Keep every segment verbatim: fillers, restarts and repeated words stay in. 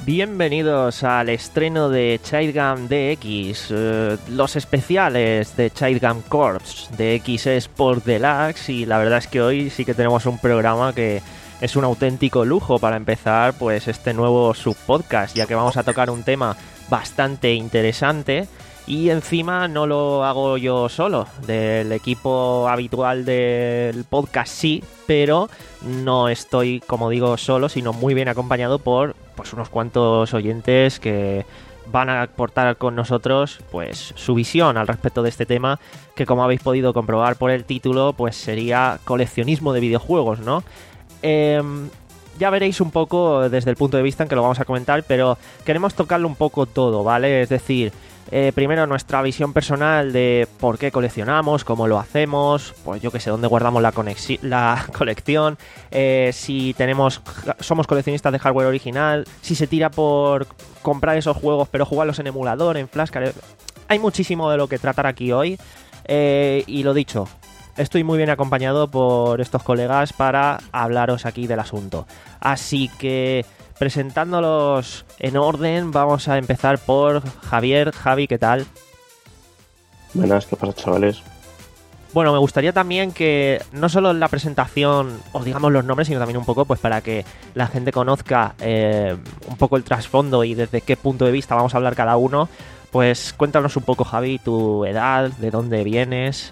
Bienvenidos al estreno de Childgam D X, eh, los especiales de Childgam Corps de X Sport Deluxe, y la verdad es que hoy sí que tenemos un programa que es un auténtico lujo para empezar pues este nuevo subpodcast, ya que vamos a tocar un tema bastante interesante y encima no lo hago yo solo, del equipo habitual del podcast sí, pero no estoy, como digo, solo, sino muy bien acompañado por pues unos cuantos oyentes que van a aportar con nosotros pues su visión al respecto de este tema, que como habéis podido comprobar por el título, pues sería coleccionismo de videojuegos, ¿no? Eh, ya veréis un poco desde el punto de vista en que lo vamos a comentar, pero queremos tocarlo un poco todo, ¿vale? Es decir, eh, primero nuestra visión personal de por qué coleccionamos, cómo lo hacemos, pues yo que sé, dónde guardamos la, conexi- la colección, eh, si tenemos somos coleccionistas de hardware original, si se tira por comprar esos juegos pero jugarlos en emulador, en flashcard. Hay muchísimo de lo que tratar aquí hoy, eh, y lo dicho, estoy muy bien acompañado por estos colegas para hablaros aquí del asunto. Así que, presentándolos en orden, vamos a empezar por Javier. Javi, ¿qué tal? Buenas, ¿qué pasa, chavales? Bueno, me gustaría también que no solo en la presentación os digamos los nombres, sino también un poco pues para que la gente conozca eh, un poco el trasfondo y desde qué punto de vista vamos a hablar cada uno. Pues cuéntanos un poco, Javi, tu edad, de dónde vienes.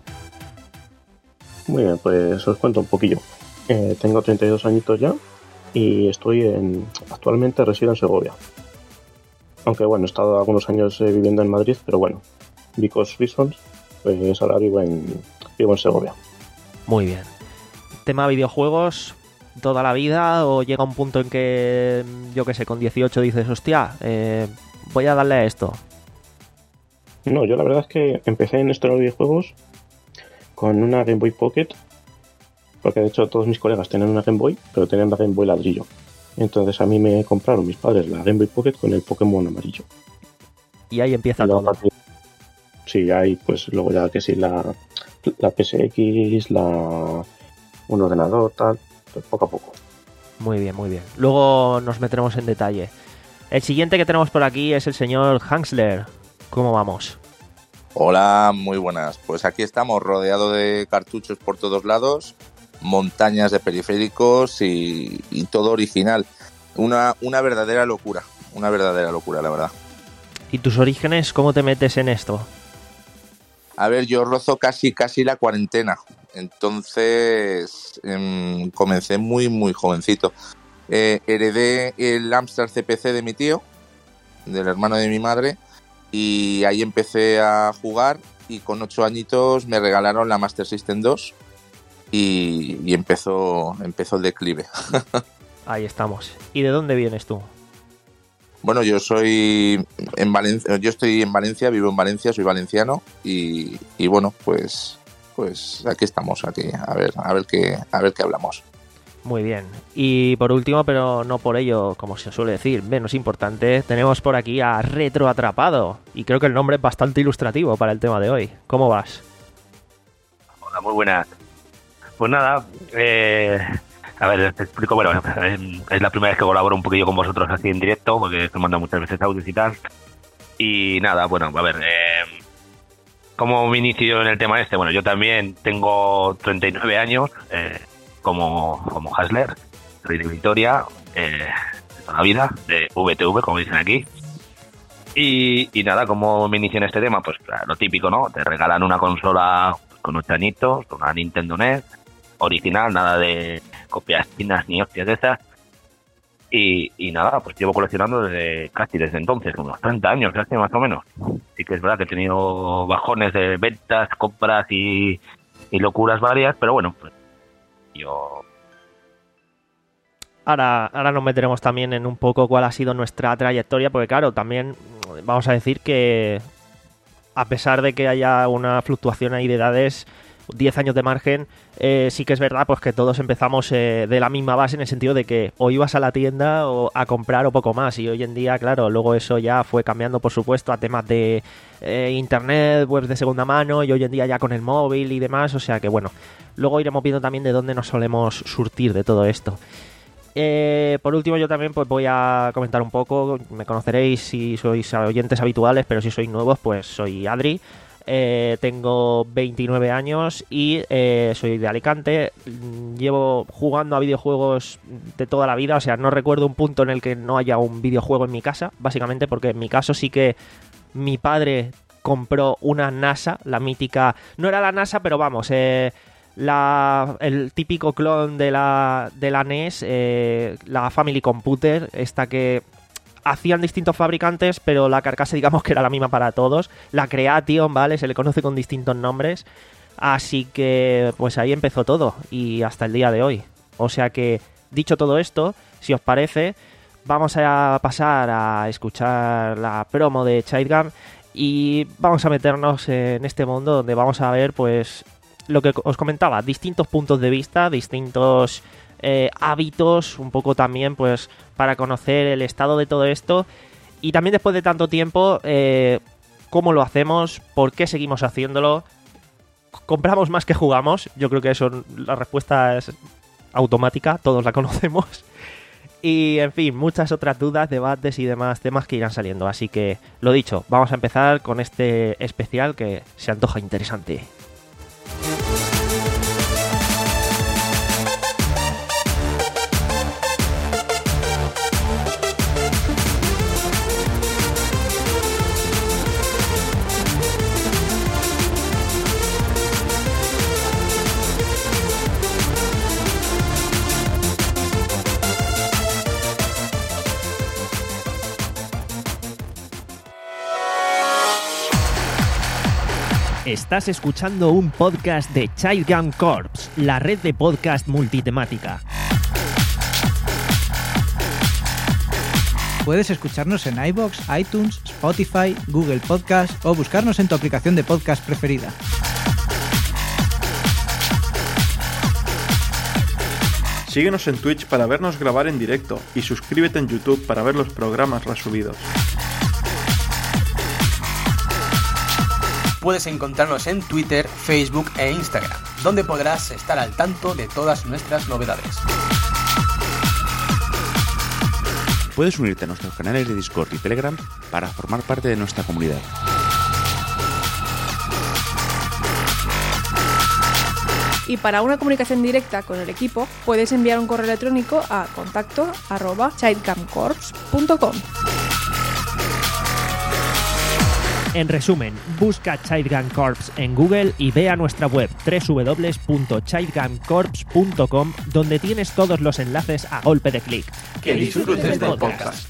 Muy bien, pues os cuento un poquillo. Eh, tengo treinta y dos añitos ya y estoy en... actualmente resido en Segovia. Aunque bueno, he estado algunos años eh, viviendo en Madrid, pero bueno, because reasons, pues ahora vivo en, vivo en Segovia. Muy bien. ¿Tema videojuegos toda la vida o llega un punto en que, yo qué sé, con dieciocho dices, hostia, eh, voy a darle a esto? No, yo la verdad es que empecé en esto de los videojuegos con una Game Boy Pocket, porque de hecho todos mis colegas tenían una Game Boy, pero tenían la Game Boy ladrillo. Entonces a mí me compraron mis padres la Game Boy Pocket con el Pokémon amarillo. Y ahí empieza y todo. Partir... Sí, ahí pues luego ya que sí, la, la P S X, la un ordenador, tal, pues poco a poco. Muy bien, muy bien. Luego nos meteremos en detalle. El siguiente que tenemos por aquí es el señor Hansler. ¿Cómo vamos? Hola, muy buenas. Pues aquí estamos, rodeado de cartuchos por todos lados, montañas de periféricos y, y todo original. Una, una verdadera locura, una verdadera locura, la verdad. ¿Y tus orígenes, cómo te metes en esto? A ver, yo rozo casi, casi la cuarentena. Entonces, eh, comencé muy, muy jovencito. Eh, heredé el Amstrad C P C de mi tío, del hermano de mi madre, y ahí empecé a jugar y con ocho añitos me regalaron la Master System dos y, y empezó, empezó el declive. Ahí estamos. ¿Y de dónde vienes tú? Bueno, yo soy en Valencia, yo estoy en Valencia, vivo en Valencia, soy valenciano y, y bueno, pues pues aquí estamos, aquí a ver, a ver qué, a ver qué hablamos. Muy bien. Y por último, pero no por ello, como se suele decir, menos importante, tenemos por aquí a Retro Atrapado. Y creo que el nombre es bastante ilustrativo para el tema de hoy. ¿Cómo vas? Hola, muy buenas. Pues nada, eh, a ver, te explico. Bueno, es la primera vez que colaboro un poquillo con vosotros así en directo, porque estoy mandando muchas veces audios y tal. Y nada, bueno, a ver, eh, ¿cómo me inicio en el tema este? Bueno, yo también tengo treinta y nueve años, eh, como, como Hansler, soy de Vitoria, eh, de toda la vida, de V T V, como dicen aquí. Y, y nada, ¿cómo me inicio en este tema? Pues lo típico, ¿no? Te regalan una consola con ocho añitos, con una Nintendo N E S, original, nada de copias chinas ni hostias de esas. Y, y nada, pues llevo coleccionando desde casi desde entonces, unos treinta años casi más o menos. Sí que es verdad que he tenido bajones de ventas, compras y, y locuras varias, pero bueno, pues yo... Ahora, ahora nos meteremos también en un poco cuál ha sido nuestra trayectoria, porque claro, también vamos a decir que a pesar de que haya una fluctuación ahí de edades, diez años de margen, eh, sí que es verdad pues que todos empezamos eh, de la misma base, en el sentido de que o ibas a la tienda o a comprar o poco más, y hoy en día, claro, luego eso ya fue cambiando, por supuesto, a temas de eh, internet, webs de segunda mano, y hoy en día ya con el móvil y demás, o sea que bueno, luego iremos viendo también de dónde nos solemos surtir de todo esto. eh, por último yo también pues voy a comentar un poco, me conoceréis si sois oyentes habituales, pero si sois nuevos pues soy Adri, eh, tengo veintinueve años y eh, soy de Alicante, llevo jugando a videojuegos de toda la vida, o sea, no recuerdo un punto en el que no haya un videojuego en mi casa, básicamente porque en mi caso sí que mi padre compró una NASA, la mítica, no era la NASA, pero vamos, eh... La, el típico clon de la, de la N E S, eh, la Family Computer, esta que hacían distintos fabricantes, pero la carcasa digamos que era la misma para todos. La Creation, ¿vale? Se le conoce con distintos nombres. Así que pues ahí empezó todo y hasta el día de hoy. O sea que, dicho todo esto, si os parece, vamos a pasar a escuchar la promo de Childgam y vamos a meternos en este mundo donde vamos a ver pues lo que os comentaba, distintos puntos de vista, distintos eh, hábitos, un poco también pues para conocer el estado de todo esto y también después de tanto tiempo eh, cómo lo hacemos, por qué seguimos haciéndolo, compramos más que jugamos, yo creo que eso, la respuesta es automática, todos la conocemos y en fin, muchas otras dudas, debates y demás temas que irán saliendo, así que lo dicho, vamos a empezar con este especial que se antoja interesante. Estás escuchando un podcast de Childgam Corps, la red de podcast multitemática. Puedes escucharnos en iVoox, iTunes, Spotify, Google Podcast o buscarnos en tu aplicación de podcast preferida. Síguenos en Twitch para vernos grabar en directo y suscríbete en YouTube para ver los programas resubidos. Puedes encontrarnos en Twitter, Facebook e Instagram, donde podrás estar al tanto de todas nuestras novedades. Puedes unirte a nuestros canales de Discord y Telegram para formar parte de nuestra comunidad. Y para una comunicación directa con el equipo, puedes enviar un correo electrónico a contacto arroba childgamcorps punto com. En resumen, busca Childgam Corps en Google y ve a nuestra web doble u doble u doble u punto childgam corps punto com, donde tienes todos los enlaces a golpe de clic. Que disfrutes del podcast.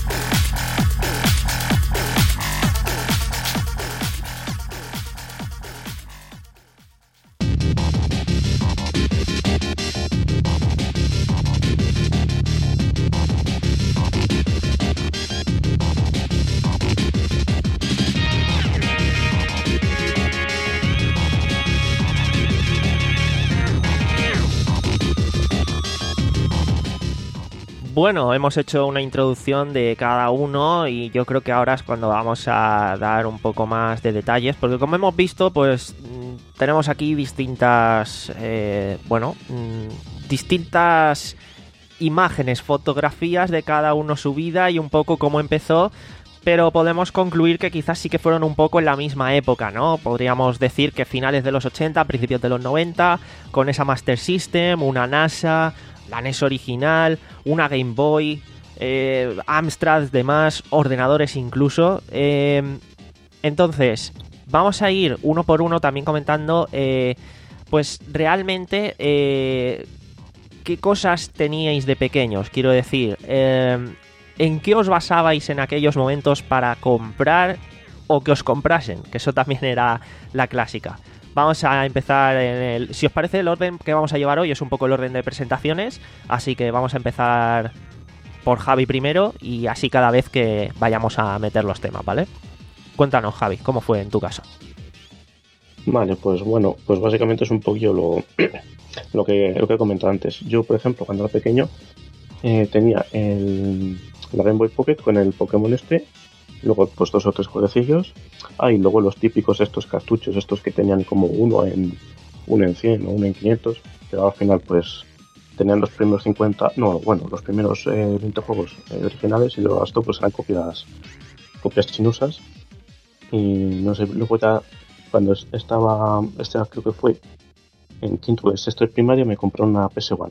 Bueno, hemos hecho una introducción de cada uno y yo creo que ahora es cuando vamos a dar un poco más de detalles, porque como hemos visto, pues tenemos aquí distintas, eh, bueno, distintas imágenes, fotografías de cada uno su vida y un poco cómo empezó, pero podemos concluir que quizás sí que fueron un poco en la misma época, ¿no? Podríamos decir que finales de los ochenta, principios de los noventa, con esa Master System, una NASA, la N E S original, una Game Boy, eh, Amstrad, demás, ordenadores incluso. Eh, entonces, vamos a ir uno por uno también comentando, eh, pues realmente, eh, qué cosas teníais de pequeños, quiero decir, eh, en qué os basabais en aquellos momentos para comprar o que os comprasen, que eso también era la clásica. Vamos a empezar en el... Si os parece, el orden que vamos a llevar hoy es un poco el orden de presentaciones, así que vamos a empezar por Javi primero y así cada vez que vayamos a meter los temas, ¿vale? Cuéntanos, Javi, ¿cómo fue en tu caso? Vale, pues bueno, pues básicamente es un poquillo lo, lo que lo que he comentado antes. Yo, por ejemplo, cuando era pequeño, eh, tenía el, la Game Boy Pocket con el Pokémon este, luego pues dos o tres jueguecillos, ah, y luego los típicos estos cartuchos, estos que tenían como uno en uno en cien o uno en quinientos, pero al final pues tenían los primeros cincuenta, no, bueno, los primeros eh, veinte juegos eh, originales y los resto pues eran copias, copias chinusas. Y no sé, luego ya cuando estaba, este creo que fue en quinto o sexto de primaria, me compré una P S uno.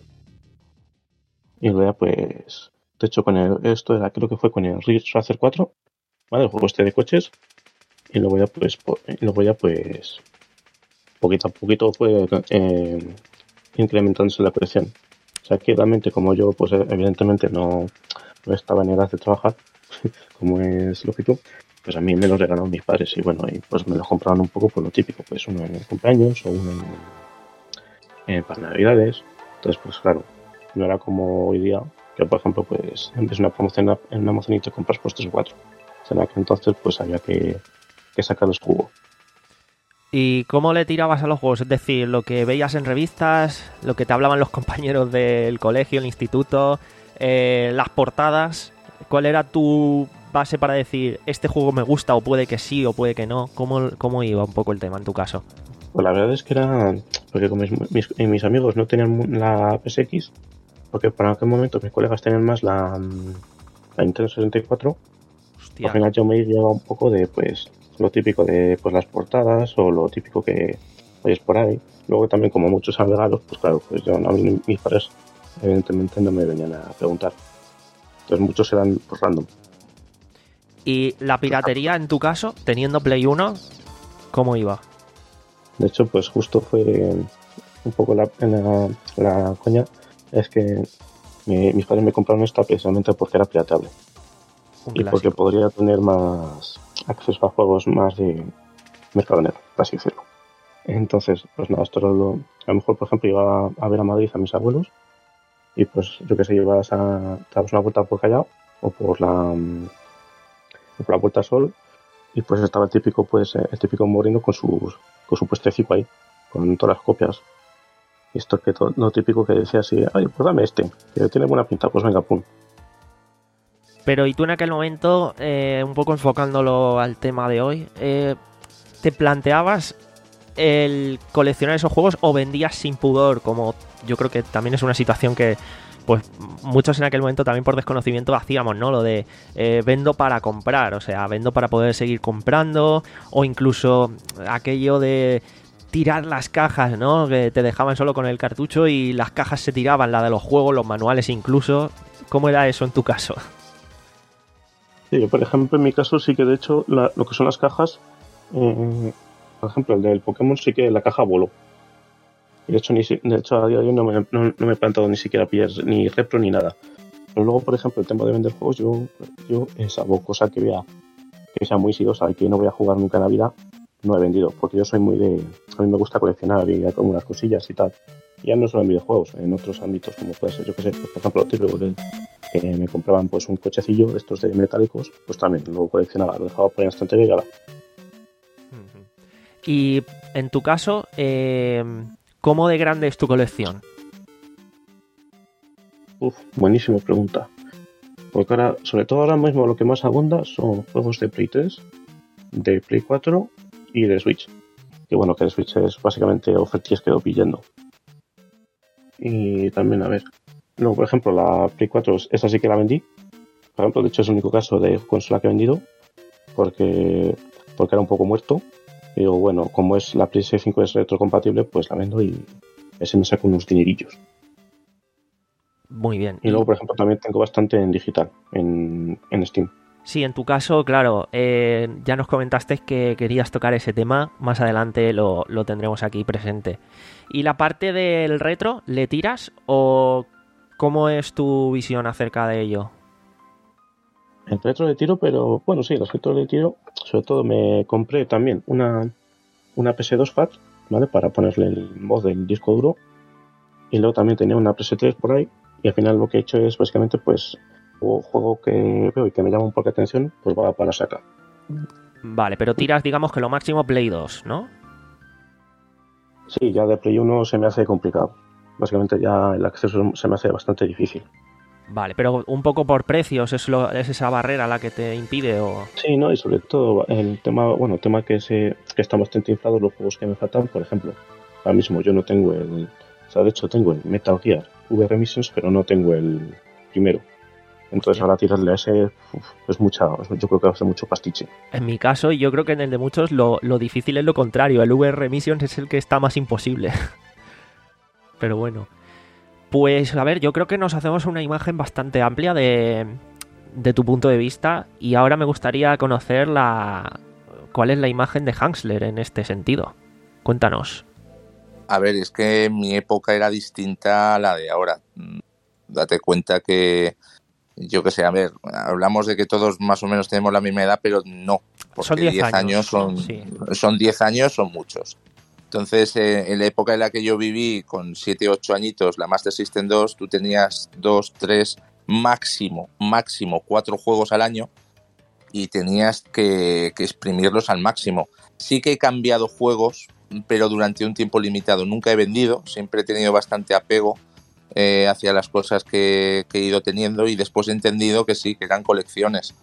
Y luego ya pues, de hecho con el, esto era, creo que fue con el Ridge Racer cuatro, ¿vale? El juego este de coches. Y luego ya pues, po, y luego ya pues, poquito a poquito fue eh, incrementándose la colección. O sea que realmente como yo pues evidentemente no, no estaba en edad de trabajar, como es lógico, pues a mí me los regalaron mis padres y bueno, y pues me los compraban un poco por lo típico, pues uno en el cumpleaños o uno en, en para navidades. Entonces pues claro, no era como hoy día, que por ejemplo pues en vez de una promoción en una promoción te compras pues tres o cuatro. O sea, en aquel entonces pues había que, que sacarles jugo. ¿Y cómo le tirabas a los juegos? Es decir, lo que veías en revistas, lo que te hablaban los compañeros del colegio, el instituto, eh, las portadas. ¿Cuál era tu base para decir, este juego me gusta o puede que sí o puede que no? ¿Cómo, cómo iba un poco el tema en tu caso? Pues la verdad es que era, porque como mis, mis, mis amigos no tenían la P S X, porque para aquel momento mis colegas tenían más la, la Nintendo sesenta y cuatro, Hostia. Al final yo me llevaba un poco de pues lo típico de pues las portadas o lo típico que oyes por ahí. Luego también como muchos han regalos, pues claro, pues yo, a mí mis padres evidentemente no me venían a preguntar. Entonces muchos eran pues random. ¿Y la piratería en tu caso, teniendo Play uno, cómo iba? De hecho, pues justo fue un poco la, la, la coña, es que mi, mis padres me compraron esta precisamente porque era pirateable. Un y clásico. Porque podría tener más acceso a juegos más de mercado negro, por así decirlo. Entonces, pues nada, esto era lo, a lo mejor, por ejemplo, iba a ver a Madrid a mis abuelos y pues yo que sé, ibas a dabas una vuelta por Callao o por la o por la Puerta Sol y pues estaba el típico, pues el típico moreno con sus con su puestecico ahí, con todas las copias. Y esto que todo, lo típico que decía así, ay, pues dame este, que tiene buena pinta, pues venga, pum. Pero y tú en aquel momento, eh, un poco enfocándolo al tema de hoy, eh, ¿te planteabas el coleccionar esos juegos o vendías sin pudor? Como yo creo que también es una situación que pues muchos en aquel momento también por desconocimiento hacíamos, ¿no? Lo de eh, vendo para comprar, o sea, vendo para poder seguir comprando, o incluso aquello de tirar las cajas, ¿no? Que te dejaban solo con el cartucho y las cajas se tiraban, la de los juegos, los manuales incluso. ¿Cómo era eso en tu caso? Sí, yo, por ejemplo, en mi caso sí que de hecho la, lo que son las cajas, eh, por ejemplo, el del Pokémon sí que la caja voló. Y de hecho, ni, de hecho a día de hoy no me, no, no me he plantado ni siquiera pillar ni repro ni nada. Pero luego, por ejemplo, el tema de vender juegos, yo, yo salvo cosa que vea que sea muy sidosa y que no voy a jugar nunca en la vida, no he vendido. Porque yo soy muy de... A mí me gusta coleccionar y hay como unas cosillas y tal. Y ya no solo en videojuegos, en otros ámbitos como puede ser, yo que sé, pues, por ejemplo, típico de que me compraban pues un cochecillo de estos de metálicos, pues también lo coleccionaba, lo dejaba por ahí en la estantería y ya. Y en tu caso, eh, ¿cómo de grande es tu colección? Uf, buenísima pregunta. Porque ahora, sobre todo ahora mismo, lo que más abunda son juegos de Play tres, de Play cuatro y de Switch. Que bueno, que de Switch es básicamente ofertas que he ido pillando. Y también, a ver, luego por ejemplo la Play cuatro, esa sí que la vendí. Por ejemplo, de hecho es el único caso de consola que he vendido. Porque, porque era un poco muerto. Y digo, bueno, como es la PlayStation cinco es retrocompatible, pues la vendo y ese me saco unos dinerillos. Muy bien. Y luego, por ejemplo, también tengo bastante en digital, en, en Steam. Sí, en tu caso, claro, eh, ya nos comentaste que querías tocar ese tema, más adelante lo, lo tendremos aquí presente. ¿Y la parte del retro, le tiras o cómo es tu visión acerca de ello? El retro le tiro, pero bueno, sí, el retro le tiro. Sobre todo me compré también una, una P S dos Fat, ¿vale? Para ponerle el mod del disco duro. Y luego también tenía una P S tres por ahí. Y al final lo que he hecho es básicamente pues o juego que veo y que me llama un poco la atención, pues va para sacar. Vale, pero tiras, digamos que lo máximo Play dos, ¿no? Sí, ya de Play uno se me hace complicado. Básicamente ya el acceso se me hace bastante difícil. Vale, pero un poco por precios, ¿es, lo, es esa barrera la que te impide o...? Sí, no, y sobre todo el tema, bueno, el tema que, se, que están bastante inflados los juegos que me faltan, por ejemplo. Ahora mismo yo no tengo el... O sea, de hecho tengo el Metal Gear V R Missions, pero no tengo el primero. Entonces ahora tirarle a ese uf, es mucha, yo creo que va a ser mucho pastiche. En mi caso, y yo creo que en el de muchos, lo, lo difícil es lo contrario. El V R Missions es el que está más imposible. Pero bueno. Pues a ver, yo creo que nos hacemos una imagen bastante amplia de, de tu punto de vista. Y ahora me gustaría conocer la cuál es la imagen de Hansler en este sentido. Cuéntanos. A ver, es que mi época era distinta a la de ahora. Date cuenta que, yo qué sé, a ver, hablamos de que todos más o menos tenemos la misma edad, pero no. Porque son diez años, años son, sí. son diez años, son muchos. Entonces, eh, en la época en la que yo viví, con siete, ocho añitos, la Master System dos, tú tenías dos, tres, máximo, máximo cuatro juegos al año y tenías que, que exprimirlos al máximo. Sí que he cambiado juegos, pero durante un tiempo limitado. Nunca he vendido, siempre he tenido bastante apego eh, hacia las cosas que, que he ido teniendo y después he entendido que sí, que eran colecciones.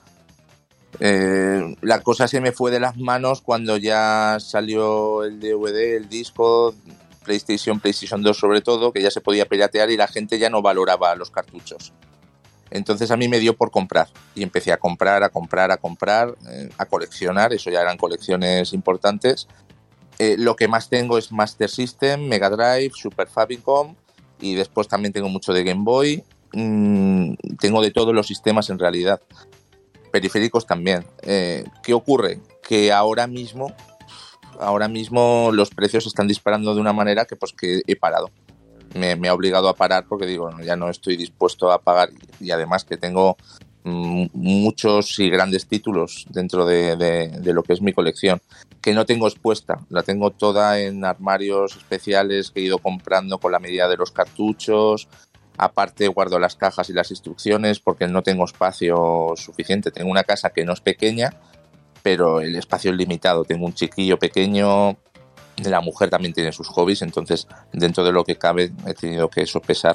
Eh, la cosa se me fue de las manos cuando ya salió el D V D, el disco, PlayStation, PlayStation dos sobre todo, que ya se podía piratear y la gente ya no valoraba los cartuchos. Entonces a mí me dio por comprar y empecé a comprar, a comprar, a comprar, eh, a coleccionar, eso ya eran colecciones importantes. Eh, lo que más tengo es Master System, Mega Drive, Super Famicom y después también tengo mucho de Game Boy. Mm, tengo de todos los sistemas en realidad. Periféricos también. Eh, ¿Qué ocurre? Que ahora mismo, ahora mismo los precios se están disparando de una manera que pues que he parado. Me, me ha obligado a parar porque digo, ya no estoy dispuesto a pagar y además que tengo mm, muchos y grandes títulos dentro de, de, de lo que es mi colección, que no tengo expuesta, la tengo toda en armarios especiales que he ido comprando con la medida de los cartuchos. Aparte guardo las cajas y las instrucciones porque no tengo espacio suficiente. Tengo una casa que no es pequeña, pero el espacio es limitado. Tengo un chiquillo pequeño, la mujer también tiene sus hobbies, entonces dentro de lo que cabe he tenido que sopesar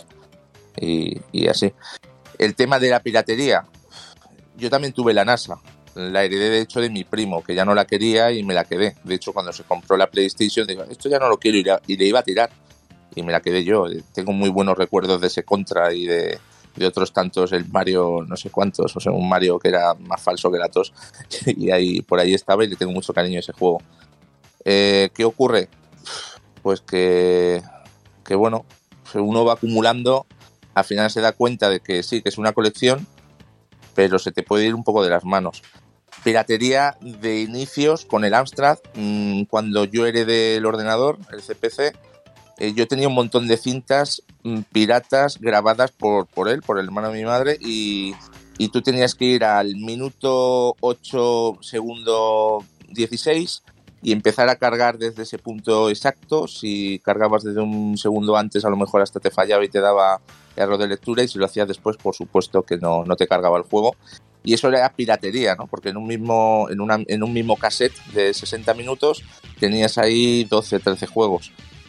y, y así. El tema de la piratería, yo también tuve la NASA. La heredé de hecho de mi primo, que ya no la quería y me la quedé. De hecho, cuando se compró la PlayStation, digo, esto ya no lo quiero y, la, y le iba a tirar. Y me la quedé yo. Tengo muy buenos recuerdos de ese Contra y de, de otros tantos, el Mario no sé cuántos, o sea, un Mario que era más falso que la tos. Y ahí, por ahí estaba y le tengo mucho cariño a ese juego. Eh, ¿Qué ocurre? Pues que, que, bueno, uno va acumulando, al final se da cuenta de que sí, que es una colección, pero se te puede ir un poco de las manos. Piratería de inicios con el Amstrad, mmm, cuando yo heredé el ordenador, el C P C, Eh, yo tenía un montón de cintas mm, piratas grabadas por, por él, por el hermano de mi madre, y, y tú tenías que ir al minuto ocho segundo dieciséis y empezar a cargar desde ese punto exacto. Si cargabas desde un segundo antes, a lo mejor hasta te fallaba y te daba error de lectura, y si lo hacías después, por supuesto que no, no te cargaba el juego. Y eso era piratería, ¿no? Porque en un mismo, en una, en un mismo cassette de sesenta minutos tenías ahí doce, trece juegos.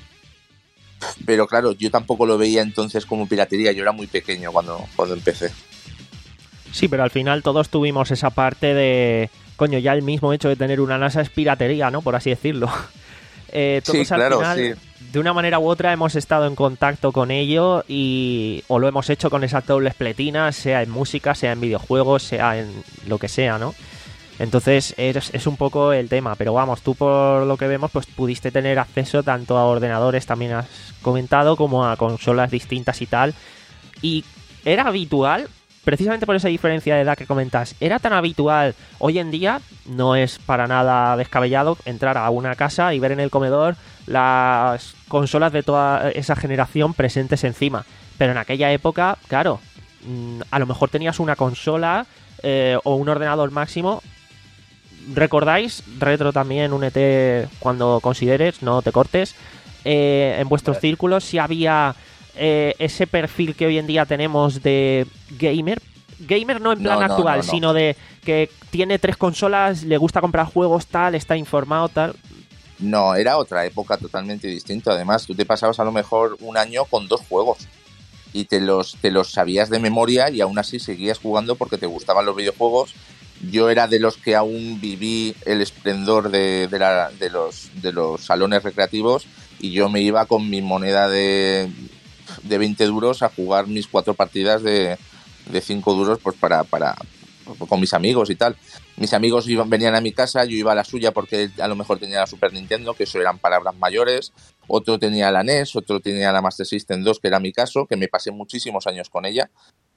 Pero claro, yo tampoco lo veía entonces como piratería, yo era muy pequeño cuando, cuando empecé. Sí, pero al final todos tuvimos esa parte de... Coño, ya el mismo hecho de tener una NASA es piratería, ¿no? Por así decirlo. Eh, todos sí, al claro, final, sí. de una manera u otra, hemos estado en contacto con ello y o lo hemos hecho con esas dobles pletinas, sea en música, sea en videojuegos, sea en lo que sea, ¿no? Entonces es, es un poco el tema, pero vamos, tú por lo que vemos pues pudiste tener acceso tanto a ordenadores, también has comentado, como a consolas distintas y tal. Y era habitual, precisamente por esa diferencia de edad que comentas, era tan habitual hoy en día, no es para nada descabellado entrar a una casa y ver en el comedor las consolas de toda esa generación presentes encima. Pero en aquella época, claro, a lo mejor tenías una consola eh, o un ordenador máximo. ¿Recordáis? Retro también, únete cuando consideres, no te cortes. Eh, en vuestros círculos, si había eh, ese perfil que hoy en día tenemos de gamer. Gamer no en plan no, no, actual, no, no. sino de que tiene tres consolas, le gusta comprar juegos, tal, está informado, tal. No, era otra época totalmente distinta. Además, tú te pasabas a lo mejor un año con dos juegos y te los, te los sabías de memoria y aún así seguías jugando porque te gustaban los videojuegos. Yo era de los que aún viví el esplendor de, de, la, de, los, de los salones recreativos y yo me iba con mi moneda de de veinte duros a jugar mis cuatro partidas de, de cinco duros pues para, para con mis amigos y tal. Mis amigos iban, venían a mi casa, yo iba a la suya porque a lo mejor tenía la Super Nintendo, que eso eran palabras mayores, otro tenía la N E S, otro tenía la Master System dos, que era mi caso, que me pasé muchísimos años con ella.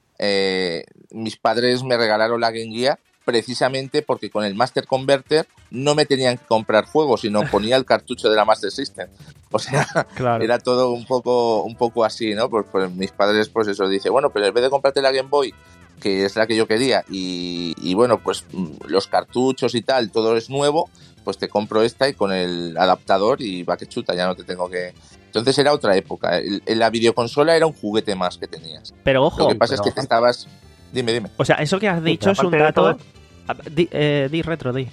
Eh, mis padres me regalaron la Game Gear precisamente porque con el Master Converter no me tenían que comprar juegos, sino ponía el cartucho de la Master System. O sea, claro. Era todo un poco un poco así, ¿no? Pues, pues mis padres, pues eso, dice, bueno, pero en vez de comprarte la Game Boy, que es la que yo quería, y, y bueno, pues los cartuchos y tal, todo es nuevo, pues te compro esta y con el adaptador y va que chuta, ya no te tengo que... Entonces era otra época. El, la videoconsola era un juguete más que tenías. Pero ojo... Lo que pasa pero... es que te estabas... Dime, dime. O sea, eso que has dicho sí, es un dato... Todo... Di, eh, di retro, di.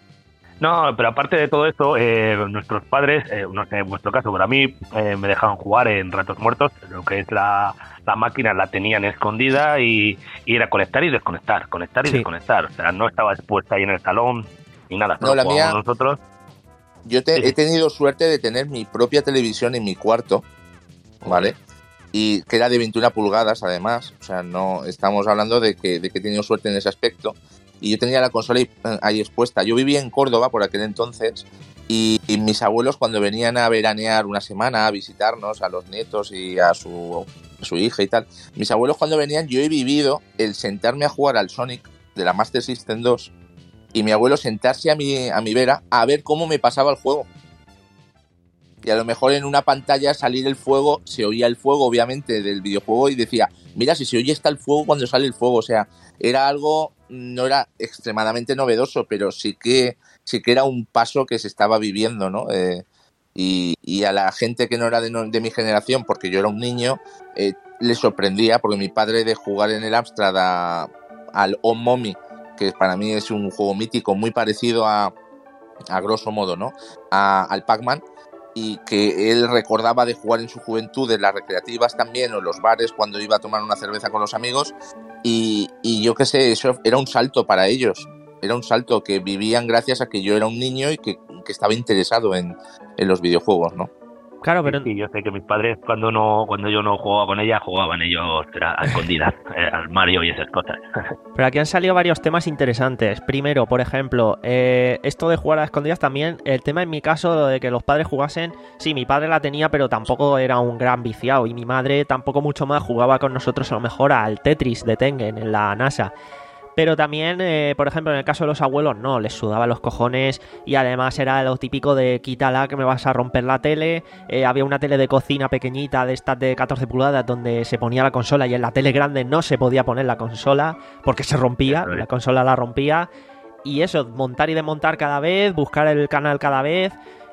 No, pero aparte de todo esto, eh, nuestros padres, eh, no sé, en vuestro caso, para mí, eh, me dejaban jugar en ratos muertos, lo que es la, la máquina la tenían escondida y, y era conectar y desconectar, conectar y sí. desconectar. O sea, no estaba expuesta ahí en el salón ni nada. No, la mía... nosotros. Yo te, sí. he tenido suerte de tener mi propia televisión en mi cuarto, ¿vale? Y que era de veintiuna pulgadas, además. O sea, no estamos hablando de que, de que he tenido suerte en ese aspecto. Y yo tenía la consola ahí, ahí expuesta. Yo vivía en Córdoba por aquel entonces y, y mis abuelos cuando venían a veranear una semana a visitarnos, a los nietos y a su, a su hija y tal, mis abuelos cuando venían yo he vivido el sentarme a jugar al Sonic de la Master System dos y mi abuelo sentarse a mi, a mi vera a ver cómo me pasaba el juego. Y a lo mejor en una pantalla salir el fuego, se oía el fuego obviamente del videojuego y decía, mira si se oye está el fuego cuando sale el fuego, o sea, era algo, no era extremadamente novedoso, pero sí que sí que era un paso que se estaba viviendo, ¿no? Eh, y, y a la gente que no era de, no, de mi generación, porque yo era un niño, eh, le sorprendía, porque mi padre de jugar en el Amstrad a, al On Mommy, que para mí es un juego mítico, muy parecido a, a grosso modo, ¿no? A, al Pac-Man, y que él recordaba de jugar en su juventud en las recreativas también o en los bares cuando iba a tomar una cerveza con los amigos y, y yo qué sé, eso era un salto para ellos, era un salto que vivían gracias a que yo era un niño y que, que estaba interesado en, en los videojuegos, ¿no? Claro, pero sí, yo sé que mis padres cuando no cuando yo no jugaba con ella jugaban ellos a escondidas eh, al Mario y esas cosas. Pero aquí han salido varios temas interesantes. Primero, por ejemplo, eh, esto de jugar a escondidas también, el tema en mi caso de que los padres jugasen, sí, mi padre la tenía pero tampoco era un gran viciado y mi madre tampoco mucho más jugaba con nosotros a lo mejor al Tetris de Tengen en la NASA. Pero también, eh, por ejemplo, en el caso de los abuelos, no, les sudaba los cojones y además era lo típico de quítala que me vas a romper la tele. Eh, había una tele de cocina pequeñita de estas de catorce pulgadas donde se ponía la consola y en la tele grande no se podía poner la consola porque se rompía, la consola la rompía. Y eso, montar y desmontar cada vez, buscar el canal cada vez...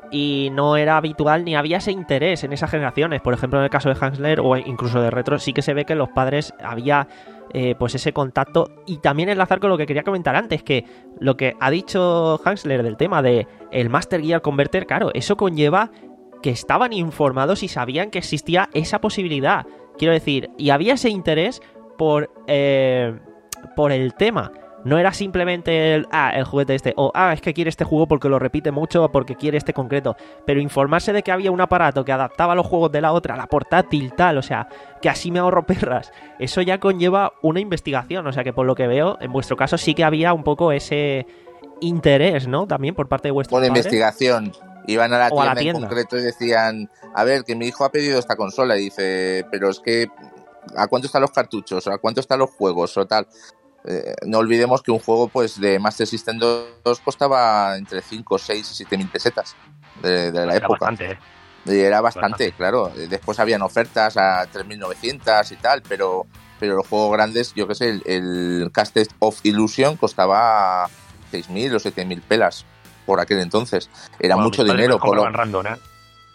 Y no era habitual ni había ese interés en esas generaciones. Por ejemplo, en el caso de Hansler o incluso de Retro, sí que se ve que los padres había eh, pues ese contacto. Y también enlazar con lo que quería comentar antes, que lo que ha dicho Hansler del tema de el Master Gear Converter, claro, eso conlleva que estaban informados y sabían que existía esa posibilidad. Quiero decir, y había ese interés por, eh, por el tema. No era simplemente el, ah, el juguete este, o ah, es que quiere este juego porque lo repite mucho o porque quiere este concreto. Pero informarse de que había un aparato que adaptaba los juegos de la otra, la portátil, tal, o sea, que así me ahorro perras. Eso ya conlleva una investigación, o sea que por lo que veo, en vuestro caso sí que había un poco ese interés, ¿no? También por parte de vuestros padres. Una investigación. Iban a la, tienda a la tienda en concreto y decían, a ver, que mi hijo ha pedido esta consola. Y dice, pero es que, ¿a cuánto están los cartuchos? ¿A cuánto están los juegos? O tal... Eh, no olvidemos que un juego pues de Master System dos costaba entre cinco, seis y siete mil pesetas de, de la era época. Bastante, ¿eh? Y era bastante, bastante, claro. Después habían ofertas a tres mil novecientos y tal, pero pero los juegos grandes, yo qué sé, el, el Castle of Illusion costaba seis mil o siete mil pelas por aquel entonces. Era bueno, mucho dinero. Por lo... random, ¿eh?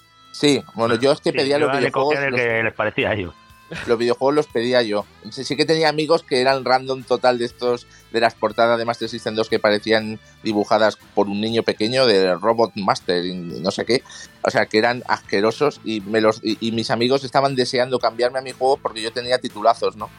Sí, bueno, yo es que sí, pedía yo los videojuegos... El los... que les parecía a ellos. Los videojuegos los pedía yo. Sí que tenía amigos que eran random total de estos, de las portadas de Master System dos que parecían dibujadas por un niño pequeño de Robot Master y no sé qué. O sea, que eran asquerosos y, me los, y, y mis amigos estaban deseando cambiarme a mi juego porque yo tenía titulazos, ¿no?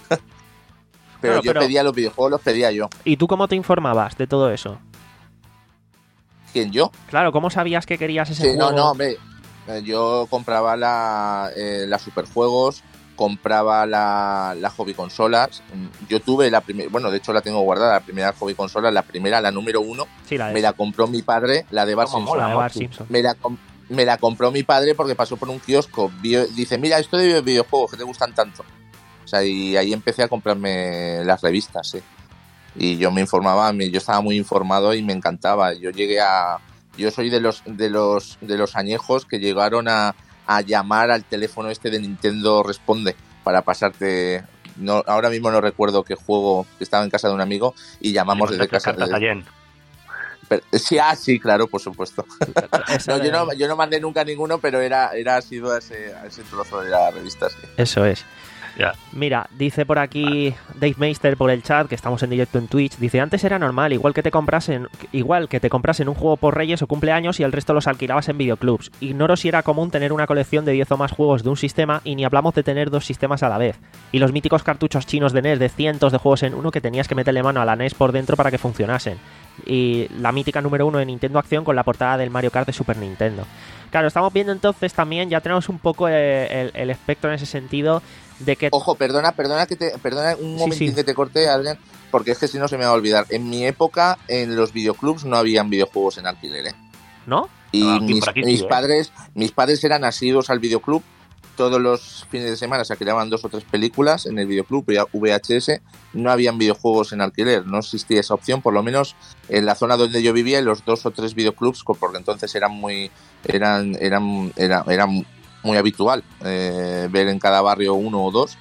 Pero claro, yo pero... pedía los videojuegos, los pedía yo. ¿Y tú cómo te informabas de todo eso? ¿Quién, yo? Claro, ¿cómo sabías que querías ese sí, juego? No, no, hombre... yo compraba la, eh, la Superjuegos, compraba la, la hobby consolas. Yo tuve la primera, bueno, de hecho la tengo guardada, la primera hobby consola, la primera, la número uno, sí, la me la compró mi padre, la de Bart Simpson. Mola, de Bart Simpson. Me la, me la compró mi padre porque pasó por un kiosco, vio, dice, mira, esto de videojuegos que te gustan tanto. O sea, y ahí empecé a comprarme las revistas, sí. Y yo me informaba, yo estaba muy informado y me encantaba. Yo llegué a... Yo soy de los de los de los añejos que llegaron a, a llamar al teléfono este de Nintendo Responde para pasarte. No, ahora mismo no recuerdo qué juego, que estaba en casa de un amigo y llamamos desde casa. De... Pero, sí, ah, sí, claro, por supuesto. no, yo no, yo no mandé nunca ninguno, pero era era sido a ese, a ese trozo de la revista. Sí. Eso es. Yeah. Mira, dice por aquí Dave Meister por el chat, que estamos en directo en Twitch, dice, antes era normal, igual que te comprasen igual que te comprasen un juego por Reyes o cumpleaños y el resto los alquilabas en videoclubs. Ignoro si era común tener una colección de diez o más juegos de un sistema y ni hablamos de tener dos sistemas a la vez. Y los míticos cartuchos chinos de N E S de cientos de juegos en uno que tenías que meterle mano a la N E S por dentro para que funcionasen. Y la mítica número uno de Nintendo Acción con la portada del Mario Kart de Super Nintendo. Claro, estamos viendo entonces también, ya tenemos un poco el, el, el espectro en ese sentido de que... Ojo, perdona, perdona que te, perdona un momentín sí, sí. que te corte, Adrián, porque es que si no se me va a olvidar. En mi época, en los videoclubs no habían videojuegos en alquiler, ¿eh? ¿No? Y no, mis, aquí, mis sí, ¿eh? padres, mis padres eran asiduos al videoclub. Todos los fines de semana se alquilaban dos o tres películas en el videoclub, V H S. No habían videojuegos en alquiler, no existía esa opción, por lo menos en la zona donde yo vivía, en los dos o tres videoclubs, porque entonces eran muy, eran, eran, eran, eran muy habitual eh, ver en cada barrio uno o dos,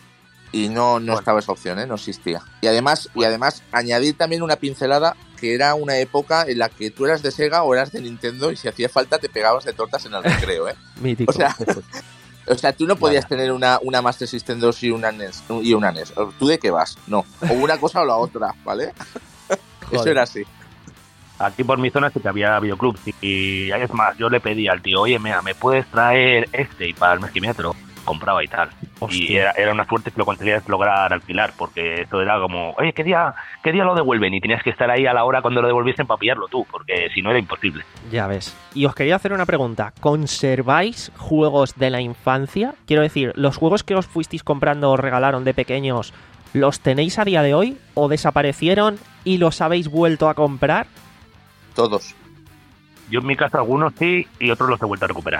y no, no bueno. estaba esa opción, ¿eh? No existía. Y además, bueno. y además añadir también una pincelada, que era una época en la que tú eras de Sega o eras de Nintendo, y si hacía falta te pegabas de tortas en el recreo, ¿eh? Mítico. O sea, o sea, tú no podías Vaya. tener una, una Master System dos y una N E S, y una N E S. ¿Tú de qué vas? No. O una cosa o la otra, ¿vale? Eso era así. Aquí por mi zona sí que había videoclubs y, y es más, yo le pedí al tío, oye, mira, ¿me puedes traer este? Y para el mes que viene te lo compraba y tal. Hostia. Y era, era una suerte que lo conseguías lograr alquilar, porque esto era como, oye, ¿qué día, ¿qué día lo devuelven? Y tenías que estar ahí a la hora cuando lo devolviesen para pillarlo tú, porque si no era imposible. Ya ves. Y os quería hacer una pregunta. ¿Conserváis juegos de la infancia? Quiero decir, ¿los juegos que os fuisteis comprando o regalaron de pequeños, los tenéis a día de hoy o desaparecieron y los habéis vuelto a comprar? Todos. Yo en mi caso algunos sí y otros los he vuelto a recuperar.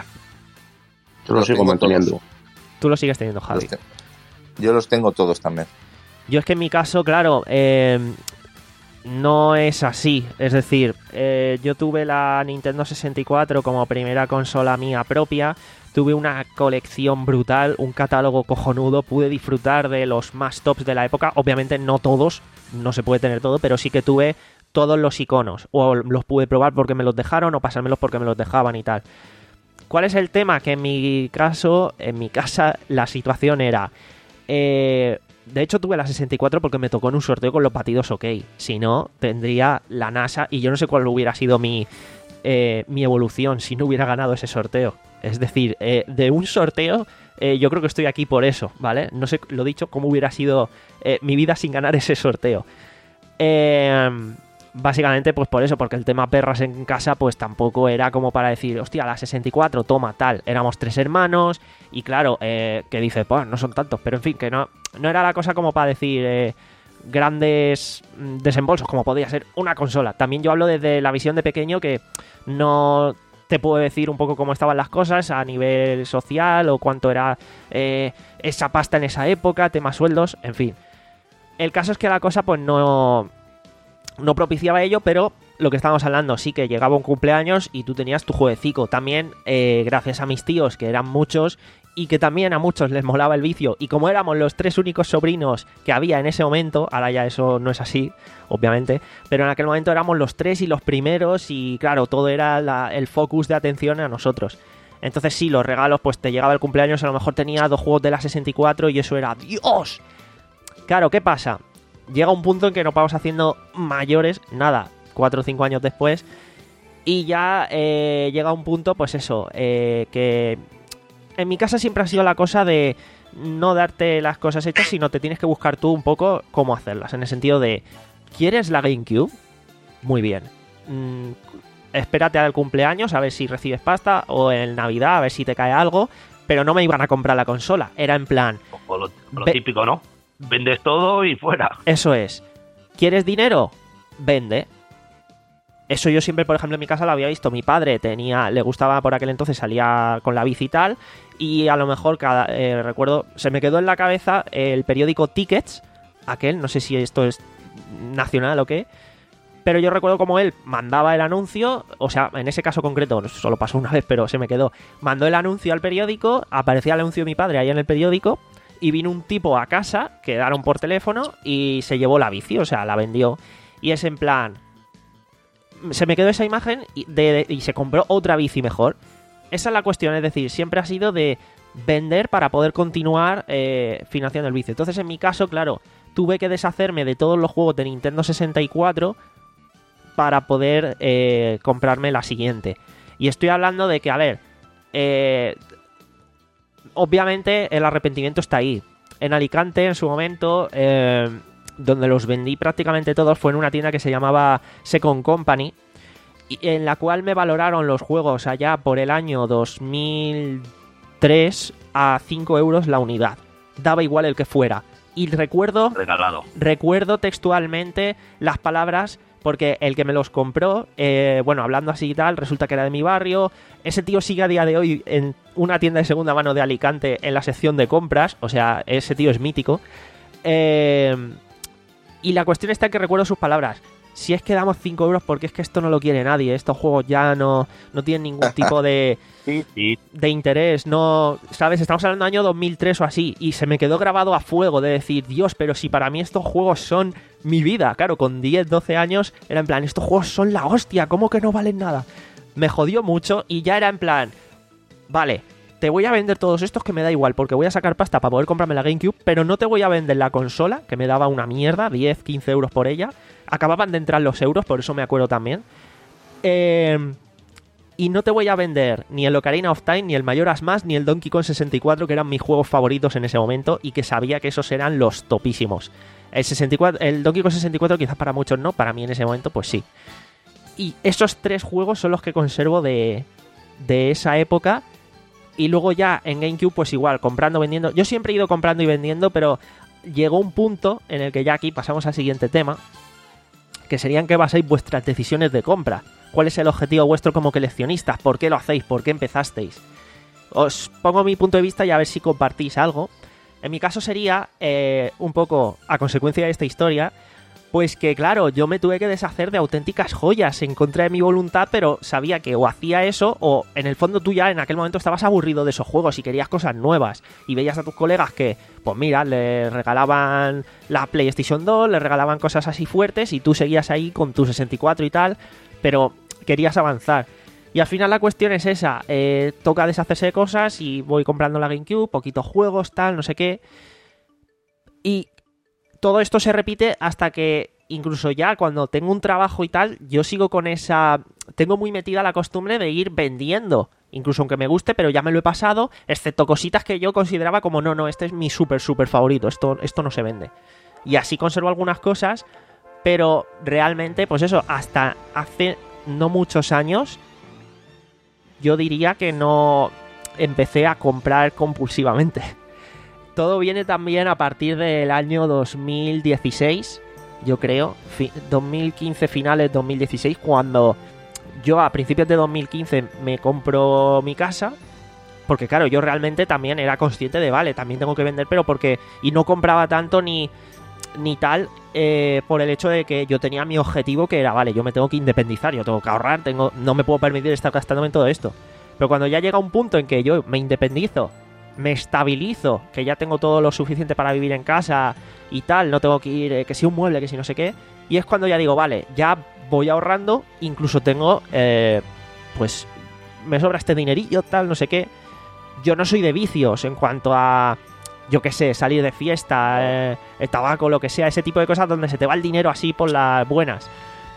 Yo los sigo manteniendo. Tú los sigues teniendo, Javi. Los Yo los tengo todos también. Yo es que en mi caso, claro, eh, no es así. Es decir, eh, yo tuve la Nintendo sesenta y cuatro como primera consola mía propia. Tuve una colección brutal, un catálogo cojonudo. Pude disfrutar de los más tops de la época. Obviamente no todos, no se puede tener todo, pero sí que tuve todos los iconos. O los pude probar porque me los dejaron o pasármelos porque me los dejaban y tal. ¿Cuál es el tema? Que en mi caso, en mi casa, la situación era... Eh, de hecho, tuve la sesenta y cuatro porque me tocó en un sorteo con los batidos OK. Si no, tendría la NASA y yo no sé cuál hubiera sido mi, eh, mi evolución si no hubiera ganado ese sorteo. Es decir, eh, de un sorteo, eh, yo creo que estoy aquí por eso, ¿vale? No sé, lo dicho, cómo hubiera sido eh, mi vida sin ganar ese sorteo. Eh... Básicamente, pues por eso, porque el tema perras en casa, pues tampoco era como para decir, hostia, la sesenta y cuatro, toma, tal. Éramos tres hermanos, y claro, eh, que dice, pues no son tantos, pero en fin, que no, no era la cosa como para decir eh, grandes desembolsos, como podía ser una consola. También yo hablo desde la visión de pequeño, que no te puedo decir un poco cómo estaban las cosas a nivel social, o cuánto era eh, esa pasta en esa época, temas sueldos, en fin. El caso es que la cosa, pues no... no propiciaba ello, pero lo que estábamos hablando, sí que llegaba un cumpleaños y tú tenías tu jueguecico. También, eh, gracias a mis tíos, que eran muchos, y que también a muchos les molaba el vicio, y como éramos los tres únicos sobrinos que había en ese momento, ahora ya eso no es así, obviamente, pero en aquel momento éramos los tres y los primeros, y claro, todo era la, el focus de atención a nosotros. Entonces sí, los regalos, pues te llegaba el cumpleaños, a lo mejor tenía dos juegos de la sesenta y cuatro y eso era ¡Dios! Claro, ¿qué pasa? Llega un punto en que nos vamos haciendo mayores, nada, cuatro o cinco años después, y ya eh, llega un punto, pues eso, eh, que en mi casa siempre ha sido la cosa de no darte las cosas hechas, sino te tienes que buscar tú un poco cómo hacerlas, en el sentido de, ¿quieres la GameCube? Muy bien. Mm, espérate al cumpleaños a ver si recibes pasta, o en Navidad a ver si te cae algo, pero no me iban a comprar la consola. Era en plan... O lo, lo típico, ¿no? Vendes todo y fuera. Eso es. ¿Quieres dinero? Vende. Eso yo siempre, por ejemplo, en mi casa lo había visto. Mi padre tenía, le gustaba por aquel entonces, salía con la bici y tal, y a lo mejor cada, eh, recuerdo, se me quedó en la cabeza el periódico Tickets, aquel, no sé si esto es nacional o qué, pero yo recuerdo como él mandaba el anuncio, o sea, en ese caso concreto, solo pasó una vez, pero se me quedó, mandó el anuncio al periódico, aparecía el anuncio de mi padre ahí en el periódico, y vino un tipo a casa, quedaron por teléfono, y se llevó la bici, o sea, la vendió, y es en plan... Se me quedó esa imagen y, de, de, y se compró otra bici mejor. Esa es la cuestión, es decir, siempre ha sido de vender para poder continuar eh, financiando el vicio. Entonces, en mi caso, claro, tuve que deshacerme de todos los juegos de Nintendo sesenta y cuatro para poder eh, comprarme la siguiente. Y estoy hablando de que, a ver, eh, obviamente el arrepentimiento está ahí. En Alicante, en su momento... Eh, donde los vendí prácticamente todos, fue en una tienda que se llamaba Second Company, y en la cual me valoraron los juegos allá por el año dos mil tres a cinco euros la unidad. Daba igual el que fuera. Y recuerdo, regalado. recuerdo textualmente las palabras, porque el que me los compró, eh, bueno, hablando así y tal, resulta que era de mi barrio. Ese tío sigue a día de hoy en una tienda de segunda mano de Alicante en la sección de compras, o sea, ese tío es mítico. Eh... Y la cuestión está en que recuerdo sus palabras. Si es que damos cinco euros porque es que esto no lo quiere nadie. Estos juegos ya no, no tienen ningún tipo de, sí, sí. de interés. No, ¿sabes? Estamos hablando del año dos mil tres o así. Y se me quedó grabado a fuego de decir, Dios, pero si para mí estos juegos son mi vida. Claro, con diez, doce años era en plan, estos juegos son la hostia, ¿cómo que no valen nada? Me jodió mucho y ya era en plan, vale... Te voy a vender todos estos que me da igual, porque voy a sacar pasta para poder comprarme la GameCube, pero no te voy a vender la consola, que me daba una mierda, diez, quince euros por ella. Acababan de entrar los euros, por eso me acuerdo también. Eh, y no te voy a vender ni el Ocarina of Time, ni el Majora's Mask, ni el Donkey Kong sesenta y cuatro, que eran mis juegos favoritos en ese momento, y que sabía que esos eran los topísimos. El, sesenta y cuatro, el Donkey Kong sesenta y cuatro quizás para muchos no, para mí en ese momento pues sí. Y esos tres juegos son los que conservo de, de esa época. Y luego ya en GameCube, pues igual, comprando, vendiendo. Yo siempre he ido comprando y vendiendo, pero llegó un punto en el que ya aquí pasamos al siguiente tema, que serían que basáis vuestras decisiones de compra. ¿Cuál es el objetivo vuestro como coleccionistas? ¿Por qué lo hacéis? ¿Por qué empezasteis? Os pongo mi punto de vista y a ver si compartís algo. En mi caso sería, eh, un poco a consecuencia de esta historia, pues que claro, yo me tuve que deshacer de auténticas joyas en contra de mi voluntad, pero sabía que o hacía eso o en el fondo tú ya en aquel momento estabas aburrido de esos juegos y querías cosas nuevas y veías a tus colegas que, pues mira, le regalaban la PlayStation dos, le regalaban cosas así fuertes y tú seguías ahí con tu sesenta y cuatro y tal, pero querías avanzar. Y al final la cuestión es esa, eh, toca deshacerse de cosas y voy comprando la GameCube, poquitos juegos, tal, no sé qué. Y todo esto se repite hasta que incluso ya cuando tengo un trabajo y tal, yo sigo con esa... Tengo muy metida la costumbre de ir vendiendo, incluso aunque me guste, pero ya me lo he pasado, excepto cositas que yo consideraba como no, no, este es mi súper, súper favorito, esto, esto no se vende. Y así conservo algunas cosas, pero realmente, pues eso, hasta hace no muchos años, yo diría que no empecé a comprar compulsivamente. Todo viene también a partir del año dos mil dieciséis, yo creo, fi- dos mil quince finales, dos mil dieciséis, cuando yo a principios de dos mil quince me compro mi casa, porque claro, yo realmente también era consciente de, vale, también tengo que vender, pero porque... Y no compraba tanto ni, ni tal, eh, por el hecho de que yo tenía mi objetivo que era, vale, yo me tengo que independizar, yo tengo que ahorrar, tengo no me puedo permitir estar gastándome en todo esto. Pero cuando ya llega un punto en que yo me independizo, me estabilizo, que ya tengo todo lo suficiente para vivir en casa y tal, no tengo que ir, eh, que si un mueble, que si no sé qué, y es cuando ya digo, vale, ya voy ahorrando, incluso tengo, eh, pues, me sobra este dinerillo, tal, no sé qué. Yo no soy de vicios en cuanto a, yo qué sé, salir de fiesta, eh, el tabaco, lo que sea, ese tipo de cosas donde se te va el dinero así por las buenas.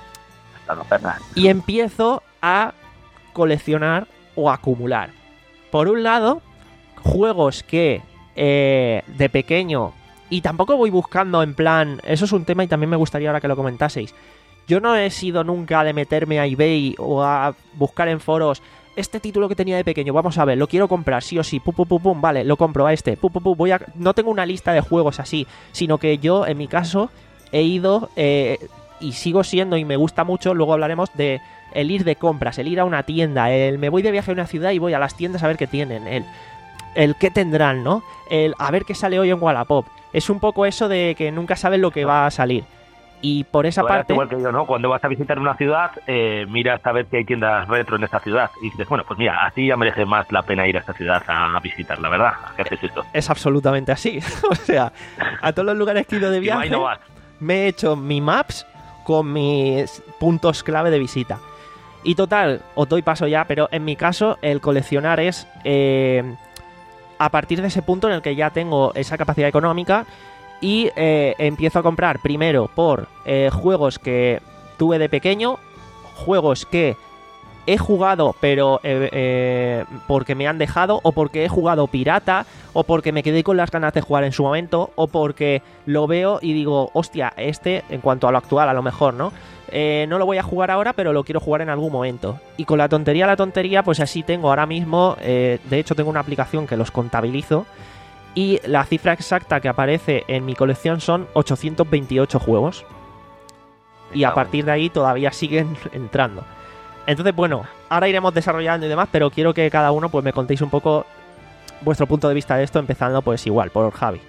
Y empiezo a coleccionar o acumular. Por un lado, juegos que eh, de pequeño, y tampoco voy buscando en plan, eso es un tema y también me gustaría ahora que lo comentaseis, yo no he sido nunca de meterme a eBay o a buscar en foros este título que tenía de pequeño, vamos a ver, lo quiero comprar sí o sí, pum pum pum pum, vale, lo compro a este, pum pum pum, voy a... No tengo una lista de juegos así, sino que yo, en mi caso, he ido eh, y sigo siendo, y me gusta mucho, luego hablaremos de el ir de compras, el ir a una tienda, el me voy de viaje a una ciudad y voy a las tiendas a ver qué tienen, el, el qué tendrán, ¿no? El a ver qué sale hoy en Wallapop. Es un poco eso de que nunca sabes lo que va a salir. Y por esa Bueno, parte... igual que yo, ¿no? Cuando vas a visitar una ciudad, eh, miras a ver si hay tiendas retro en esta ciudad. Y dices, bueno, pues mira, así ya merece más la pena ir a esta ciudad a, a visitar, la verdad. ¿Qué haces esto? Es absolutamente así. O sea, a todos los lugares que he ido de viaje, Y no vas. me he hecho mi maps con mis puntos clave de visita. Y total, os doy paso ya, pero en mi caso, el coleccionar es... Eh, a partir de ese punto en el que ya tengo esa capacidad económica... Y eh, empiezo a comprar primero por eh, juegos que tuve de pequeño, juegos que he jugado pero eh, eh, porque me han dejado, o porque he jugado pirata, o porque me quedé con las ganas de jugar en su momento, o porque lo veo y digo, hostia, este, en cuanto a lo actual a lo mejor, ¿no? Eh, no lo voy a jugar ahora, pero lo quiero jugar en algún momento. Y con la tontería, la tontería, pues así tengo ahora mismo, eh, de hecho tengo una aplicación que los contabilizo, y la cifra exacta que aparece en mi colección son ochocientos veintiocho juegos. Y a partir de ahí todavía siguen entrando. Entonces, bueno, ahora iremos desarrollando y demás, pero quiero que cada uno pues me contéis un poco vuestro punto de vista de esto, empezando pues igual, por Javi.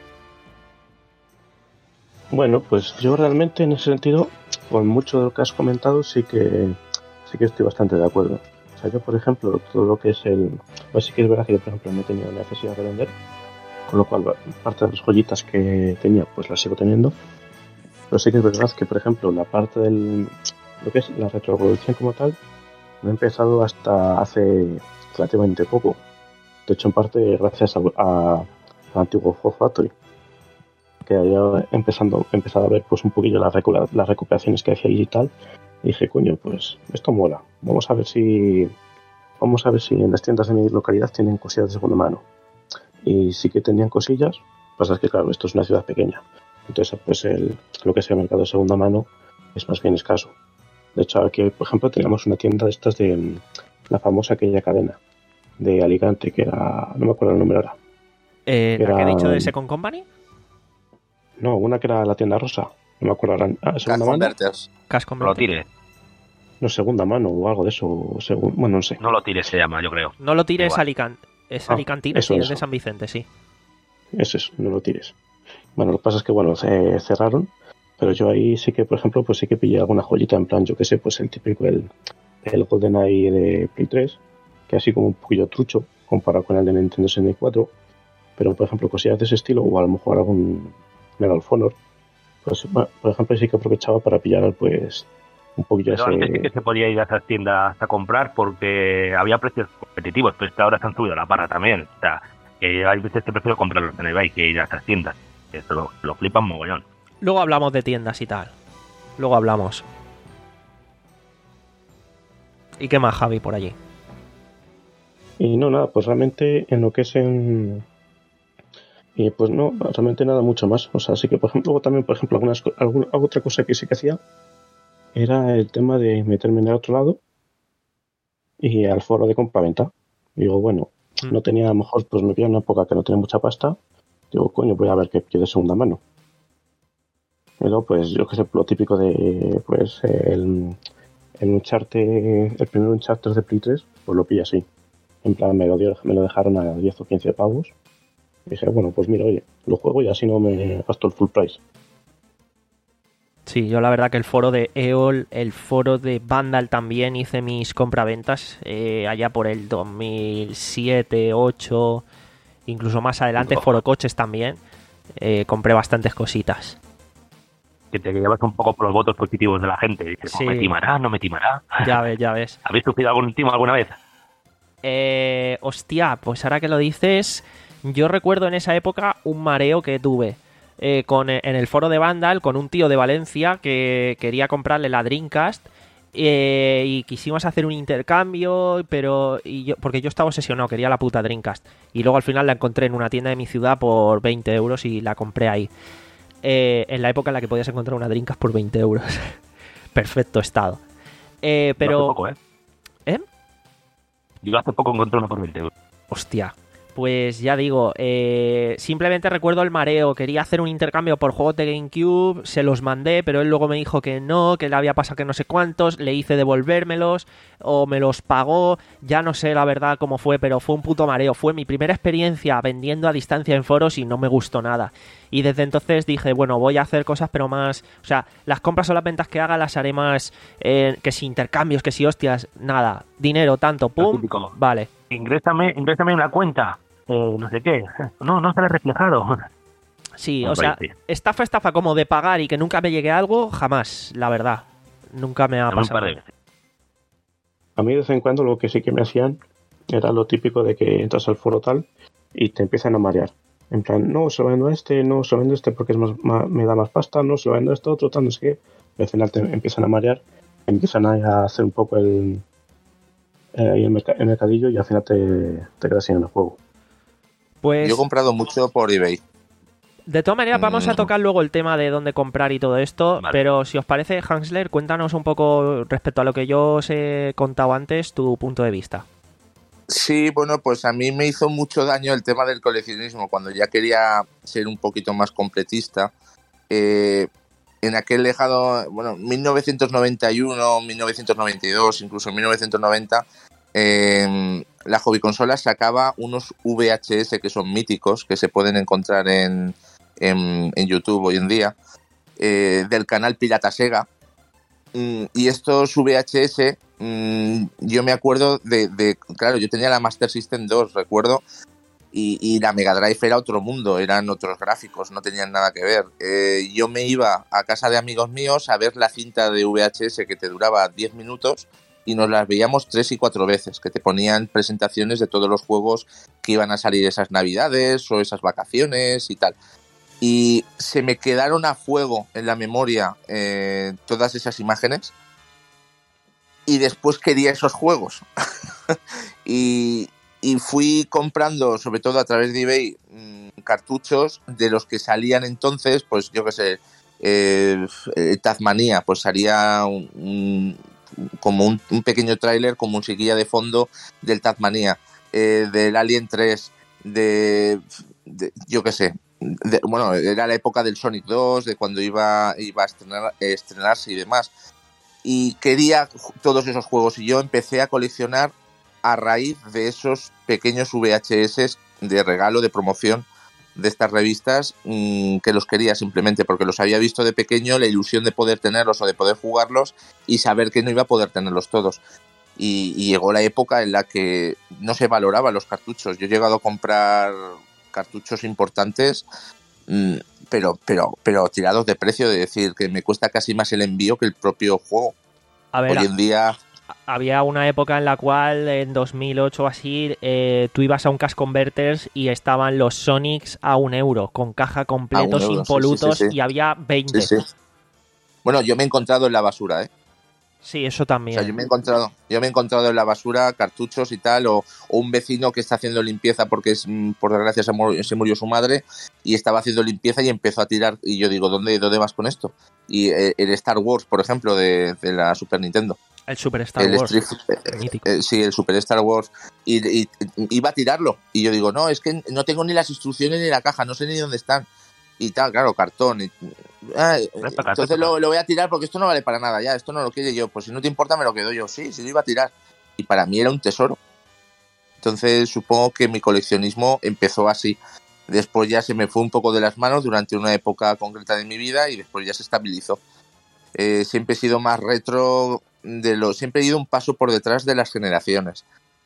Bueno, pues yo realmente en ese sentido, con mucho de lo que has comentado, sí que sí que estoy bastante de acuerdo. O sea, yo, por ejemplo, todo lo que es el... Pues sí que es verdad que yo, por ejemplo, no he tenido necesidad de vender, con lo cual parte de las joyitas que tenía pues las sigo teniendo, pero sí que es verdad que, por ejemplo, la parte del lo que es la retroevolución como tal no he empezado hasta hace relativamente poco, de hecho en parte gracias a, a, al antiguo Hot Factory, que había empezando, empezado a ver pues un poquillo las, recupera, las recuperaciones que hacía y tal, y dije, coño, pues esto mola, vamos a ver si vamos a ver si en las tiendas de mi localidad tienen cosillas de segunda mano. Y sí que tenían cosillas, pasa es que claro, esto es una ciudad pequeña, entonces pues el, lo que es el mercado de segunda mano es más bien escaso. De hecho aquí, por ejemplo, teníamos una tienda de estas de la famosa aquella cadena de Alicante, que era, no me acuerdo el nombre ahora. Eh, ¿La era, que he dicho de Second Company? No, una que era la tienda rosa, no me acuerdo ahora. Ah, segunda Cash mano. Converters. Cash No lo Converters. tires. No, segunda mano o algo de eso, segun, bueno, no sé. No lo tires se llama, yo creo. No lo tires, Igual. Alicante. Es Ah, Alicantina, eso, sí, es eso. de San Vicente, sí. Eso es, no lo tires. Bueno, lo que pasa es que, bueno, se cerraron, pero yo ahí sí que, por ejemplo, pues sí que pillé alguna joyita, en plan, yo que sé, pues el típico, el, el GoldenEye de Play tres, que así como un poquillo trucho, comparado con el de Nintendo sesenta y cuatro, pero, por ejemplo, cosillas de ese estilo, o a lo mejor algún Medal of Honor, pues, bueno, por ejemplo, sí que aprovechaba para pillar, pues, un poquillo Pero antes sí ese... que se podía ir a esas tiendas a comprar porque había precios competitivos, pero es que ahora se han subido la barra también. O sea, que hay veces que prefiero comprarlos en eBay que ir a esas tiendas. Eso lo, lo flipan mogollón. Luego hablamos de tiendas y tal. Luego hablamos. ¿Y qué más, Javi, por allí? Y no, nada, pues realmente en lo que es en... Y pues no, realmente nada mucho más. O sea, sí que, por ejemplo, también, por ejemplo, algunas, alguna, otra cosa que sí que hacía era el tema de meterme en el otro lado y al foro de compra-venta. Digo, bueno, mm. no tenía, a lo mejor, pues me pilla una época que no tenía mucha pasta. Digo, coño, voy a ver qué pillo de segunda mano. Pero, pues, yo que sé, lo típico de, pues, el, el Uncharted, el primer Uncharted de Play tres, pues lo pilla así. En plan, me lo, dio, me lo dejaron a diez o quince pavos. Y dije, bueno, pues mira, oye, lo juego y así no me gasto el full price. Sí, yo la verdad que el foro de E O L, el foro de Vandal también hice mis compraventas eh, allá por el dos mil siete, ocho, incluso más adelante, oh. Foro Coches también. Eh, compré bastantes cositas. Que te llevas un poco por los votos positivos de la gente. Dices, sí. ¿Me timará? ¿No me timará? Ya ves, ya ves. ¿Habéis sufrido algún timo alguna vez? Eh, hostia, pues ahora que lo dices, yo recuerdo en esa época un mareo que tuve. Eh, con, en el foro de Vandal con un tío de Valencia que quería comprarle la Dreamcast eh, y quisimos hacer un intercambio, pero y yo, porque yo estaba obsesionado, quería la puta Dreamcast y luego al final la encontré en una tienda de mi ciudad por veinte euros y la compré ahí, eh, en la época en la que podías encontrar una Dreamcast por veinte euros. perfecto estado. Eh, pero... Yo hace poco, ¿eh? ¿Eh? Yo hace poco encontré uno por veinte euros. Hostia. Pues ya digo, eh, simplemente recuerdo el mareo. Quería hacer un intercambio por juegos de GameCube, se los mandé, pero él luego me dijo que no, que le había pasado que no sé cuántos, le hice devolvérmelos o me los pagó, ya no sé la verdad cómo fue, pero fue un puto mareo. Fue mi primera experiencia vendiendo a distancia en foros y no me gustó nada. Y desde entonces dije, bueno, voy a hacer cosas pero más... O sea, las compras o las ventas que haga las haré más... Eh, que si intercambios, que si hostias, nada. Dinero, tanto, pum, vale. Ingrésame, ingrésame en la cuenta, eh, no sé qué. No, no sale reflejado. Sí, o sea, estafa, estafa como de pagar y que nunca me llegue algo, jamás, la verdad. Nunca me ha pasado. A mí de vez en cuando lo que sí que me hacían era lo típico de que entras al foro tal y te empiezan a marear. En plan, no, se lo vendo a este, no, se lo vendo a este porque es más, más, me da más pasta, no, se lo vendo a este otro, tal, no sé qué. Y al final te empiezan a marear, empiezan a hacer un poco el... Eh, ahí el, merc- el mercadillo y al final te, te quedas sin el juego. Pues yo he comprado mucho por eBay. De todas maneras, vamos a tocar luego el tema de dónde comprar y todo esto, vale. Pero si os parece, Hansler, cuéntanos un poco respecto a lo que yo os he contado antes, tu punto de vista. Sí, bueno, pues a mí me hizo mucho daño el tema del coleccionismo. Cuando ya quería ser un poquito más completista, eh, en aquel lejano, bueno, mil novecientos noventa y uno, mil novecientos noventa y dos, incluso mil novecientos noventa, eh, la hobbyconsola sacaba unos V H S que son míticos, que se pueden encontrar en, en, en YouTube hoy en día, eh, del canal Pirata Sega. Mm, y estos V H S, mm, yo me acuerdo de, de, claro, yo tenía la Master System dos, recuerdo, Y, y la Mega Drive era otro mundo, eran otros gráficos, no tenían nada que ver. Eh, yo me iba a casa de amigos míos a ver la cinta de V H S que te duraba diez minutos y nos las veíamos tres y cuatro veces, que te ponían presentaciones de todos los juegos que iban a salir esas navidades o esas vacaciones y tal. Y se me quedaron a fuego en la memoria eh, todas esas imágenes y después quería esos juegos. y... Y fui comprando, sobre todo a través de eBay, mmm, cartuchos de los que salían entonces, pues yo qué sé, eh, eh, Tazmania, pues salía un, un, como un, un pequeño tráiler con musiquilla de fondo del Tazmania, eh, del Alien tres, de, de yo qué sé, de, bueno, era la época del Sonic dos, de cuando iba, iba a estrenar, eh, estrenarse y demás. Y quería todos esos juegos y yo empecé a coleccionar a raíz de esos pequeños V H S de regalo, de promoción de estas revistas, mmm, que los quería simplemente porque los había visto de pequeño, la ilusión de poder tenerlos o de poder jugarlos y saber que no iba a poder tenerlos todos. Y, y llegó la época en la que no se valoraban los cartuchos. Yo he llegado a comprar cartuchos importantes, mmm, pero, pero, pero tirados de precio, de decir que me cuesta casi más el envío que el propio juego. A ver, hoy en día... había una época en la cual, en dos mil ocho o así, eh, tú ibas a un Cash Converters y estaban los Sonics a un euro, con caja completos, euro, impolutos, sí, sí, sí, sí. y había veinte. Sí, sí. Bueno, yo me he encontrado en la basura, ¿eh? Sí, eso también. O sea, yo me he encontrado, yo me he encontrado en la basura cartuchos y tal, o, o un vecino que está haciendo limpieza porque es, por desgracia se murió, se murió su madre y estaba haciendo limpieza y empezó a tirar. Y yo digo, ¿dónde, dónde vas con esto? Y eh, el Star Wars, por ejemplo, de, de la Super Nintendo. El Super Star el Wars. Street, eh, eh, sí, el Super Star Wars. Y, y, y iba a tirarlo. Y yo digo, no, es que no tengo ni las instrucciones ni la caja, no sé ni dónde están. Y tal, claro, cartón. Y, ah, entonces lo, lo voy a tirar porque esto no vale para nada ya, esto no lo quiere yo. Pues si no te importa me lo quedo yo. Sí, sí lo iba a tirar. Y para mí era un tesoro. Entonces supongo que mi coleccionismo empezó así. Después ya se me fue un poco de las manos durante una época concreta de mi vida y después ya se estabilizó. Eh, siempre he sido más retro de lo, siempre he ido un paso por detrás de las generaciones.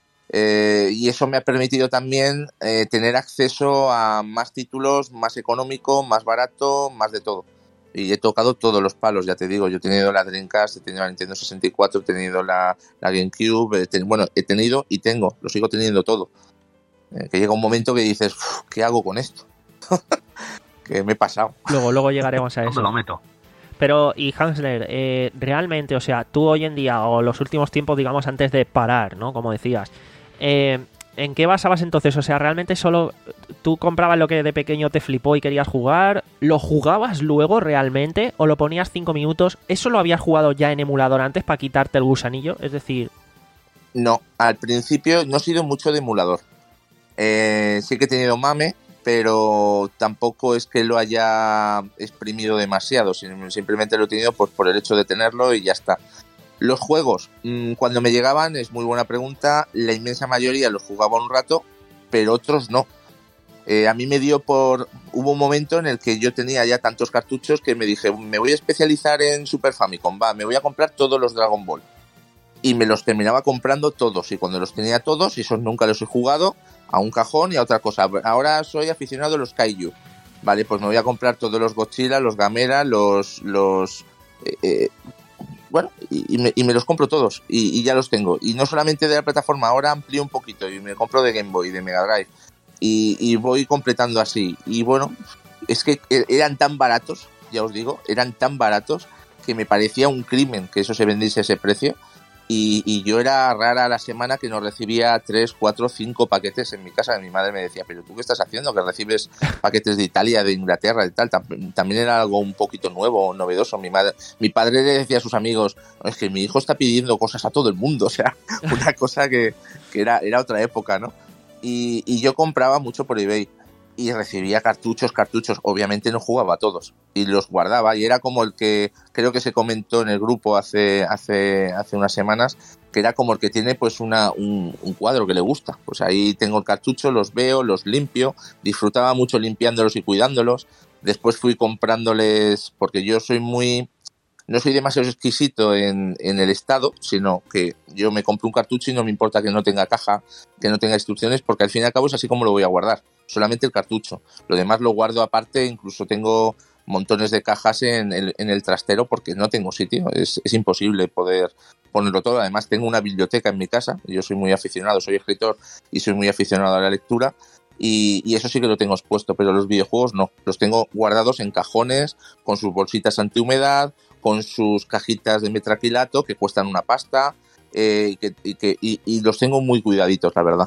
Eh, y eso me ha permitido también eh, tener acceso a más títulos, más económico, más barato, más de todo. Y he tocado todos los palos, ya te digo. Yo he tenido la Dreamcast, he tenido la Nintendo sesenta y cuatro, he tenido la, la GameCube, he ten, bueno, he tenido y tengo, lo sigo teniendo todo. Eh, que llega un momento que dices, ¿qué hago con esto? Que me he pasado. Luego, luego llegaremos a eso. ¿Dónde lo meto? Pero, y Hansler, eh, realmente, o sea, tú hoy en día, o los últimos tiempos, digamos, antes de parar, ¿no? Como decías, eh, ¿En qué basabas entonces? O sea, ¿realmente solo tú comprabas lo que de pequeño te flipó y querías jugar? ¿Lo jugabas luego realmente? ¿O lo ponías cinco minutos? ¿Eso lo habías jugado ya en emulador antes para quitarte el gusanillo? Es decir... No, al principio no he sido mucho de emulador. Eh, sí que he tenido mame, pero tampoco es que lo haya exprimido demasiado. Simplemente lo he tenido pues, por el hecho de tenerlo y ya está. Los juegos, cuando me llegaban, es muy buena pregunta, la inmensa mayoría los jugaba un rato, pero otros no. Eh, a mí me dio por... Hubo un momento en el que yo tenía ya tantos cartuchos que me dije, me voy a especializar en Super Famicom, va, me voy a comprar todos los Dragon Ball. Y me los terminaba comprando todos, y cuando los tenía todos, y esos nunca los he jugado, a un cajón y a otra cosa. Ahora soy aficionado a los Kaiju, vale, pues me voy a comprar todos los Godzilla, los Gamera, los... los eh, eh, Bueno, y, y, me, y me los compro todos, y, y ya los tengo. Y no solamente de la plataforma, ahora amplío un poquito, y me compro de Game Boy, de Mega Drive, y, y voy completando así. Y bueno, es que eran tan baratos, ya os digo, eran tan baratos, que me parecía un crimen que eso se vendiese a ese precio. Y, y yo era rara la semana que no recibía tres, cuatro, cinco paquetes en mi casa. Mi madre me decía, pero ¿tú qué estás haciendo? Que recibes paquetes de Italia, de Inglaterra y tal. También era algo un poquito nuevo, novedoso. Mi madre, mi padre le decía a sus amigos, es que mi hijo está pidiendo cosas a todo el mundo. O sea, una cosa que, que era, era otra época, ¿no? Y, y yo compraba mucho por eBay. Y recibía cartuchos, cartuchos, obviamente no jugaba a todos, y los guardaba, y era como el que creo que se comentó en el grupo hace hace hace unas semanas, que era como el que tiene pues una un, un cuadro que le gusta. Pues ahí tengo el cartucho, los veo, los limpio, disfrutaba mucho limpiándolos y cuidándolos. Después fui comprándoles, porque yo soy muy... No soy demasiado exquisito en, en el estado, sino que yo me compro un cartucho y no me importa que no tenga caja, que no tenga instrucciones, porque al fin y al cabo es así como lo voy a guardar. Solamente el cartucho. Lo demás lo guardo aparte, incluso tengo montones de cajas en el, en el trastero porque no tengo sitio. Es, es imposible poder ponerlo todo. Además tengo una biblioteca en mi casa. Yo soy muy aficionado, soy escritor y soy muy aficionado a la lectura. Y, y eso sí que lo tengo expuesto, pero los videojuegos no. Los tengo guardados en cajones, con sus bolsitas antihumedad, con sus cajitas de metraquilato que cuestan una pasta, eh, y, que, y, que, y, y los tengo muy cuidaditos, la verdad.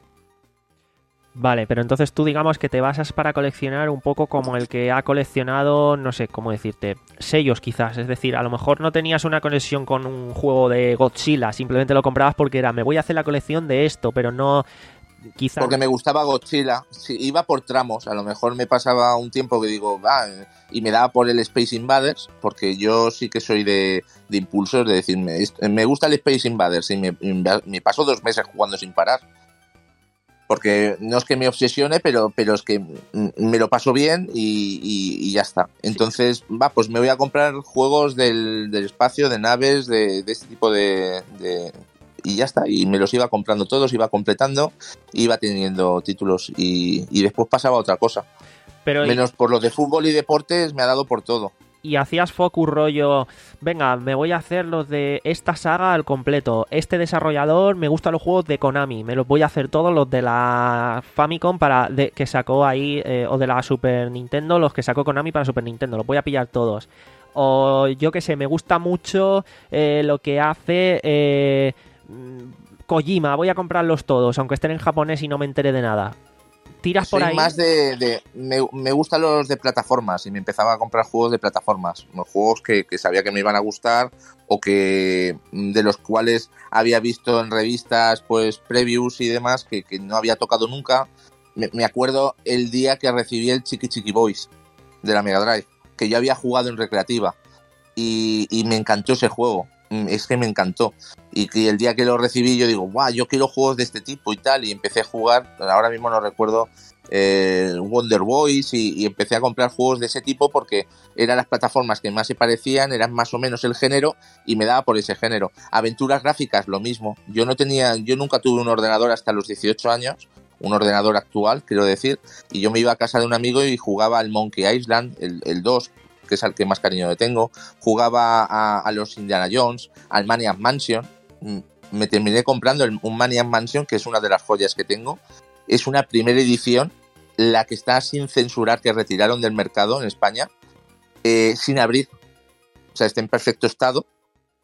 Vale, pero entonces tú digamos que te basas para coleccionar un poco como el que ha coleccionado, no sé cómo decirte, sellos quizás. Es decir, a lo mejor no tenías una conexión con un juego de Godzilla, simplemente lo comprabas porque era, me voy a hacer la colección de esto, pero no... Quizá... Porque me gustaba Godzilla, sí, iba por tramos, a lo mejor me pasaba un tiempo que digo, va, ah, y me daba por el Space Invaders, porque yo sí que soy de, de impulsos, de decir, me, me gusta el Space Invaders, y me, me paso dos meses jugando sin parar, porque no es que me obsesione, pero, pero es que me lo paso bien y, y, y ya está. Entonces, va, pues me voy a comprar juegos del, del espacio, de naves, de, de este tipo de... de y ya está, y me los iba comprando todos, iba completando, iba teniendo títulos y, y después pasaba otra cosa. Pero menos y... por los de fútbol y deportes me ha dado por todo. Y hacías focus rollo, venga, me voy a hacer los de esta saga al completo, este desarrollador, me gustan los juegos de Konami, me los voy a hacer todos los de la Famicom para de, que sacó ahí, eh, o de la Super Nintendo, los que sacó Konami para Super Nintendo, los voy a pillar todos. O yo qué sé, me gusta mucho eh, lo que hace... Eh, Kojima, voy a comprarlos todos, aunque estén en japonés y no me entere de nada. ¿Tiras Soy por ahí? más de... de me, me gustan los de plataformas y me empezaba a comprar juegos de plataformas. Los juegos que, que sabía que me iban a gustar o que de los cuales había visto en revistas pues previews y demás que, que no había tocado nunca. Me, me acuerdo el día que recibí el Chiqui Chiqui Boys de la Mega Drive, que yo había jugado en recreativa y, y me encantó ese juego. Es que me encantó. Y que el día que lo recibí yo digo, guau, yo quiero juegos de este tipo y tal, y empecé a jugar, ahora mismo no recuerdo, eh, Wonder Boys, y, y empecé a comprar juegos de ese tipo porque eran las plataformas que más se parecían, eran más o menos el género, y me daba por ese género. Aventuras gráficas, lo mismo. Yo no tenía, yo nunca tuve un ordenador hasta los dieciocho años, un ordenador actual, quiero decir, y yo me iba a casa de un amigo y jugaba al Monkey Island, el, el dos, que es al que más cariño le tengo, jugaba a, a los Indiana Jones, al Maniac Mansion, me terminé comprando el, un Maniac Mansion, que es una de las joyas que tengo, es una primera edición, la que está sin censurar, que retiraron del mercado en España, eh, sin abrir, o sea, está en perfecto estado,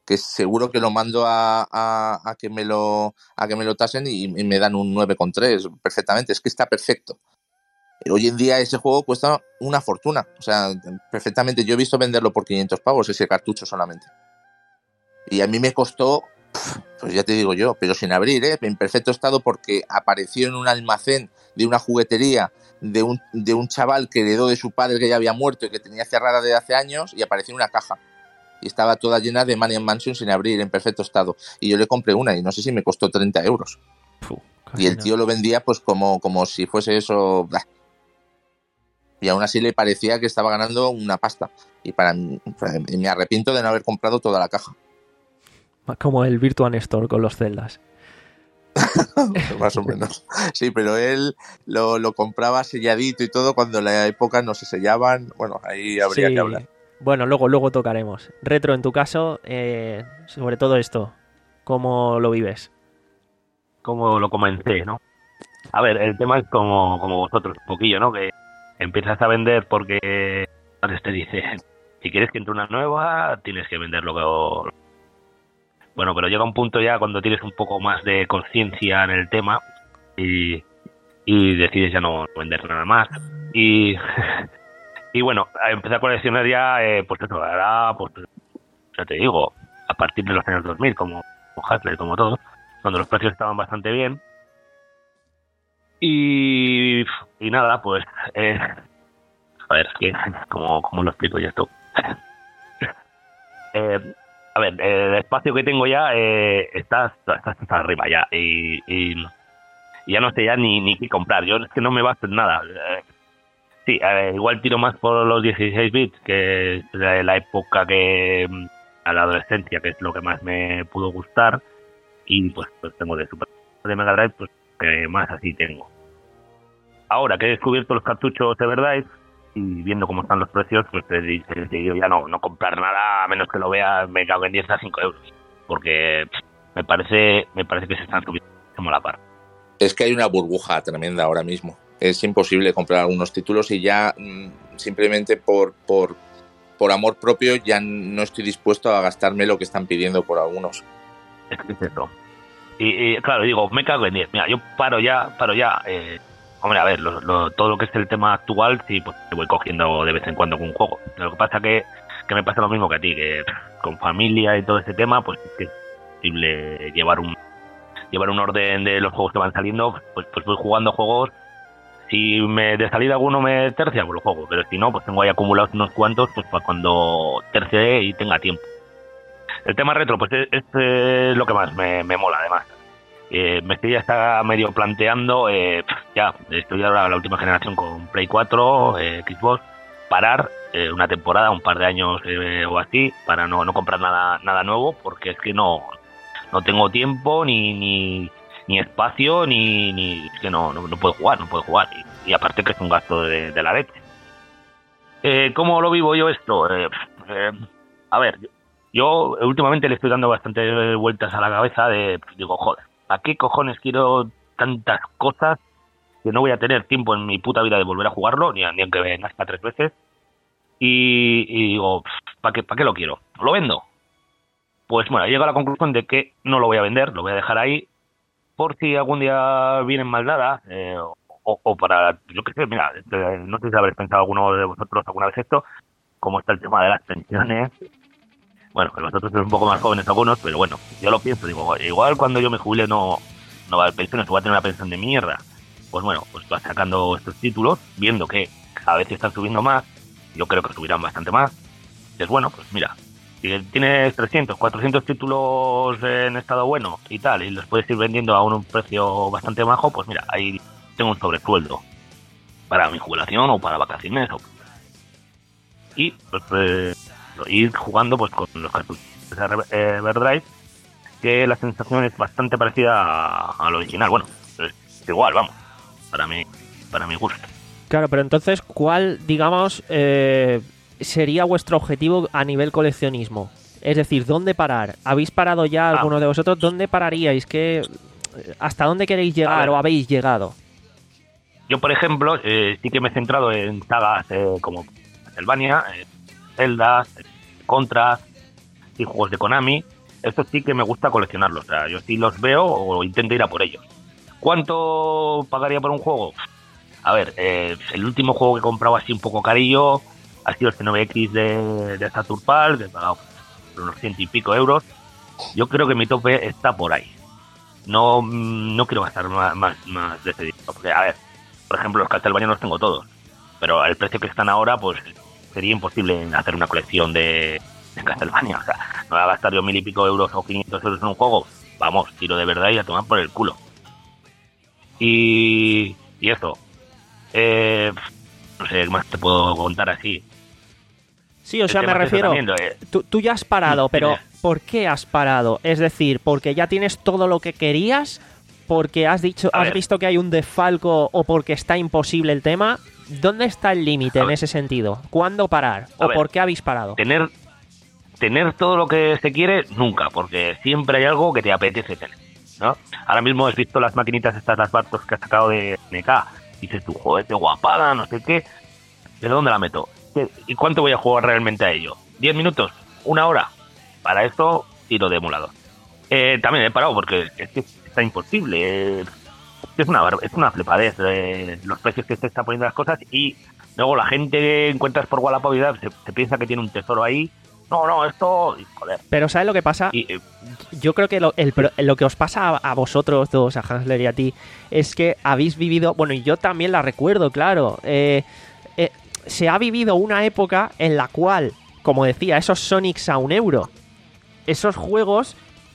que seguro que lo mando a, a, a que me lo a que me lo tasen y, y me dan un nueve coma tres perfectamente. Es que está perfecto. Hoy en día ese juego cuesta una fortuna. O sea, perfectamente. Yo he visto venderlo por quinientos pavos ese cartucho solamente. Y a mí me costó, pues ya te digo yo, pero sin abrir, ¿eh? En perfecto estado, porque apareció en un almacén de una juguetería de un, de un chaval que heredó de su padre que ya había muerto y que tenía cerrada desde hace años, y apareció en una caja. Y estaba toda llena de Maniac Mansion sin abrir, en perfecto estado. Y yo le compré una y no sé si me costó treinta euros. Puh, y el tío no. lo vendía pues como, como si fuese eso... Blah. Y aún así le parecía que estaba ganando una pasta. Y para mí, me arrepiento de no haber comprado toda la caja. Como el Virtual Store con los Zeldas. Más o menos. Sí, pero él lo, lo compraba selladito y todo cuando en la época no se sellaban. Bueno, ahí habría sí. que hablar. Bueno, luego, luego tocaremos. Retro, en tu caso, eh, sobre todo esto, ¿cómo lo vives? Como lo comenté, ¿no? A ver, el tema es como, como vosotros, un poquillo, ¿no? Que empiezas a vender porque antes te dicen, si quieres que entre una nueva, tienes que vender lo que... Bueno, pero llega un punto ya cuando tienes un poco más de conciencia en el tema y, y decides ya no vender nada más. Y, y bueno, empecé a coleccionar ya, eh, pues eso, ahora, pues ya te digo, a partir de los años dos mil, como Hasler, como todo, cuando los precios estaban bastante bien. Y, y nada, pues, eh, a ver, ¿qué? ¿Cómo, cómo lo explico yo esto? eh, A ver, el espacio que tengo ya eh, está, está, está arriba ya y, y, y ya no sé ya ni, ni qué comprar. Yo es que no me basto en nada. Eh, sí, eh, igual tiro más por los dieciséis bits, que es la, la época que a la adolescencia, que es lo que más me pudo gustar. Y pues, pues tengo de Super de Mega Drive, pues que más así tengo. Ahora que he descubierto los cartuchos Everdrive y viendo cómo están los precios, pues he decidido ya no, no comprar nada, a menos que lo vea, me cago en diez a cinco euros. Porque pff, me parece me parece que se están subiendo como la par. Es que hay una burbuja tremenda ahora mismo. Es imposible comprar algunos títulos y ya mmm, simplemente por, por, por amor propio ya no estoy dispuesto a gastarme lo que están pidiendo por algunos. Es que es eso. Y, y claro, digo, me cago en diez. Mira, yo paro ya, paro ya... Eh, Hombre, a ver, lo, lo, todo lo que es el tema actual, sí, pues te voy cogiendo de vez en cuando con un juego. Lo que pasa que, que me pasa lo mismo que a ti, que con familia y todo ese tema, pues es que es posible llevar un llevar un orden de los juegos que van saliendo, pues pues voy jugando juegos. Si me de salida alguno me tercia, pues lo juego, pero si no, pues tengo ahí acumulados unos cuantos, pues para cuando tercie y tenga tiempo. El tema retro, pues es, es eh, lo que más me, me mola, además. Eh, me estoy ya está medio planteando, eh, ya estoy ahora en la última generación con Play cuatro, eh, Xbox, parar eh, una temporada, un par de años eh, o así, para no, no comprar nada nada nuevo, porque es que no no tengo tiempo ni ni, ni espacio ni, ni es que no, no no puedo jugar, no puedo jugar y, y aparte que es un gasto de, de la leche. Eh, ¿Cómo lo vivo yo esto? Eh, eh, a ver, yo, yo últimamente le estoy dando bastante vueltas a la cabeza de, pues, digo, joder, ¿a qué cojones quiero tantas cosas que no voy a tener tiempo en mi puta vida de volver a jugarlo, ni, ni aunque me nazca tres veces? Y, y digo, ¿para qué, ¿para qué lo quiero? ¿Lo vendo? Pues bueno, llego a la conclusión de que no lo voy a vender, lo voy a dejar ahí, por si algún día vienen mal dadas, eh, o, o para, yo qué sé, mira, no sé si habréis pensado alguno de vosotros alguna vez esto, cómo está el tema de las pensiones. Bueno, que vosotros sois un poco más jóvenes algunos, pero bueno, yo lo pienso, digo, igual cuando yo me jubile no, no va a haber pensiones, voy a tener una pensión de mierda. Pues bueno, pues vas sacando estos títulos, viendo que cada vez están subiendo más, yo creo que subirán bastante más. Es bueno, pues mira, si tienes trescientos, cuatrocientos títulos en estado bueno y tal, y los puedes ir vendiendo a un precio bastante bajo, pues mira, ahí tengo un sobresueldo para mi jubilación o para vacaciones. O... Y pues... Eh, ir jugando pues con los cartuchos de Everdrive, que la sensación es bastante parecida a, a lo original. Bueno, es igual, vamos, para mí, para mi gusto. Claro, pero entonces, ¿cuál, digamos, eh, sería vuestro objetivo a nivel coleccionismo? Es decir, ¿dónde parar? ¿Habéis parado ya alguno ah. de vosotros? ¿Dónde pararíais? ¿Qué, ¿Hasta dónde queréis llegar o habéis llegado? Yo, por ejemplo, eh, sí que me he centrado en sagas eh, como Castlevania, eh, Zelda, Contra y juegos de Konami, estos sí que me gusta coleccionarlos. O sea, yo sí los veo o intento ir a por ellos. ¿Cuánto pagaría por un juego? A ver, eh, el último juego que he comprado así un poco carillo ha sido el C nueve X de, de Saturn Park, que he pagado por unos ciento y pico euros. Yo creo que mi tope está por ahí. No, no quiero gastar más, más, más de ese dinero. Porque, a ver, por ejemplo, los Castlevania los tengo todos. Pero al precio que están ahora, pues sería imposible hacer una colección de, de Castlevania. O sea, no voy a gastar yo mil y pico euros o quinientos euros en un juego. Vamos, tiro de verdad y a tomar por el culo. Y, y eso. Eh, no sé qué más te puedo contar así. Sí, o sea, me refiero, eh, tú, tú ya has parado, pero ¿por qué has parado? Es decir, ¿porque ya tienes todo lo que querías? ¿Porque has dicho, has visto que hay un desfalco o porque está imposible el tema? ¿Dónde está el límite en ese sentido? ¿Cuándo parar? ¿O por qué habéis parado? Tener, tener todo lo que se quiere, nunca, porque siempre hay algo que te apetece tener, ¿no? Ahora mismo has visto las maquinitas estas, las Bartos que has sacado de N K. Dices tú, joder, qué guapada, no sé qué. ¿De dónde la meto? ¿Y cuánto voy a jugar realmente a ello? ¿Diez minutos? ¿Una hora? Para esto, tiro de emulador. Eh, también he parado porque es que está imposible. Es una, es una flipadez eh, los precios que se están poniendo las cosas, y luego la gente que encuentras por Wallapop se, se piensa que tiene un tesoro ahí. No, no, esto... Joder. Pero ¿sabes lo que pasa? Y, eh, Yo creo que lo, el, lo que os pasa a, a vosotros dos, a Hansler y a ti, es que habéis vivido... Bueno, y yo también la recuerdo, claro. Eh, eh, se ha vivido una época en la cual, como decía, esos Sonics a un euro, esos juegos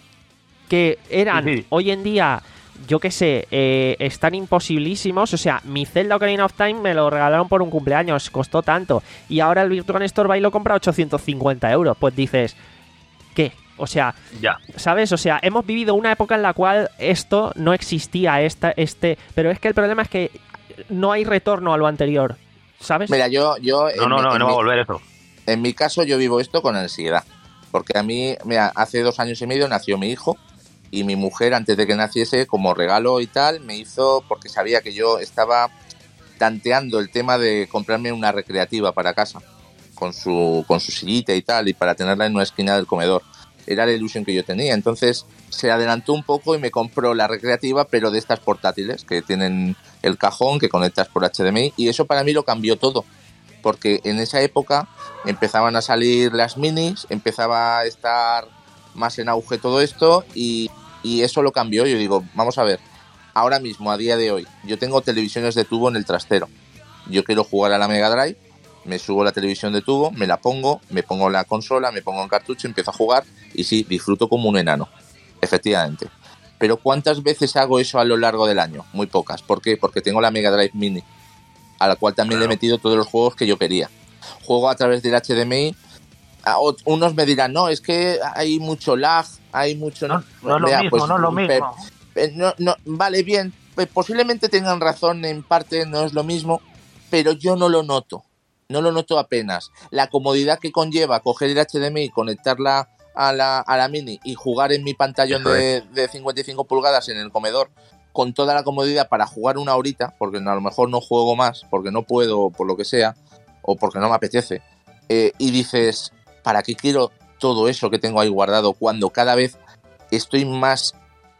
que eran sí, sí. hoy en día... Yo qué sé, eh, están imposibilísimos. O sea, mi Zelda Ocarina of Time me lo regalaron por un cumpleaños, costó tanto. Y ahora el Virtual Store va y lo compra a ochocientos cincuenta euros. Pues dices, ¿qué? O sea, ya. ¿sabes? O sea, hemos vivido una época en la cual esto no existía, esta, este... Pero es que el problema es que no hay retorno a lo anterior, ¿sabes? Mira, yo... yo no, no, mi, no, no va a volver eso. En mi caso yo vivo esto con ansiedad. Porque a mí, mira, hace dos años y medio nació mi hijo. Y mi mujer, antes de que naciese, como regalo y tal, me hizo, porque sabía que yo estaba tanteando el tema de comprarme una recreativa para casa, con su con su sillita y tal, y para tenerla en una esquina del comedor. Era la ilusión que yo tenía. Entonces se adelantó un poco y me compró la recreativa, pero de estas portátiles, que tienen el cajón, que conectas por H D M I, y eso para mí lo cambió todo. Porque en esa época empezaban a salir las minis, empezaba a estar más en auge todo esto, y... Y eso lo cambió. Yo digo, vamos a ver, ahora mismo, a día de hoy, yo tengo televisiones de tubo en el trastero. Yo quiero jugar a la Mega Drive, me subo la televisión de tubo, me la pongo, me pongo la consola, me pongo el cartucho, empiezo a jugar y sí, disfruto como un enano, efectivamente. Pero ¿cuántas veces hago eso a lo largo del año? Muy pocas. ¿Por qué? Porque tengo la Mega Drive Mini, a la cual también claro. le he metido todos los juegos que yo quería. Juego a través del H D M I. Unos me dirán, no, es que hay mucho lag, hay mucho... No, no es lo Vea, mismo, pues, no es lo mismo. Pe, no, no, vale, bien, pues posiblemente tengan razón en parte, no es lo mismo, pero yo no lo noto, no lo noto apenas. La comodidad que conlleva coger el H D M I, conectarla a la, a la Mini y jugar en mi pantallón de, de cincuenta y cinco pulgadas en el comedor, con toda la comodidad para jugar una horita, porque a lo mejor no juego más, porque no puedo, por lo que sea, o porque no me apetece, eh, y dices... ¿Para qué quiero todo eso que tengo ahí guardado cuando cada vez estoy más...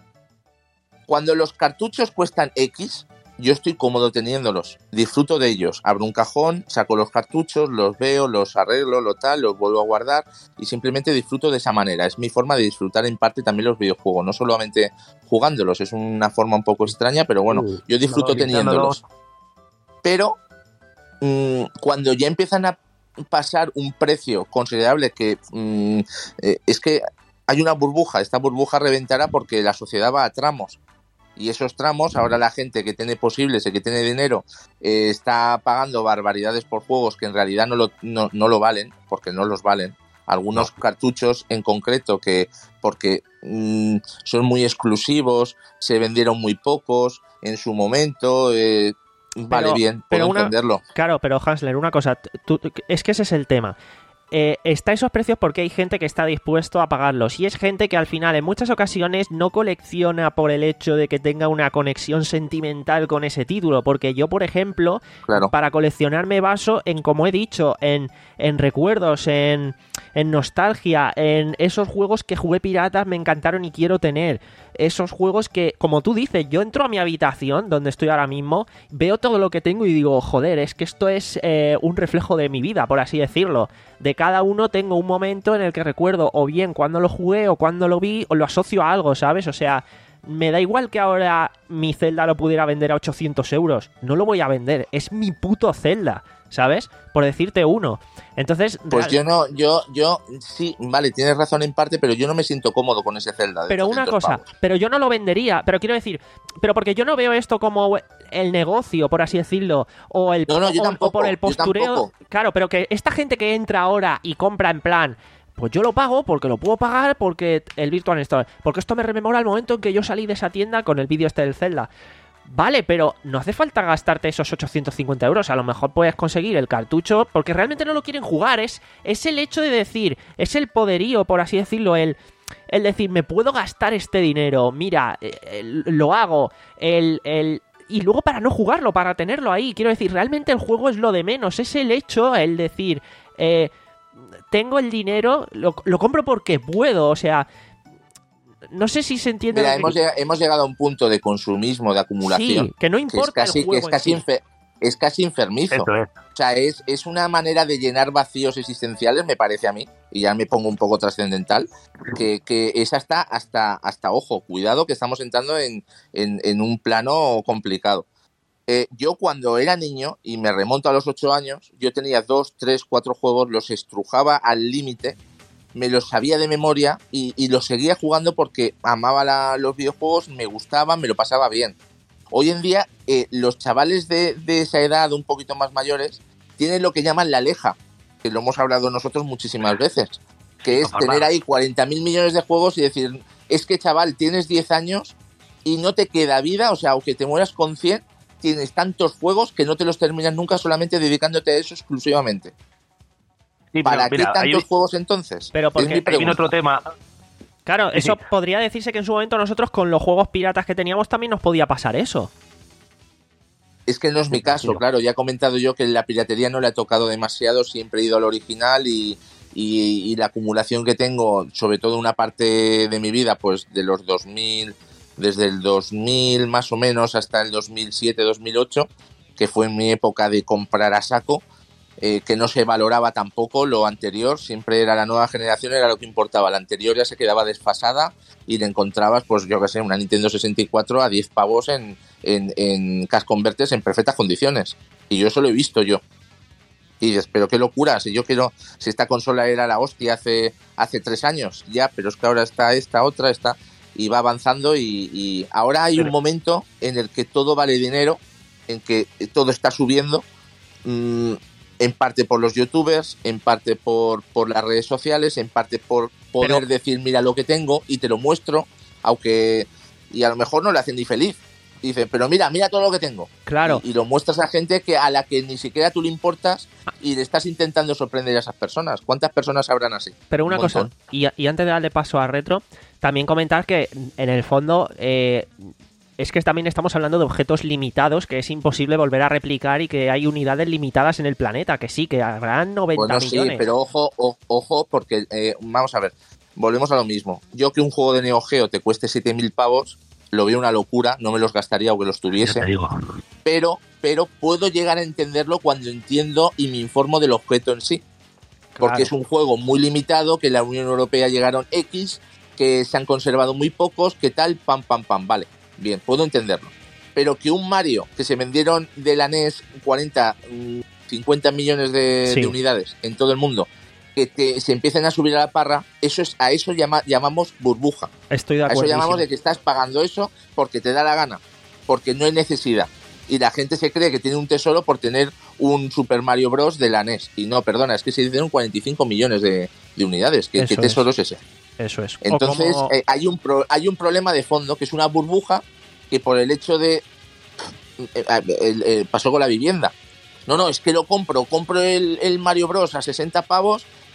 Cuando los cartuchos cuestan X, yo estoy cómodo teniéndolos. Disfruto de ellos. Abro un cajón, saco los cartuchos, los veo, los arreglo, lo tal, los vuelvo a guardar y simplemente disfruto de esa manera. Es mi forma de disfrutar en parte también los videojuegos, no solamente jugándolos. Es una forma un poco extraña, pero bueno, uh, yo disfruto no, teniéndolos. Pero mmm, cuando ya empiezan a pasar un precio considerable que mmm, eh, es que hay una burbuja, esta burbuja reventará porque la sociedad va a tramos y esos tramos, ahora la gente que tiene posibles y que tiene dinero eh, está pagando barbaridades por juegos que en realidad no lo, no, no lo valen, porque no los valen. Algunos no. cartuchos en concreto que porque mmm, son muy exclusivos, se vendieron muy pocos en su momento, eh, vale, pero, bien, puedo pero una, entenderlo. Claro, pero Hansler, una cosa, tú, es que ese es el tema. eh, está a esos precios porque hay gente que está dispuesto a pagarlos. Y es gente que al final en muchas ocasiones no colecciona por el hecho de que tenga una conexión sentimental con ese título. Porque yo, por ejemplo, claro. para coleccionar me baso en, como he dicho, en, en recuerdos, en, en nostalgia, en esos juegos que jugué piratas, me encantaron y quiero tener. Esos juegos que, como tú dices, yo entro a mi habitación, donde estoy ahora mismo, veo todo lo que tengo y digo, joder, es que esto es eh, un reflejo de mi vida, por así decirlo. De cada uno tengo un momento en el que recuerdo o bien cuando lo jugué o cuando lo vi o lo asocio a algo, ¿sabes? O sea, me da igual que ahora mi Zelda lo pudiera vender a ochocientos euros. No lo voy a vender, es mi puto Zelda, ¿sabes? Por decirte uno. Entonces, pues real... yo no, yo, yo, sí, vale, tienes razón en parte, pero yo no me siento cómodo con ese Zelda. De pero una cosa, pavos. pero yo no lo vendería, pero quiero decir, pero porque yo no veo esto como el negocio, por así decirlo, o el no, no, yo o, tampoco, o por el postureo. Claro, pero que esta gente que entra ahora y compra en plan, pues yo lo pago porque lo puedo pagar porque el Virtual Store, porque esto me rememora el momento en que yo salí de esa tienda con el vídeo este del Zelda. Vale, pero no hace falta gastarte esos ochocientos cincuenta euros. A lo mejor puedes conseguir el cartucho porque realmente no lo quieren jugar. Es, es el hecho de decir, es el poderío, por así decirlo, el, el decir, me puedo gastar este dinero, mira, eh, lo hago, el, el... Y luego para no jugarlo, para tenerlo ahí. Quiero decir, realmente el juego es lo de menos. Es el hecho, el decir, eh, tengo el dinero, lo, lo compro porque puedo, o sea... No sé si se entiende. Mira, que... hemos, llegado, hemos llegado a un punto de consumismo, de acumulación. Sí, que no importa que es casi, el juego que es, casi en sí. enfer- es casi enfermizo. Eso es. O sea, es, es una manera de llenar vacíos existenciales, me parece a mí, y ya me pongo un poco trascendental, que, que es hasta, hasta, hasta, ojo, cuidado que estamos entrando en, en, en un plano complicado. Eh, yo cuando era niño, y me remonto a los ocho años, yo tenía dos, tres, cuatro juegos, los estrujaba al límite, me los sabía de memoria y, y los seguía jugando porque amaba la, los videojuegos, me gustaban, me lo pasaba bien. Hoy en día, eh, los chavales de, de esa edad, un poquito más mayores, tienen lo que llaman la leja, que lo hemos hablado nosotros muchísimas veces, que es tener ahí cuarenta mil millones de juegos y decir, es que chaval, tienes diez años y no te queda vida, o sea, aunque te mueras con cien, tienes tantos juegos que no te los terminas nunca solamente dedicándote a eso exclusivamente. Sí, ¿Para pero, mira, qué tantos hay... juegos entonces? Pero porque hay otro tema. Claro, sí, eso sí. podría decirse que en su momento nosotros con los juegos piratas que teníamos también nos podía pasar eso. Es que no es mi caso, claro, ya he comentado yo que la piratería no le ha tocado demasiado, siempre he ido al original y, y, y la acumulación que tengo, sobre todo una parte de mi vida, pues de los dos mil, desde el dos mil más o menos hasta el dos mil siete, dos mil ocho, que fue mi época de comprar a saco, eh, que no se valoraba tampoco lo anterior, siempre era la nueva generación, era lo que importaba, la anterior ya se quedaba desfasada y le encontrabas, pues yo que sé, una Nintendo sesenta y cuatro a diez pavos en, en, en Cash Converters en perfectas condiciones, y yo eso lo he visto yo. Y dices, pero qué locura, si yo quiero, si esta consola era la hostia hace, hace tres años, ya, pero es que ahora está esta otra, está, y va avanzando y, y ahora hay un momento en el que todo vale dinero, en que todo está subiendo, mmm, en parte por los youtubers, en parte por, por las redes sociales, en parte por poder Pero... decir, mira lo que tengo y te lo muestro, aunque y a lo mejor no le hacen ni feliz. Y dicen, pero mira, mira todo lo que tengo. Claro. Y, y lo muestras a gente que a la que ni siquiera tú le importas y le estás intentando sorprender a esas personas. ¿Cuántas personas habrán así? Pero una Un cosa, y, y antes de darle paso a Retro, también comentar que en el fondo... Eh, es que también estamos hablando de objetos limitados que es imposible volver a replicar y que hay unidades limitadas en el planeta, que sí, que habrán noventa bueno, millones. Sí, pero ojo, o, ojo, porque eh, vamos a ver, volvemos a lo mismo. Yo que un juego de Neo Geo te cueste siete mil pavos, lo veo una locura, no me los gastaría aunque los tuviese. Ya te digo. Pero, pero puedo llegar a entenderlo cuando entiendo y me informo del objeto en sí. Porque claro. Es un juego muy limitado, que en la Unión Europea llegaron X, que se han conservado muy pocos, que tal, pam, pam, pam, vale. Bien, puedo entenderlo. Pero que un Mario, que se vendieron de la N E S cuarenta, cincuenta millones de, sí. de unidades en todo el mundo, que te, se empiecen a subir a la parra, eso es a eso llama, llamamos burbuja. Estoy de acuerdo. A eso llamamos de que estás pagando eso porque te da la gana, porque no hay necesidad. Y la gente se cree que tiene un tesoro por tener un Super Mario Bros. De la N E S. Y no, perdona, es que se hicieron cuarenta y cinco millones de, de unidades. ¿Qué, ¿qué tesoro es. es ese? Eso es. Entonces como... eh, hay un pro, hay un problema de fondo que es una burbuja que por el hecho de eh, eh, eh, pasó con la vivienda. No, no, es que lo compro, compro el, el Mario Bros a sesenta pavos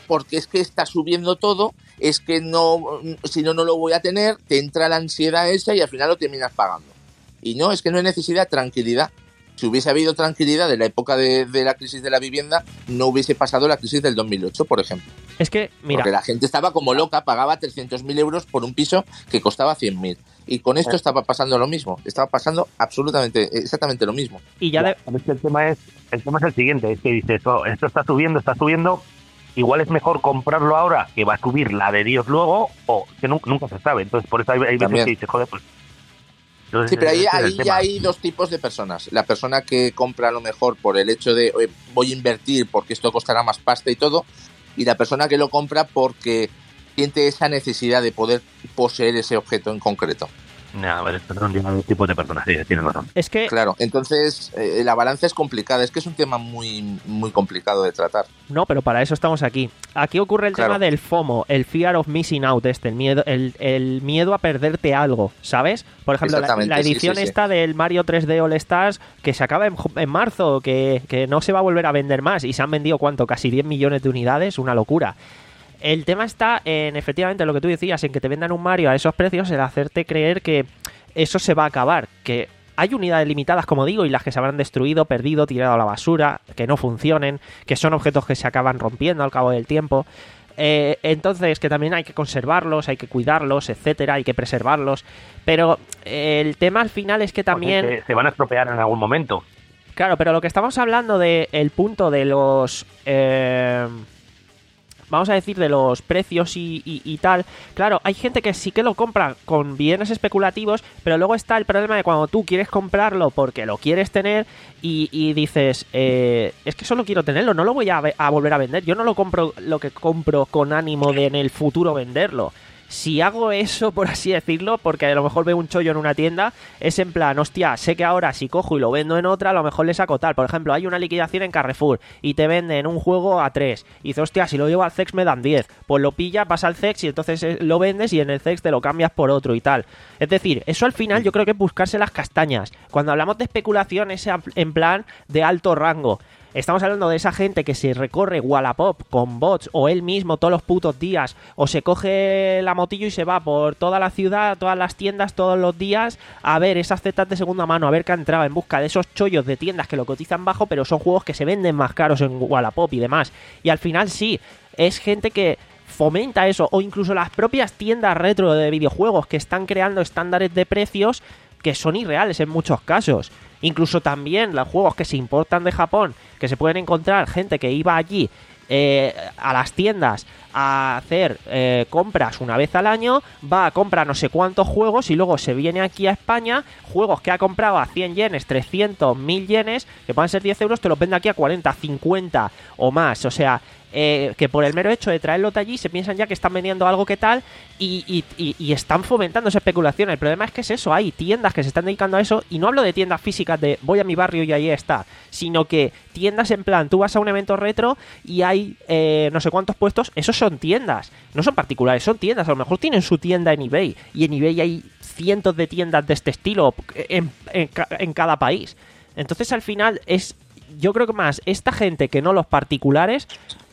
porque es que está subiendo todo, es que no, si no, no lo voy a tener, te entra la ansiedad esa y al final lo terminas pagando. Y no, es que no hay necesidad, tranquilidad. Si hubiese habido tranquilidad de la época de, de la crisis de la vivienda, no hubiese pasado la crisis del dos mil ocho, por ejemplo. Es que, mira... Porque la gente estaba como loca, pagaba trescientos mil euros por un piso que costaba cien mil. Y con esto estaba pasando lo mismo. Estaba pasando absolutamente, exactamente lo mismo. Y ya de... Es que el tema es, el tema es el siguiente, es que dices, oh, esto está subiendo, está subiendo, igual es mejor comprarlo ahora, que va a subir la de Dios luego, o que nunca, nunca se sabe. Entonces, por eso hay, hay veces que dices, joder, pues... Entonces, sí, pero ahí, ese es ahí ya hay dos tipos de personas. La persona que compra a lo mejor por el hecho de oye, voy a invertir porque esto costará más pasta y todo, y la persona que lo compra porque siente esa necesidad de poder poseer ese objeto en concreto. No, a ver, estos son dos tipos de personas, sí, tienes razón. Es que... Claro, entonces eh, la balanza es complicada, es que es un tema muy, muy complicado de tratar. No, pero para eso estamos aquí. Aquí ocurre el claro. tema del FOMO, el fear of missing out, este, el miedo, el, el miedo a perderte algo, ¿sabes? Por ejemplo, la, la edición sí, sí, esta sí. del Mario tres D All Stars que se acaba en, en marzo, que, que no se va a volver a vender más, y se han vendido, ¿cuánto? Casi diez millones de unidades, una locura. El tema está en, efectivamente, lo que tú decías, en que te vendan un Mario a esos precios, el hacerte creer que eso se va a acabar, que hay unidades limitadas, como digo, y las que se habrán destruido, perdido, tirado a la basura, que no funcionen, que son objetos que se acaban rompiendo al cabo del tiempo. Eh, entonces, que también hay que conservarlos, hay que cuidarlos, etcétera, hay que preservarlos. Pero eh, el tema al final es que también... Porque se, se van a estropear en algún momento. Claro, pero lo que estamos hablando de el punto de los... Eh... vamos a decir, de los precios y, y, y tal. Claro, hay gente que sí que lo compra con bienes especulativos, pero luego está el problema de cuando tú quieres comprarlo porque lo quieres tener y, y dices, eh, es que solo quiero tenerlo, no lo voy a, a volver a vender. Yo no lo compro, lo que compro con ánimo de en el futuro venderlo. Si hago eso, por así decirlo, porque a lo mejor veo un chollo en una tienda, es en plan, hostia, sé que ahora si cojo y lo vendo en otra, a lo mejor le saco tal. Por ejemplo, hay una liquidación en Carrefour y te venden un juego a tres. Y dices, hostia, si lo llevo al C E X me dan diez. Pues lo pillas, vas al C E X y entonces lo vendes y en el C E X te lo cambias por otro y tal. Es decir, eso al final yo creo que es buscarse las castañas. Cuando hablamos de especulación es en plan de alto rango. Estamos hablando de esa gente que se recorre Wallapop con bots o él mismo todos los putos días, o se coge la motillo y se va por toda la ciudad, todas las tiendas, todos los días a ver esas cetas de segunda mano, a ver qué ha entrado en busca de esos chollos de tiendas que lo cotizan bajo, pero son juegos que se venden más caros en Wallapop y demás. Y al final sí, es gente que fomenta eso, o incluso las propias tiendas retro de videojuegos que están creando estándares de precios que son irreales en muchos casos. Incluso también los juegos que se importan de Japón, que se pueden encontrar gente que iba allí eh, a las tiendas a hacer eh, compras una vez al año, va a comprar no sé cuántos juegos y luego se viene aquí a España, juegos que ha comprado a cien yenes, trescientos, mil yenes, que pueden ser diez euros, te los vende aquí a cuarenta, cincuenta o más. O sea, eh, que por el mero hecho de traerlo de allí se piensan ya que están vendiendo algo que tal y, y, y, y están fomentando esa especulación. El problema es que es eso, hay tiendas que se están dedicando a eso, y no hablo de tiendas físicas de voy a mi barrio y ahí está, sino que tiendas en plan, tú vas a un evento retro y hay eh, no sé cuántos puestos, esos son tiendas, no son particulares, son tiendas, a lo mejor tienen su tienda en eBay, y en eBay hay cientos de tiendas de este estilo en, en, en cada país. Entonces al final es, yo creo que más esta gente que no los particulares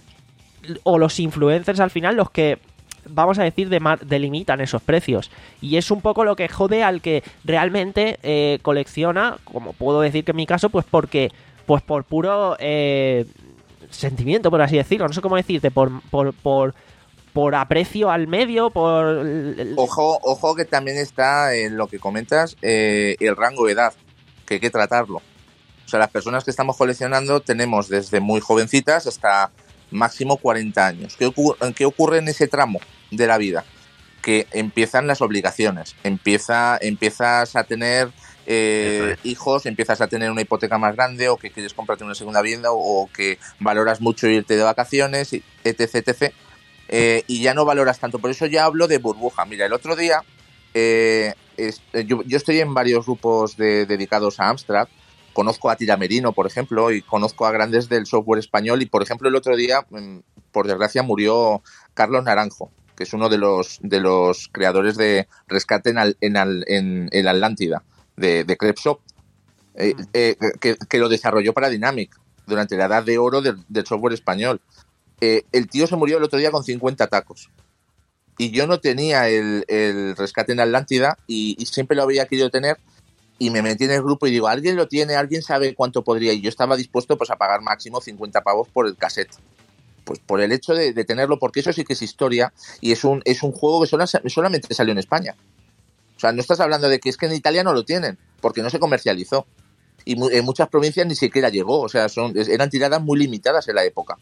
o los influencers al final los que, vamos a decir, de delimitan esos precios, y es un poco lo que jode al que realmente eh, colecciona, como puedo decir que en mi caso, pues porque pues por puro eh, sentimiento, por así decirlo, no sé cómo decirte, por por por, por aprecio al medio, por... Ojo, ojo que también está en lo que comentas eh, el rango de edad, que hay que tratarlo. O sea, las personas que estamos coleccionando tenemos desde muy jovencitas hasta máximo cuarenta años. ¿Qué ocurre, ¿Qué ocurre en ese tramo de la vida? Que empiezan las obligaciones, empieza, empiezas a tener eh, hijos, empiezas a tener una hipoteca más grande, o que quieres comprarte una segunda vivienda, o, o que valoras mucho irte de vacaciones, etc, etcétera. Eh, y ya no valoras tanto. Por eso ya hablo de burbuja. Mira, el otro día eh, es, yo, yo estoy en varios grupos de, dedicados a Amstrad. Conozco a Tira Merino, por ejemplo, y conozco a grandes del software español. Y, por ejemplo, el otro día, por desgracia, murió Carlos Naranjo, que es uno de los de los creadores de Rescate en, al, en, al, en, en Atlántida, de, de Crepshop, eh, eh, que, que lo desarrolló para Dynamic durante la edad de oro del, del software español. Eh, el tío se murió el otro día con cincuenta tacos. Y yo no tenía el, el rescate en Atlántida y, y siempre lo había querido tener. Y me metí en el grupo y digo, ¿alguien lo tiene? ¿Alguien sabe cuánto podría? Y yo estaba dispuesto pues a pagar máximo cincuenta pavos por el cassette. Pues por el hecho de, de tenerlo, porque eso sí que es historia y es un, es un juego que sola, solamente salió en España. O sea, no estás hablando de que es que en Italia no lo tienen, porque no se comercializó. Y mu- en muchas provincias ni siquiera llegó. O sea, son, eran tiradas muy limitadas en la época.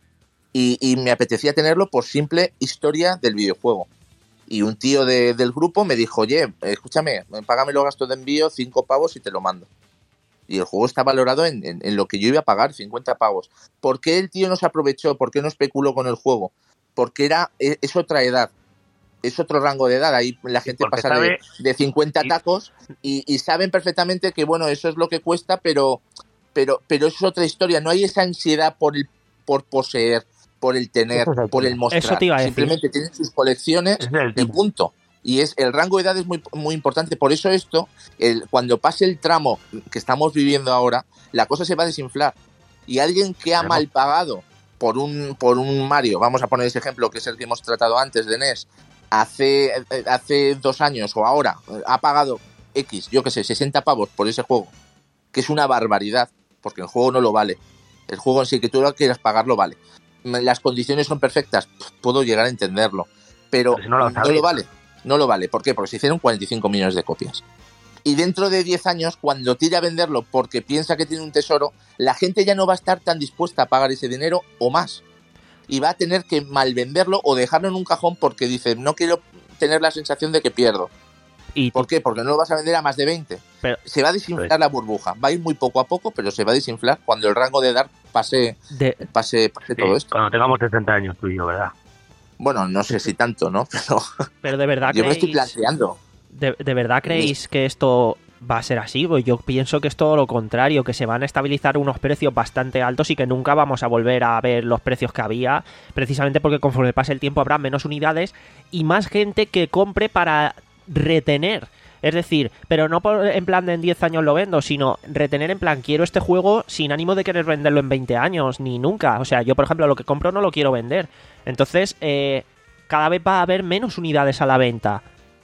Y, y me apetecía tenerlo por simple historia del videojuego. Y un tío de, del grupo me dijo, oye, escúchame, págame los gastos de envío, cinco pavos y te lo mando. Y el juego está valorado en, en, en lo que yo iba a pagar, cincuenta pavos. ¿Por qué el tío no se aprovechó? ¿Por qué no especuló con el juego? Porque era, es, es otra edad, es otro rango de edad. Ahí la gente Porque pasa sabe, de, de cincuenta y, tacos y, y saben perfectamente que, bueno, eso es lo que cuesta, pero, pero, pero eso es otra historia. No hay esa ansiedad por el, por poseer, por el tener, por el mostrar. Eso te iba a decir. Simplemente tienen sus colecciones y punto. Y es el rango de edad es muy, muy importante. Por eso esto, el, cuando pase el tramo que estamos viviendo ahora, la cosa se va a desinflar. Y alguien que ha mal pagado por un, por un Mario, vamos a poner ese ejemplo que es el que hemos tratado antes de N E S, hace, hace dos años o ahora, ha pagado X, yo que sé, sesenta pavos por ese juego, que es una barbaridad, porque el juego no lo vale. El juego en sí que tú lo quieras pagar lo vale. Las condiciones son perfectas, puedo llegar a entenderlo, pero, pero si no, lo, no lo vale. No lo vale. ¿Por qué? Porque se hicieron cuarenta y cinco millones de copias. Y dentro de diez años, cuando tire a venderlo porque piensa que tiene un tesoro, la gente ya no va a estar tan dispuesta a pagar ese dinero o más. Y va a tener que malvenderlo o dejarlo en un cajón porque dice, no quiero tener la sensación de que pierdo. ¿Y ¿Por qué? Porque no lo vas a vender a más de veinte. Pero, se va a desinflar pues, la burbuja. Va a ir muy poco a poco, pero se va a desinflar cuando el rango de edad pase, de, pase, pase sí, todo esto. Cuando tengamos sesenta años tú y yo, ¿verdad? Bueno, no sé si tanto, ¿no? Pero, pero de verdad yo creéis, me estoy planteando. De, ¿De verdad creéis que esto va a ser así? Pues yo pienso que es todo lo contrario, que se van a estabilizar unos precios bastante altos y que nunca vamos a volver a ver los precios que había, precisamente porque conforme pase el tiempo habrá menos unidades y más gente que compre para retener. Es decir, pero no por, en plan de en diez años lo vendo, sino retener en plan, quiero este juego sin ánimo de querer venderlo en veinte años, ni nunca. O sea, yo por ejemplo lo que compro no lo quiero vender. Entonces, eh, cada vez va a haber menos unidades a la venta.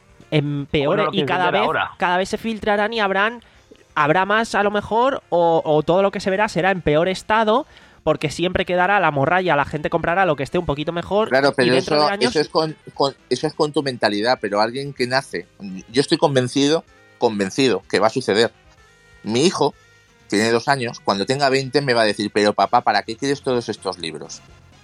En peores, y cada vez, cada vez se filtrarán y habrán, habrá más a lo mejor, o, o todo lo que se verá será en peor estado, porque siempre quedará la morralla, la gente comprará lo que esté un poquito mejor. Claro, pero y dentro eso, de años... eso, es con, con, eso es con tu mentalidad, pero alguien que nace, yo estoy convencido, convencido que va a suceder. Mi hijo tiene dos años, cuando tenga veinte me va a decir, pero papá, ¿para qué quieres todos estos libros?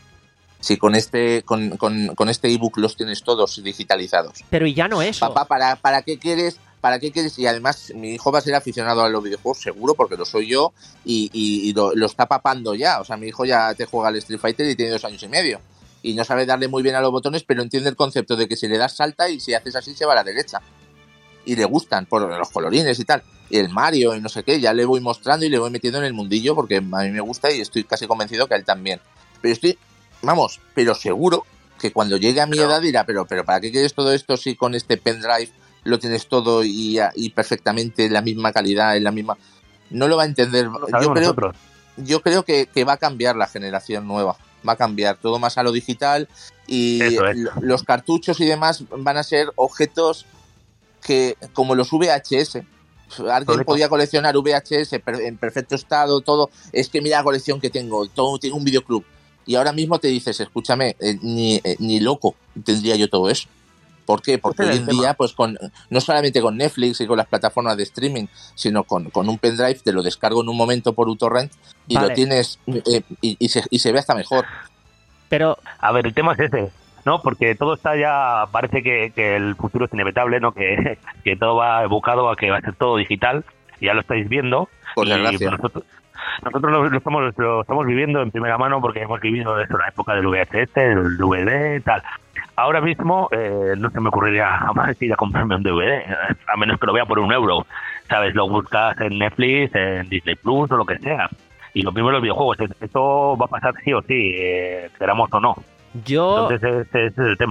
Si con este con, con, con este ebook los tienes todos digitalizados. Pero y ya no eso. Papá, ¿para, para qué quieres? ¿Para qué quieres? Y además mi hijo va a ser aficionado a los videojuegos, seguro, porque lo soy yo y, y, y lo, lo está papando ya. O sea, mi hijo ya te juega al Street Fighter y tiene dos años y medio. Y no sabe darle muy bien a los botones, pero entiende el concepto de que si le das salta y si haces así se va a la derecha. Y le gustan por los colorines y tal. Y el Mario y no sé qué, ya le voy mostrando y le voy metiendo en el mundillo porque a mí me gusta y estoy casi convencido que a él también. Pero estoy, vamos, pero seguro que cuando llegue a mi edad dirá, pero, pero ¿para qué quieres todo esto si con este pendrive lo tienes todo y, y perfectamente en la misma calidad, en la misma... No lo va a entender. Yo creo, yo creo que, que va a cambiar la generación nueva. Va a cambiar todo más a lo digital y es. Los cartuchos y demás van a ser objetos que, como los V H S, alguien Correcto. podía coleccionar V H S en perfecto estado, todo. Es que mira la colección que tengo, todo, tengo un videoclub. Y ahora mismo te dices, escúchame, eh, ni, eh, ni loco tendría yo todo eso. ¿Por qué? Porque hoy en día, pues con no solamente con Netflix y con las plataformas de streaming, sino con, con un pendrive, te lo descargo en un momento por uTorrent y vale. lo tienes eh, y, y, se, y se ve hasta mejor. Pero, a ver, el tema es ese, ¿no? Porque todo está ya, parece que, que el futuro es inevitable, ¿no? Que, que todo va evocado a que va a ser todo digital, y ya lo estáis viendo. Por desgracia. Nosotros, nosotros lo, lo, estamos, lo estamos viviendo en primera mano porque hemos vivido eso, la época del V H S, del D V D y tal. Ahora mismo eh, no se me ocurriría jamás ir a comprarme un D V D, a menos que lo vea por un euro, ¿sabes? Lo buscas en Netflix, en Disney Plus o lo que sea. Y lo mismo en los videojuegos, esto va a pasar sí o sí, eh, queramos o no. Yo... Entonces ese, ese es el tema.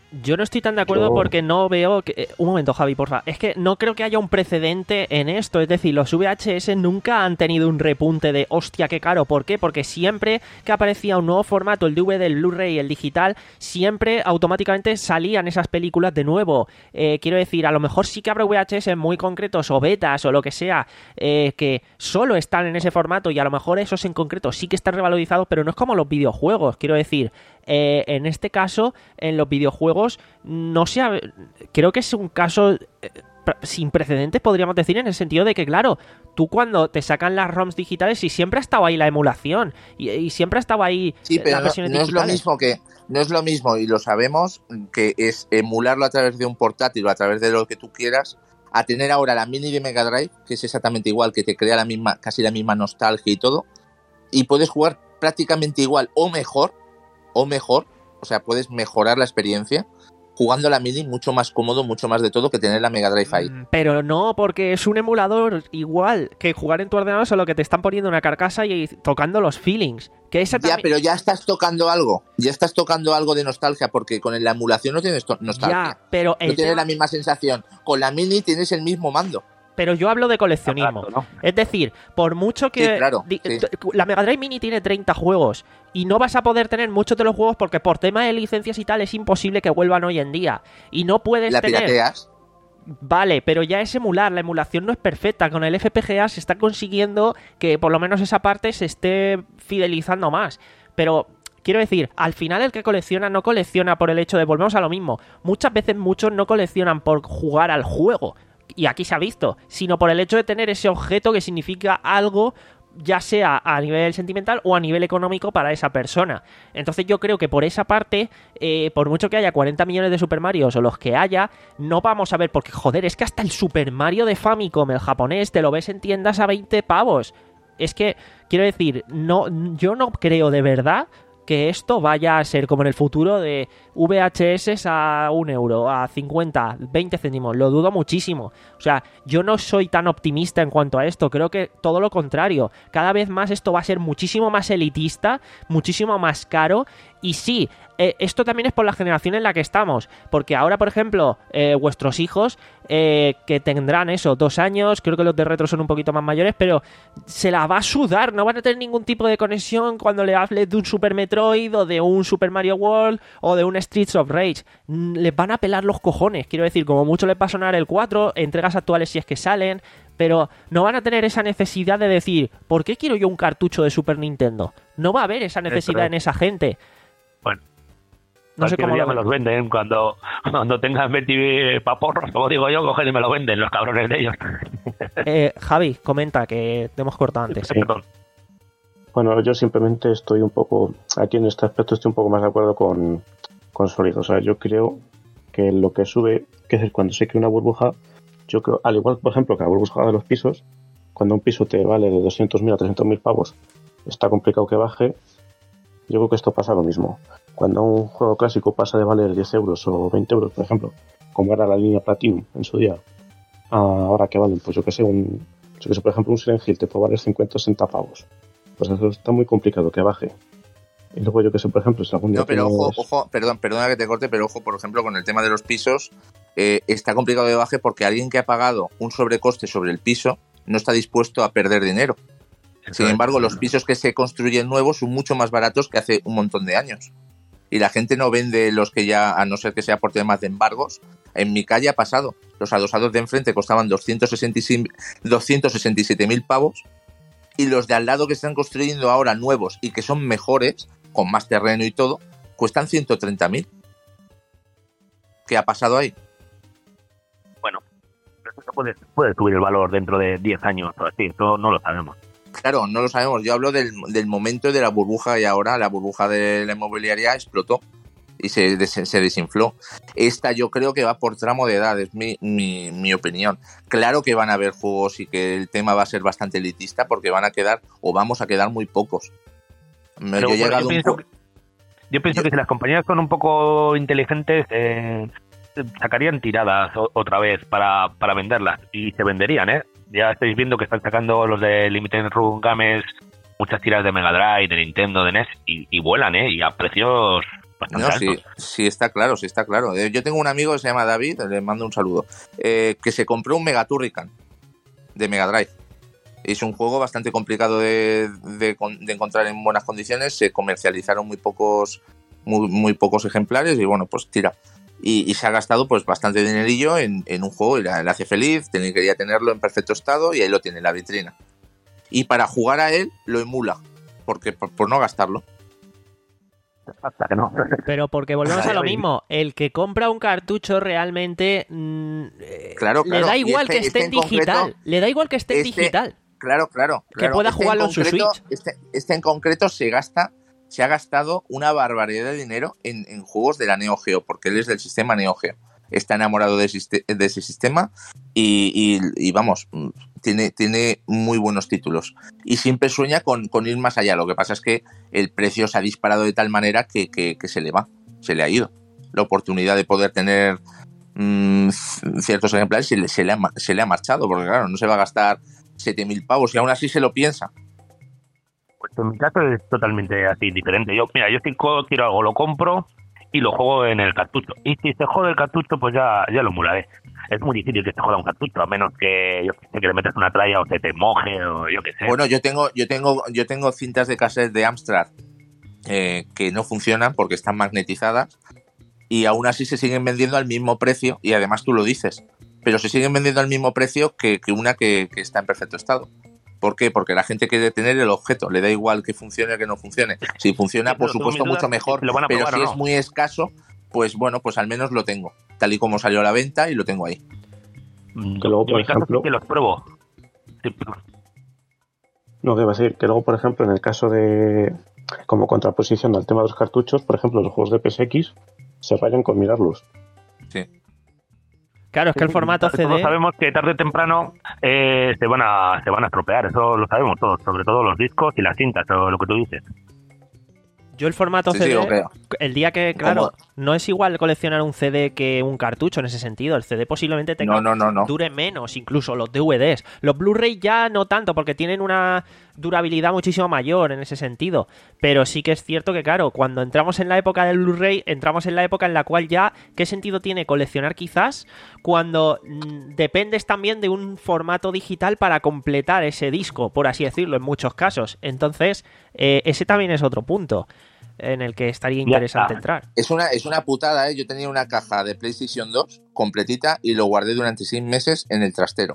Yo no estoy tan de acuerdo Yo- porque no veo que... Un momento, Javi, porfa. Es que no creo que haya un precedente en esto. Es decir, los V H S nunca han tenido un repunte de hostia, qué caro. ¿Por qué? Porque siempre que aparecía un nuevo formato, el D V D, el Blu-ray, el digital, siempre automáticamente salían esas películas de nuevo. Eh, quiero decir, a lo mejor sí que habrá V H S muy concretos o betas o lo que sea eh, que solo están en ese formato y a lo mejor esos en concreto sí que están revalorizados, pero no es como los videojuegos. Quiero decir, eh, en este caso, en los videojuegos no sé, creo que es un caso eh, sin precedentes, podríamos decir, en el sentido de que, claro, tú cuando te sacan las ROMs digitales y siempre ha estado ahí la emulación y, y siempre ha estado ahí Sí, eh, pero las no, versiones no es lo digitales. mismo que no es lo mismo y lo sabemos que es emularlo a través de un portátil o a través de lo que tú quieras, a tener ahora la mini de Mega Drive, que es exactamente igual, que te crea la misma, casi la misma nostalgia y todo, y puedes jugar prácticamente igual o mejor, o mejor, o sea, puedes mejorar la experiencia jugando la mini mucho más cómodo, mucho más de todo que tener la Mega Drive ahí. Pero no, porque es un emulador igual que jugar en tu ordenador, solo que te están poniendo una carcasa y tocando los feelings. Que esa Ya, también... pero ya estás tocando algo, ya estás tocando algo de nostalgia, porque con la emulación no tienes to- nostalgia. Ya, pero el no tienes tema- la misma sensación. Con la mini tienes el mismo mando. Pero yo hablo de coleccionismo. Claro, ¿no? Es decir, por mucho que... Sí, claro, di- sí. t- La Mega Drive Mini tiene treinta juegos y no vas a poder tener muchos de los juegos porque por tema de licencias y tal es imposible que vuelvan hoy en día. Y no puedes La tener... pirateas. Vale, pero ya es emular, la emulación no es perfecta. Con el F P G A se está consiguiendo que por lo menos esa parte se esté fidelizando más. Pero... Quiero decir, al final el que colecciona no colecciona por el hecho de... Volvemos a lo mismo. Muchas veces muchos no coleccionan por jugar al juego. Y aquí se ha visto. Sino por el hecho de tener ese objeto que significa algo, ya sea a nivel sentimental o a nivel económico para esa persona. Entonces yo creo que por esa parte, eh, por mucho que haya cuarenta millones de Super Marios o los que haya, no vamos a ver... Porque, joder, es que hasta el Super Mario de Famicom, el japonés, te lo ves en tiendas a veinte pavos. Es que, quiero decir, no, yo no creo de verdad... que esto vaya a ser como en el futuro de V H S a un euro, a cincuenta, veinte céntimos. Lo dudo muchísimo. O sea, yo no soy tan optimista en cuanto a esto. Creo que todo lo contrario. Cada vez más esto va a ser muchísimo más elitista, muchísimo más caro. Y sí, eh, esto también es por la generación en la que estamos. Porque ahora, por ejemplo, eh, vuestros hijos, eh, que tendrán eso, dos años, creo que los de retro son un poquito más mayores, pero se la va a sudar. No van a tener ningún tipo de conexión cuando le hables de un Super Metroid o de un Super Mario World o de un Streets of Rage. Mm, les van a pelar los cojones. Quiero decir, como mucho les va a sonar el cuatro, entregas actuales si es que salen, pero no van a tener esa necesidad de decir, ¿por qué quiero yo un cartucho de Super Nintendo? No va a haber esa necesidad en esa gente. Bueno, no sé cómo día lo me ven. los venden cuando, cuando tengan veinte paporros, como digo yo, cogen y me lo venden los cabrones de ellos. Eh, Javi, comenta que te hemos cortado antes. Sí. Bueno, yo simplemente estoy un poco, aquí en este aspecto estoy un poco más de acuerdo con, con Solid. O sea, yo creo que lo que sube, que es cuando se crea una burbuja, yo creo, al igual, por ejemplo, que la burbuja de los pisos, cuando un piso te vale de doscientos mil a trescientos mil pavos, está complicado que baje. Yo creo que esto pasa lo mismo. Cuando un juego clásico pasa de valer diez euros o veinte euros, por ejemplo, como era la línea Platinum en su día, a ahora que valen, pues yo que sé, un, yo que sé, por ejemplo, un Silent Hill te puede valer cincuenta o sesenta pavos. Pues eso está muy complicado que baje. Y luego yo que sé, por ejemplo, si algún día No, pero tienes- ojo, ojo, perdón, perdona que te corte, pero ojo, por ejemplo, con el tema de los pisos, eh, está complicado de baje porque alguien que ha pagado un sobrecoste sobre el piso no está dispuesto a perder dinero. Sin embargo, los pisos que se construyen nuevos son mucho más baratos que hace un montón de años. Y la gente no vende los que ya, a no ser que sea por temas de embargos. En mi calle ha pasado. Los adosados de enfrente costaban doscientos sesenta y siete mil pavos. Y los de al lado que están construyendo ahora nuevos y que son mejores, con más terreno y todo, cuestan ciento treinta mil. ¿Qué ha pasado ahí? Bueno, eso puede, puede subir el valor dentro de diez años o así, eso no lo sabemos. Claro, no lo sabemos. Yo hablo del, del momento de la burbuja y ahora la burbuja de la inmobiliaria explotó y se, des, se desinfló. Esta yo creo que va por tramo de edad, es mi, mi, mi opinión. Claro que van a haber juegos y que el tema va a ser bastante elitista porque van a quedar o vamos a quedar muy pocos. Pero, yo, he bueno, llegado yo, un pienso po- que, yo pienso que si las compañías son un poco inteligentes, eh, sacarían tiradas o, otra vez para, para venderlas y se venderían, ¿eh? Ya estáis viendo que están sacando los de Limited Run Games muchas tiras de Mega Drive, de Nintendo, de N E S y, y vuelan, ¿eh? Y a precios bastante No, altos. sí, sí está claro, sí está claro. Eh, Yo tengo un amigo que se llama David, le mando un saludo, eh, que se compró un Mega Turrican de Mega Drive. Es un juego bastante complicado de, de, de encontrar en buenas condiciones. Se comercializaron muy pocos, muy, muy pocos ejemplares y bueno, pues tira. Y, y se ha gastado pues bastante dinerillo en, en un juego y le, le hace feliz. Tenía, quería tenerlo en perfecto estado y ahí lo tiene en la vitrina. Y para jugar a él lo emula, porque por, por no gastarlo. Hasta que no. Pero porque volvemos a lo mismo, el que compra un cartucho realmente mmm, claro, claro. le da igual este, que esté este en digital, concreto, le da igual que esté en este, digital. Claro, claro. Que claro. pueda este jugarlo en, en su Switch. Este, este en concreto se gasta, se ha gastado una barbaridad de dinero en, en juegos de la Neo Geo, porque él es del sistema Neo Geo. Está enamorado de, de ese sistema y, y, y vamos, tiene, tiene muy buenos títulos. Y siempre sueña con, con ir más allá. Lo que pasa es que el precio se ha disparado de tal manera que, que, que se le va, se le ha ido. La oportunidad de poder tener mmm, ciertos ejemplares se le, se, le ha, se le ha marchado, porque claro, no se va a gastar siete mil pavos y aún así se lo piensa. Pues en mi caso es totalmente así, diferente. Yo, mira, yo si quiero algo, lo compro y lo juego en el cartucho. Y si se jode el cartucho, pues ya, ya lo emularé. Es muy difícil que se joda un cartucho, a menos que yo que sé, que le metas una tralla o se te moje o yo qué sé. Bueno, yo tengo, yo tengo, yo tengo cintas de cassette de Amstrad eh, que no funcionan porque están magnetizadas y aún así se siguen vendiendo al mismo precio y además tú lo dices, pero se siguen vendiendo al mismo precio que, que una que, que está en perfecto estado. ¿Por qué? Porque la gente quiere tener el objeto, le da igual que funcione o que no funcione. Si funciona, por supuesto, mucho mejor, pero si es muy escaso, pues bueno, pues al menos lo tengo, tal y como salió a la venta y lo tengo ahí. Que luego, por ejemplo, que los pruebo. Sí. No, que va a decir que luego, por ejemplo, en el caso de, como contraposición al tema de los cartuchos, por ejemplo, los juegos de P S X se rayan con mirarlos. Sí. Claro, es que el formato C D... Todos sabemos que tarde o temprano eh, se van a se van a estropear, eso lo sabemos todos, sobre todo los discos y las cintas, o lo que tú dices. Yo el formato sí, C D, sí, okay. el día que, claro, ¿Cómo? no es igual coleccionar un C D que un cartucho en ese sentido. El C D posiblemente tenga, no, no, no, no. dure menos, incluso los D V Ds. Los Blu-ray ya no tanto, porque tienen una durabilidad muchísimo mayor en ese sentido. Pero sí que es cierto que, claro, cuando entramos en la época del Blu-ray, entramos en la época en la cual ya, ¿qué sentido tiene coleccionar quizás? Cuando mmm, dependes también de un formato digital para completar ese disco, por así decirlo, en muchos casos. Entonces, eh, ese también es otro punto en el que estaría interesante entrar. Es una, es una putada, ¿eh? Yo tenía una caja de PlayStation dos completita y lo guardé durante seis meses en el trastero.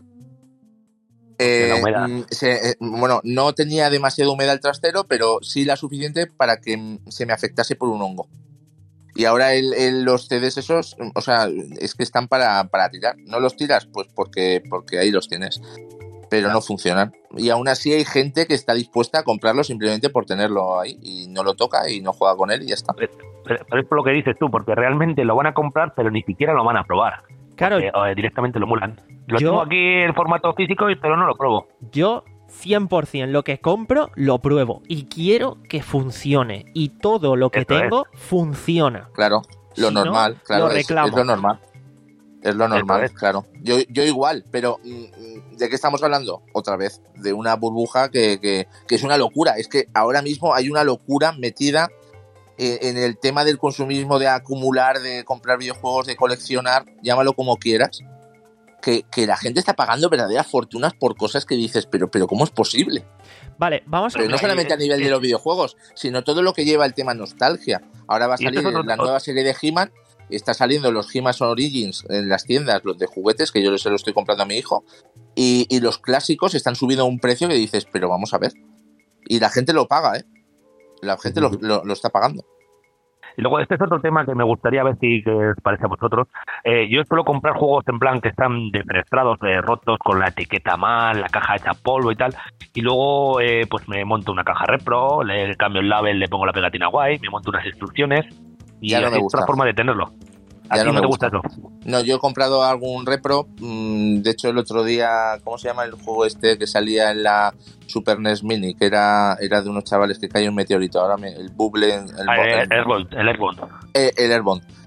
Eh, la humedad. Se, eh, bueno, no tenía demasiada humedad el trastero, pero sí la suficiente para que se me afectase por un hongo. Y ahora el, el, los C Ds esos, o sea, es que están para, para tirar. ¿No los tiras? Pues porque, porque ahí los tienes. Pero no funcionan. Y aún así hay gente que está dispuesta a comprarlo simplemente por tenerlo ahí y no lo toca y no juega con él y ya está. Pero, pero es por lo que dices tú, porque realmente lo van a comprar, pero ni siquiera lo van a probar. Claro. Porque, o, directamente lo emulan. Lo yo, tengo aquí en formato físico, pero no lo pruebo. Yo, cien por ciento, lo que compro, lo pruebo. Y quiero que funcione. Y todo lo que Esto tengo, es. funciona. Claro, lo si normal, no, claro, lo es, reclamo. es lo normal. Es lo normal, es. claro. Yo, yo igual, pero ¿de qué estamos hablando? Otra vez, de una burbuja que, que, que es una locura. Es que ahora mismo hay una locura metida en el tema del consumismo, de acumular, de comprar videojuegos, de coleccionar, llámalo como quieras, que, que la gente está pagando verdaderas fortunas por cosas que dices, pero, pero ¿cómo es posible? Vale, vamos a Pero no solamente a nivel de los videojuegos, sino todo lo que lleva el tema nostalgia. Ahora va a salir la nueva serie de He-Man. Está saliendo los He-Man Origins en las tiendas, los de juguetes, que yo se los estoy comprando a mi hijo, y, y los clásicos están subiendo a un precio que dices, pero vamos a ver. Y la gente lo paga, ¿eh? La gente lo, lo, lo está pagando. Y luego este es otro tema que me gustaría ver si que os parece a vosotros. Eh, yo suelo comprar juegos en plan que están defenestrados, de rotos, con la etiqueta mal, la caja hecha polvo y tal, y luego eh, pues me monto una caja repro, le cambio el label, le pongo la pegatina guay, me monto unas instrucciones y ya no así me es gusta. Otra forma de tenerlo. ¿A ya ti no no me te gusta. gusta eso? No, yo he comprado algún repro. Mmm, de hecho, el otro día, ¿cómo se llama el juego este que salía en la Super N E S Mini? Que era, era de unos chavales que cayó un meteorito. Ahora me, el Bubble. El, ah, el, el Airborne. El Airborne. El, el Airborne.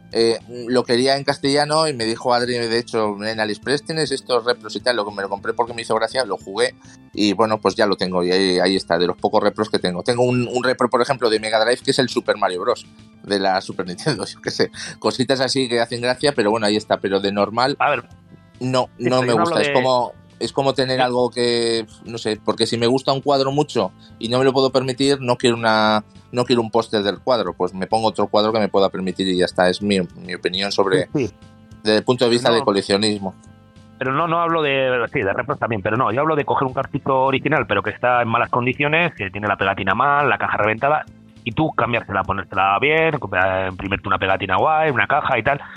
Eh, lo quería en castellano y me dijo Adri, de hecho, en AliExpress tienes estos repros y tal, lo que me lo compré porque me hizo gracia, lo jugué y bueno, pues ya lo tengo y ahí, ahí está, de los pocos repros que tengo. Tengo un, un repro, por ejemplo, de Mega Drive que es el Super Mario Bros. De la Super Nintendo, yo qué sé, cositas así que hacen gracia, pero bueno, ahí está, pero de normal, a ver, no, no me gusta, de... es como... Es como tener algo que, no sé, porque si me gusta un cuadro mucho y no me lo puedo permitir, no quiero una no quiero un póster del cuadro, pues me pongo otro cuadro que me pueda permitir y ya está. Es mi, mi opinión sobre, sí. Desde el punto de vista no, de coleccionismo. Pero no no hablo de, sí, de repros también, pero no, yo hablo de coger un cartucho original, pero que está en malas condiciones, que tiene la pegatina mal, la caja reventada, y tú cambiársela, ponértela bien, imprimirte una pegatina guay, una caja y tal.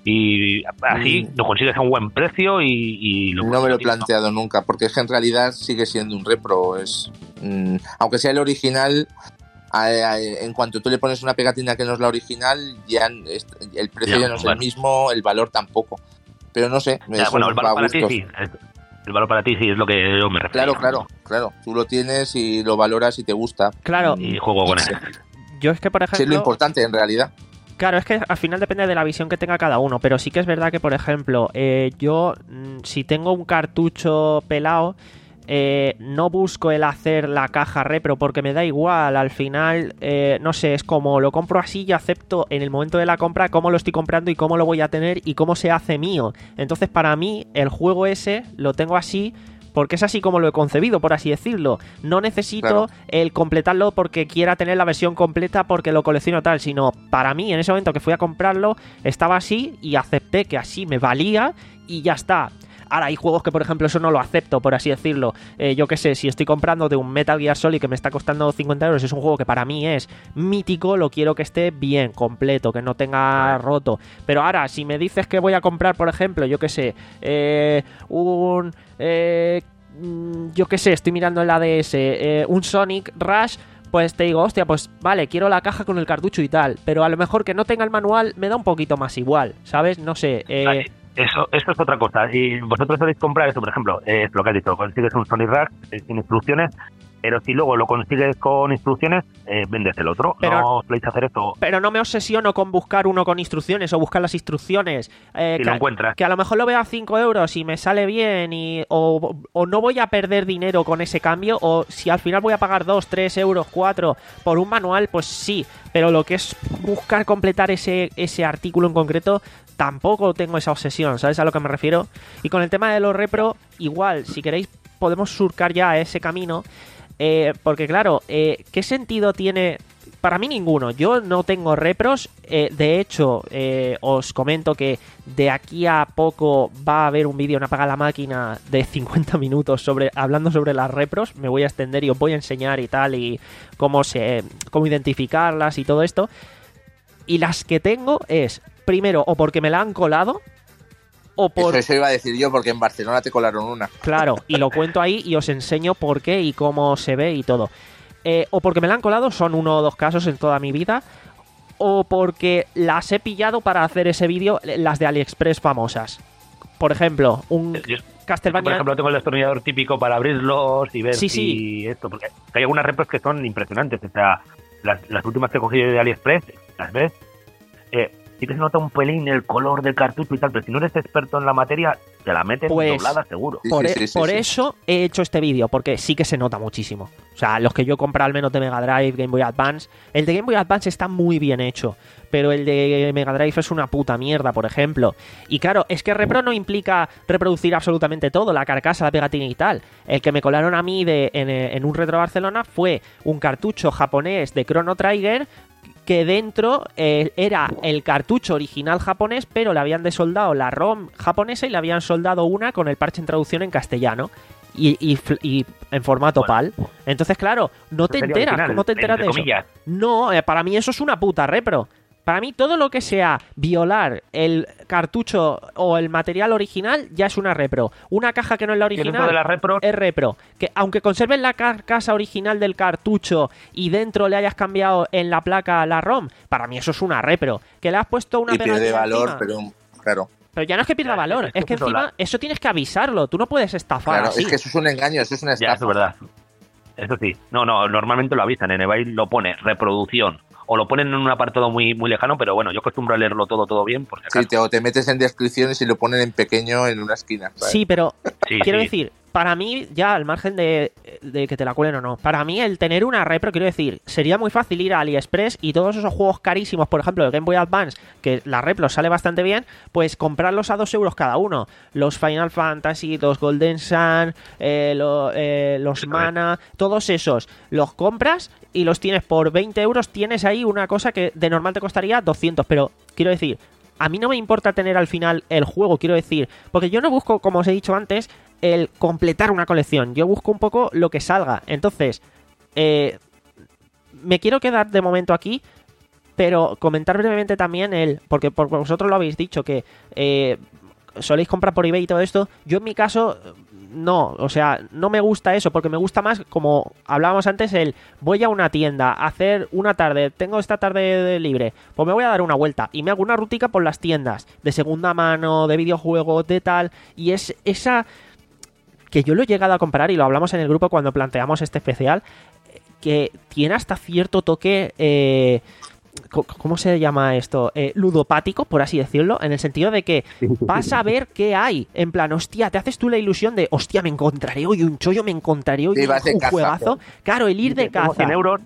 Y así mm. lo consigues a un buen precio y, y lo no me lo he planteado nunca, porque es que en realidad sigue siendo un repro. Es mm, aunque sea el original, a, a, en cuanto tú le pones una pegatina que no es la original, ya es, el precio ya, ya no es bueno. el mismo, el valor tampoco. Pero no sé, me ya, bueno, el valor para ti sí. El valor para ti sí es lo que yo me refiero. Claro, claro, claro. Tú lo tienes y lo valoras y te gusta. Claro. Y juego con él. Yo es que, por ejemplo... Sí, es lo importante en realidad. Claro, es que al final depende de la visión que tenga cada uno, pero sí que es verdad que, por ejemplo, eh, yo si tengo un cartucho pelado, eh, no busco el hacer la caja repro porque me da igual, al final, eh, no sé, es como lo compro así y acepto en el momento de la compra cómo lo estoy comprando y cómo lo voy a tener y cómo se hace mío. Entonces, para mí, el juego ese lo tengo así... porque es así como lo he concebido, por así decirlo. No necesito claro. el completarlo porque quiera tener la versión completa porque lo colecciono tal, sino para mí, en ese momento que fui a comprarlo, estaba así y acepté que así me valía y ya está. Ahora, hay juegos que, por ejemplo, eso no lo acepto, por así decirlo. Eh, yo qué sé, si estoy comprando de un Metal Gear Solid que me está costando cincuenta euros, es un juego que para mí es mítico, lo quiero que esté bien, completo, que no tenga roto. Pero ahora, si me dices que voy a comprar, por ejemplo, yo qué sé, eh, un... Eh, yo qué sé, estoy mirando en la D S, eh, un Sonic Rush... pues te digo, hostia, pues vale, quiero la caja con el cartucho y tal, pero a lo mejor que no tenga el manual me da un poquito más igual, ¿sabes? No sé, eh... Vale. Eso, eso es otra cosa. Si vosotros podéis comprar eso, por ejemplo, es lo que has dicho, consigues un Sonic Rush eh, sin instrucciones, pero si luego lo consigues con instrucciones, eh, vendes el otro. Pero, no os podéis hacer esto. Pero no me obsesiono con buscar uno con instrucciones o buscar las instrucciones. Eh, si que, lo encuentras. Que a lo mejor lo veo a cinco euros y me sale bien y o, o no voy a perder dinero con ese cambio, o si al final voy a pagar dos, tres euros, cuatro por un manual, pues sí. Pero lo que es buscar completar ese, ese artículo en concreto, tampoco tengo esa obsesión, ¿sabes a lo que me refiero? Y con el tema de los repro, igual, si queréis podemos surcar ya ese camino, eh, porque claro, eh, ¿qué sentido tiene? Para mí ninguno, yo no tengo repros, eh, de hecho, eh, os comento que de aquí a poco va a haber un vídeo en Apaga la Máquina de cincuenta minutos sobre hablando sobre las repros, me voy a extender y os voy a enseñar y tal, y cómo, se, cómo identificarlas y todo esto, y las que tengo es... primero, o porque me la han colado, o por... Eso, eso iba a decir yo, porque en Barcelona te colaron una. Claro, y lo cuento ahí y os enseño por qué y cómo se ve y todo. Eh, o porque me la han colado, son uno o dos casos en toda mi vida, o porque las he pillado para hacer ese vídeo, las de AliExpress famosas. Por ejemplo, un... Yo, Castlevania... Por ejemplo, tengo el destornillador típico para abrirlos y ver sí, si sí. esto, porque hay algunas repros que son impresionantes, o sea, las, las últimas que he cogido de AliExpress, las ves, eh... sí que se nota un pelín el color del cartucho y tal, pero si no eres experto en la materia, te la metes pues, doblada seguro. Por, sí, sí, sí, por sí. eso he hecho este vídeo, porque sí que se nota muchísimo. O sea, los que yo compré al menos de Mega Drive, Game Boy Advance, el de Game Boy Advance está muy bien hecho, pero el de Mega Drive es una puta mierda, por ejemplo. Y claro, es que repro no implica reproducir absolutamente todo, la carcasa, la pegatina y tal. El que me colaron a mí de, en, en un Retro Barcelona fue un cartucho japonés de Chrono Trigger, que dentro eh, era el cartucho original japonés, pero le habían desoldado la ROM japonesa y le habían soldado una con el parche en traducción en castellano y, y, y en formato bueno, PAL. Entonces, claro, no te enteras. Original, ¿cómo te enteras de eso? Comillas. No, eh, para mí eso es una puta repro. Para mí todo lo que sea violar el cartucho o el material original ya es una repro. Una caja que no es la original de la repro? es repro. Que aunque conserves la carcasa original del cartucho y dentro le hayas cambiado en la placa la ROM, para mí eso es una repro. Que le has puesto una y pierde pegatina valor, encima. pero claro. Pero ya no es que pierda ya, valor, es que, es que encima la... eso tienes que avisarlo. Tú no puedes estafar claro, así. Es que eso es un engaño, eso es una estafa. Ya, eso es verdad. Eso sí. No, no, normalmente lo avisan. En eBay lo pone reproducción o lo ponen en un apartado muy muy lejano, pero bueno, yo acostumbro a leerlo todo todo bien. Por si acaso. Sí, te, o te metes en descripciones y lo ponen en pequeño en una esquina, ¿sabes? Sí, pero Sí, quiero sí. decir, para mí, ya al margen de, de que te la cuelen o no, para mí el tener una repro, quiero decir, sería muy fácil ir a AliExpress y todos esos juegos carísimos, por ejemplo, el Game Boy Advance, que la repro sale bastante bien, pues comprarlos a dos euros cada uno. Los Final Fantasy, los Golden Sun, eh, lo, eh, los Mana, todos esos, los compras y los tienes por veinte euros, tienes ahí una cosa que de normal te costaría doscientos, pero quiero decir, a mí no me importa tener al final el juego, quiero decir, porque yo no busco, como os he dicho antes, el completar una colección, yo busco un poco lo que salga. Entonces, eh, me quiero quedar de momento aquí, pero comentar brevemente también el, porque por vosotros lo habéis dicho, que eh, soléis comprar por eBay y todo esto. Yo en mi caso, no, o sea, no me gusta eso, porque me gusta más, como hablábamos antes, el voy a una tienda a hacer una tarde, tengo esta tarde libre, pues me voy a dar una vuelta y me hago una rutica por las tiendas de segunda mano, de videojuegos, de tal, y es esa que yo lo he llegado a comparar y lo hablamos en el grupo cuando planteamos este especial, que tiene hasta cierto toque, eh, ¿cómo se llama esto? Eh, ludopático, por así decirlo, en el sentido de que vas a ver qué hay. En plan, hostia, te haces tú la ilusión de, hostia, me encontraré hoy un chollo, me encontraré hoy Sí, un, vas de un caza. juegazo. Claro, el ir de Tengo caza. cien euros,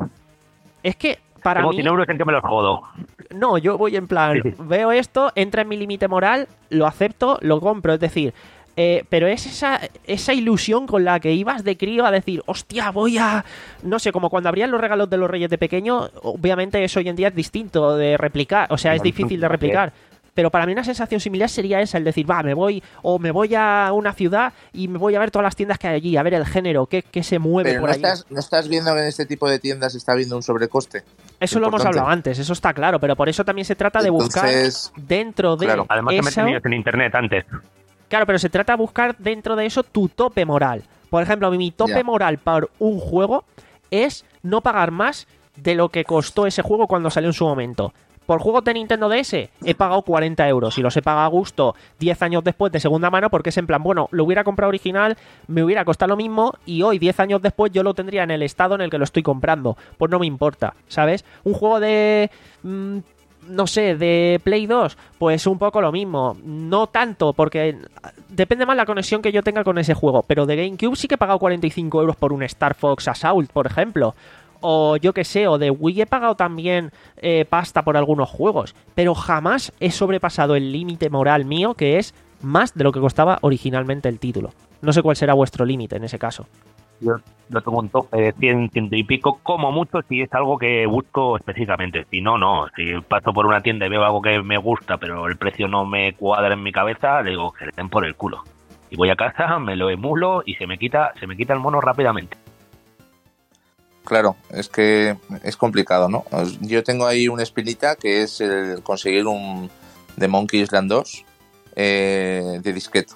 Es que para tengo mí... cien euros en que me los jodo. No, yo voy en plan, Sí, sí. veo esto, entra en mi límite moral, lo acepto, lo compro, es decir... Eh, pero es esa, esa ilusión con la que ibas de crío a decir, hostia, voy a... No sé, como cuando abrían los regalos de los Reyes de pequeño, obviamente eso hoy en día es distinto de replicar, o sea, es difícil de replicar. Pero para mí una sensación similar sería esa, el decir, va, me voy, o me voy a una ciudad y me voy a ver todas las tiendas que hay allí, a ver el género, qué, qué se mueve Pero por no ahí. estás, no estás viendo que en este tipo de tiendas está habiendo un sobrecoste. Eso lo hemos Importante. hablado antes, eso está claro, pero por eso también se trata de Entonces, buscar dentro de claro. Además te eso... meten ellos en internet antes. Claro, pero se trata de buscar dentro de eso tu tope moral. Por ejemplo, mi tope Ya. moral por un juego es no pagar más de lo que costó ese juego cuando salió en su momento. Por juegos de Nintendo D S he pagado cuarenta euros y los he pagado a gusto diez años después de segunda mano, porque es en plan, bueno, lo hubiera comprado original, me hubiera costado lo mismo y hoy, diez años después, yo lo tendría en el estado en el que lo estoy comprando. Pues no me importa, ¿sabes? Un juego de... Mmm, no sé, de Play dos, pues un poco lo mismo. No tanto, porque depende más la conexión que yo tenga con ese juego. Pero de GameCube sí que he pagado cuarenta y cinco euros por un Star Fox Assault, por ejemplo. O yo que sé, o de Wii he pagado también eh, pasta por algunos juegos. Pero jamás he sobrepasado el límite moral mío, que es más de lo que costaba originalmente el título. No sé cuál será vuestro límite en ese caso. Yo lo tengo un tope de cien, ciento y pico, como mucho si es algo que busco específicamente. Si no, no. Si paso por una tienda y veo algo que me gusta, pero el precio no me cuadra en mi cabeza, le digo que le den por el culo. Y voy a casa, me lo emulo y se me quita, se me quita el mono rápidamente. Claro, es que es complicado, ¿no? Yo tengo ahí una espinita que es el conseguir un The Monkey Island dos eh, de disquete.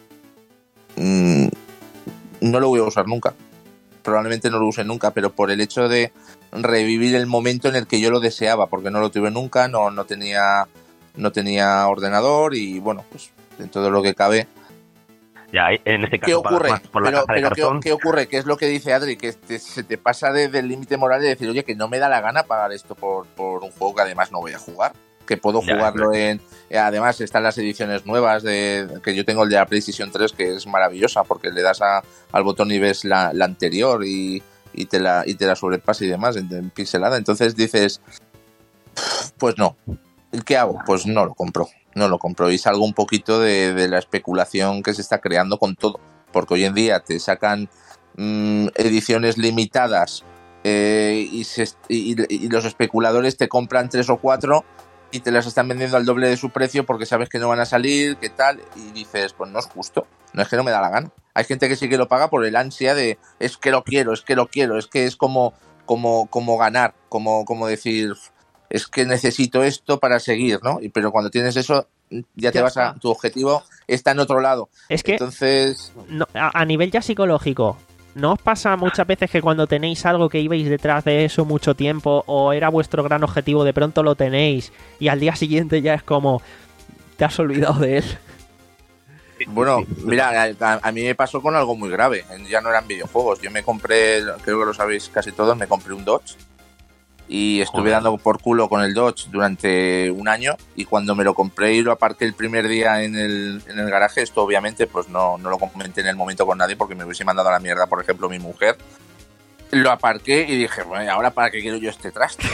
Mm, no lo voy a usar nunca. Probablemente no lo use nunca, pero por el hecho de revivir el momento en el que yo lo deseaba, porque no lo tuve nunca, no, no tenía no tenía ordenador y bueno, pues en todo lo que cabe. Ya, en este caso, ¿Qué ocurre? más por la Pero, caja de pero ¿qué, cartón. ¿qué ocurre? ¿Qué es lo que dice Adri? Que te- se te pasa desde el límite moral de decir, oye, que no me da la gana pagar esto por, por un juego que además no voy a jugar. Que puedo Ya, jugarlo claro. en... eh, Además están las ediciones nuevas, de que yo tengo el de la PlayStation tres, que es maravillosa, porque le das a- al botón y ves la, la anterior y, y, te la, y te la sobrepasa y demás en, en pixelada. Entonces dices, pues no. ¿Qué hago? Pues no lo compro. No lo compro y salgo un poquito de, de la especulación que se está creando con todo. Porque hoy en día te sacan mmm, ediciones limitadas eh, y, se, y, y los especuladores te compran tres o cuatro y te las están vendiendo al doble de su precio porque sabes que no van a salir, qué tal, y dices, pues no es justo, no es que no me da la gana. Hay gente que sí que lo paga por el ansia de es que lo quiero, es que lo quiero, es que es como, como, como ganar, como, como decir, es que necesito esto para seguir, ¿no? Y, pero cuando tienes eso, ya te Ya vas a, está. tu objetivo está en otro lado. Es que Entonces, no, a, a nivel ya psicológico, ¿no os pasa muchas veces que cuando tenéis algo que ibais detrás de eso mucho tiempo o era vuestro gran objetivo, de pronto lo tenéis y al día siguiente ya es como te has olvidado de él? bueno, mira, a, a mí me pasó con algo muy grave. Ya no eran videojuegos. Yo me compré, creo que lo sabéis casi todos, me compré un Dodge. Y estuve Joder. dando por culo con el Dodge durante un año, y cuando me lo compré y lo aparqué el primer día en el, en el garaje, esto obviamente pues no, no lo comenté en el momento con nadie porque me hubiese mandado a la mierda, por ejemplo, mi mujer. Lo aparqué y dije, bueno, ¿ahora para qué quiero yo este traste?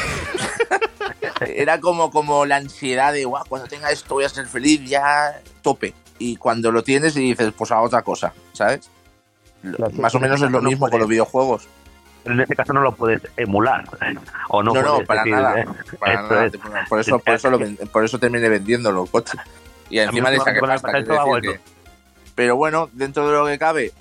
Era como, como la ansiedad de, guau, cuando tenga esto voy a ser feliz, ya tope. Y cuando lo tienes y dices, pues a otra cosa, ¿sabes? Lo, más o menos es lo mismo con los videojuegos. Pero en este caso no lo puedes emular. O no, No, no, puedes para decir, nada. eh, Para esto nada. es- Por eso, por eso, lo, por eso terminé vendiendo los coches. Y A mí encima me le saqué pasa pasta. esto, quiero hago decir eso. que- Pero bueno, dentro de lo que cabe,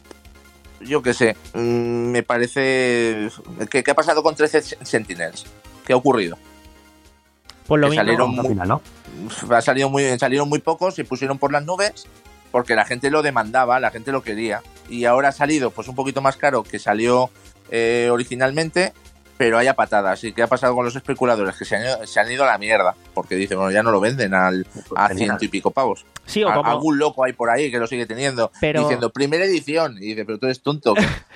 yo qué sé, mmm, me parece... ¿Qué, ¿Qué ha pasado con trece Sentinels? ¿Qué ha ocurrido? Pues lo Que mismo. salieron al muy, final, ¿no? ha salido muy, salieron muy pocos, se pusieron por las nubes porque la gente lo demandaba, la gente lo quería. Y ahora ha salido pues un poquito más caro que salió eh, originalmente, pero hay a patadas. ¿Y qué ha pasado con los especuladores? Que se han, se han ido a la mierda, porque dicen, bueno, ya no lo venden al, a Genial. ciento y pico pavos. Sí, o A- como... Algún loco hay por ahí que lo sigue teniendo, Pero- diciendo primera edición. Y dice, pero tú eres tonto.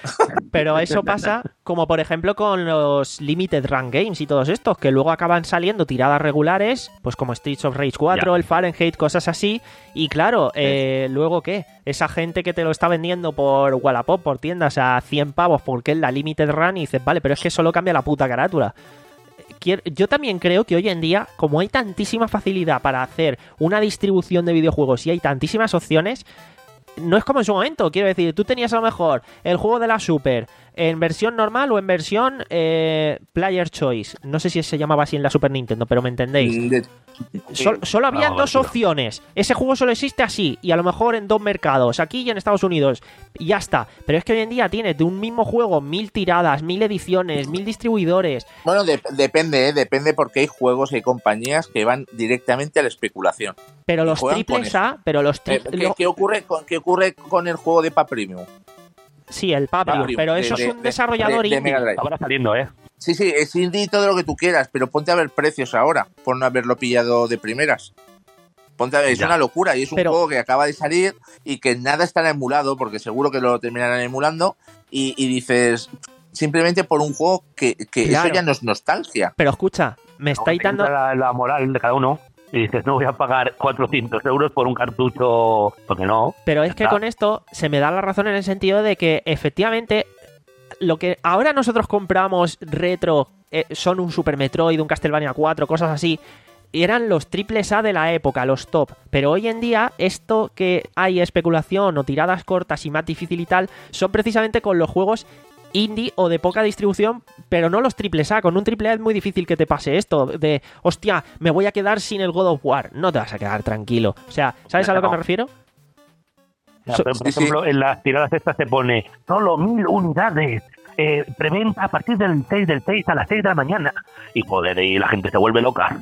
Pero eso pasa como por ejemplo con los Limited Run Games y todos estos, que luego acaban saliendo tiradas regulares, pues como Streets of Rage cuatro, Ya. el Fahrenheit, cosas así. Y claro, eh, luego ¿qué? Esa gente que te lo está vendiendo por Wallapop, por tiendas a cien pavos porque es la Limited Run, y dices, vale, pero es que solo cambia la puta carátula. Quier- Yo también creo que hoy en día, como hay tantísima facilidad para hacer una distribución de videojuegos y hay tantísimas opciones, no es como en su momento. Quiero decir, tú tenías a lo mejor el juego de la Super en versión normal o en versión eh, Player Choice. No sé si se llamaba así en la Super Nintendo, pero me entendéis. De- Sol- solo habían Algo dos parecido. opciones. Ese juego solo existe así, y a lo mejor en dos mercados, aquí y en Estados Unidos. Y ya está. Pero es que hoy en día tienes de un mismo juego mil tiradas, mil ediciones, mil distribuidores. Bueno, de- depende, ¿eh? Depende porque hay juegos y hay compañías que van directamente a la especulación. Pero los juegan con triples eso. A, pero los Eh, tri- ¿Qué, lo- qué ocurre con, ¿Qué ocurre con el juego de Paprimium? Sí, el Paprio, Paprimium, pero de- eso de- es un de- desarrollador de- de indie. Mega Drive. Ahora saliendo, ¿eh? Sí, sí, es indie y todo lo que tú quieras, pero ponte a ver precios ahora, por no haberlo pillado de primeras. Ponte a ver, es Ya. una locura, y es un Pero- juego que acaba de salir y que nada estará emulado, porque seguro que lo terminarán emulando, y, y dices, simplemente por un juego que, que Claro. eso ya no es nostalgia. Pero escucha, me estáis Te dando... entra La, la moral de cada uno y dices, no voy a pagar cuatrocientos euros por un cartucho, porque no. Pero es que Ya. con esto se me da la razón en el sentido de que efectivamente lo que ahora nosotros compramos retro eh, son un Super Metroid, un Castlevania cuatro, cosas así, y eran los triples A de la época, los top. Pero hoy en día esto que hay especulación o tiradas cortas y más difícil y tal, son precisamente con los juegos indie o de poca distribución, pero no los triples A. Con un triple A es muy difícil que te pase esto de, hostia, me voy a quedar sin el God of War. No te vas a quedar tranquilo. O sea, ¿sabes a lo que me refiero? Ya, So- pero, por sí, ejemplo, en las tiradas estas se pone solo mil unidades. Eh, preventa a partir del seis del seis a las seis de la mañana. Y joder, y la gente se vuelve loca.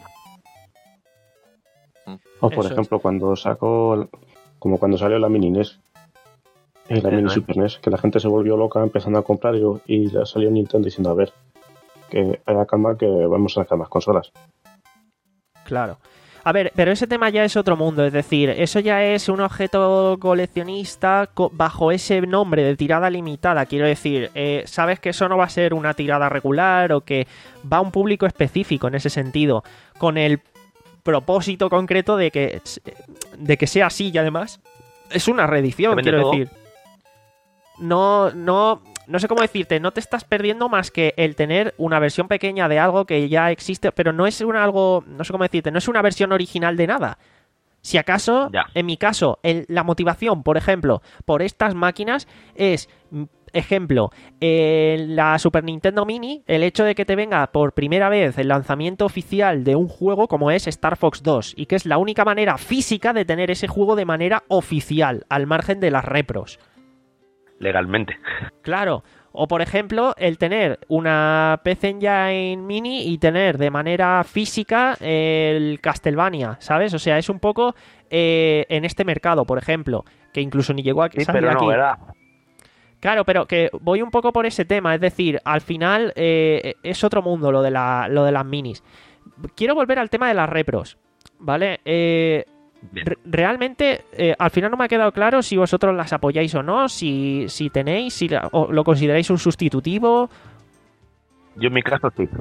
O por Eso es. ejemplo, cuando sacó, el- como cuando salió la Mini N E S, y la Eso Mini es. Super N E S, que la gente se volvió loca empezando a comprar, y, y le salió Nintendo diciendo, a ver, que haya calma, que vamos a sacar más consolas. Claro. A ver, pero ese tema ya es otro mundo, es decir, eso ya es un objeto coleccionista co- bajo ese nombre de tirada limitada, quiero decir, eh, sabes que eso no va a ser una tirada regular o que va a un público específico en ese sentido, con el propósito concreto de que, de que sea así y además es una reedición, ¿Se vende quiero todo? decir. No, no, no sé cómo decirte, no te estás perdiendo más que el tener una versión pequeña de algo que ya existe, pero no es un algo, no sé cómo decirte, no es una versión original de nada. Si acaso, Ya. en mi caso, el- la motivación, por ejemplo, por estas máquinas es, mm, ejemplo, eh, la Super Nintendo Mini, el hecho de que te venga por primera vez el lanzamiento oficial de un juego como es Star Fox dos, y que es la única manera física de tener ese juego de manera oficial, al margen de las repros. Legalmente. Claro. O por ejemplo, el tener una P C Engine Mini y tener de manera física el Castlevania, ¿sabes? O sea, es un poco eh, en este mercado, por ejemplo, que incluso ni llegó a Sí, salir pero aquí. no, ¿verdad? Claro, pero que voy un poco por ese tema, es decir, al final eh, es otro mundo lo de, la, lo de las minis. Quiero volver al tema de las repros, ¿vale? Eh, Bien. re- realmente, eh, al final no me ha quedado claro si vosotros las apoyáis o no, si, si tenéis, si la- o lo consideráis un sustitutivo. Yo en mi caso sí.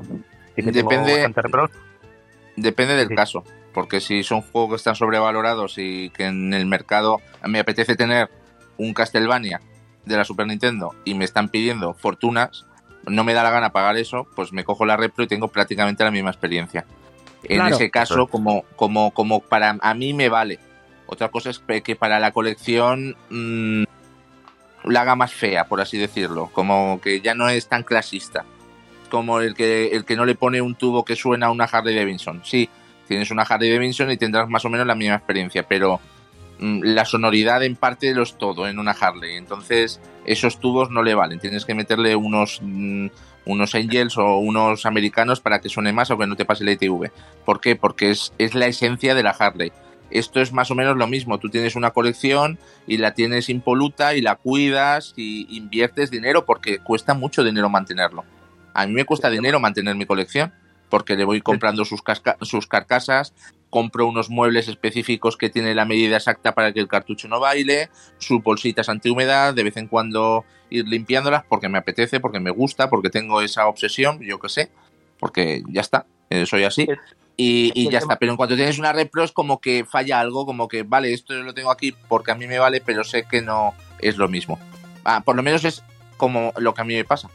Sí que Depende, tengo repros. depende del Sí. caso, porque si son juegos que están sobrevalorados y que en el mercado me apetece tener un Castlevania de la Super Nintendo y me están pidiendo fortunas, no me da la gana pagar eso, pues me cojo la repro y tengo prácticamente la misma experiencia. En Claro. ese caso, como, como, como para a mí me vale. Otra cosa es que para la colección mmm, la haga más fea, por así decirlo, como que ya no es tan clasista, como el que el que no le pone un tubo que suena a una Harley Davidson. Sí, tienes una Harley Davidson y tendrás más o menos la misma experiencia, pero mmm, la sonoridad en parte lo es todo en una Harley, entonces esos tubos no le valen, tienes que meterle unos mmm, unos Angels o unos americanos para que suene más, aunque no te pase el I T V. ¿Por qué? Porque es, es la esencia de la Harley. Esto es más o menos lo mismo, tú tienes una colección y la tienes impoluta y la cuidas y inviertes dinero porque cuesta mucho dinero mantenerlo. A mí me cuesta dinero mantener mi colección porque le voy comprando sus, casca- sus carcasas, compro unos muebles específicos que tienen la medida exacta para que el cartucho no baile, sus bolsitas antihumedad, de vez en cuando ir limpiándolas porque me apetece, porque me gusta, porque tengo esa obsesión, yo qué sé, porque ya está, eh, soy así. Y, y ya está, pero en cuanto tienes una repro es como que falla algo, como que vale, esto lo tengo aquí porque a mí me vale, pero sé que no es lo mismo. Ah, por lo menos es como lo que a mí me pasa.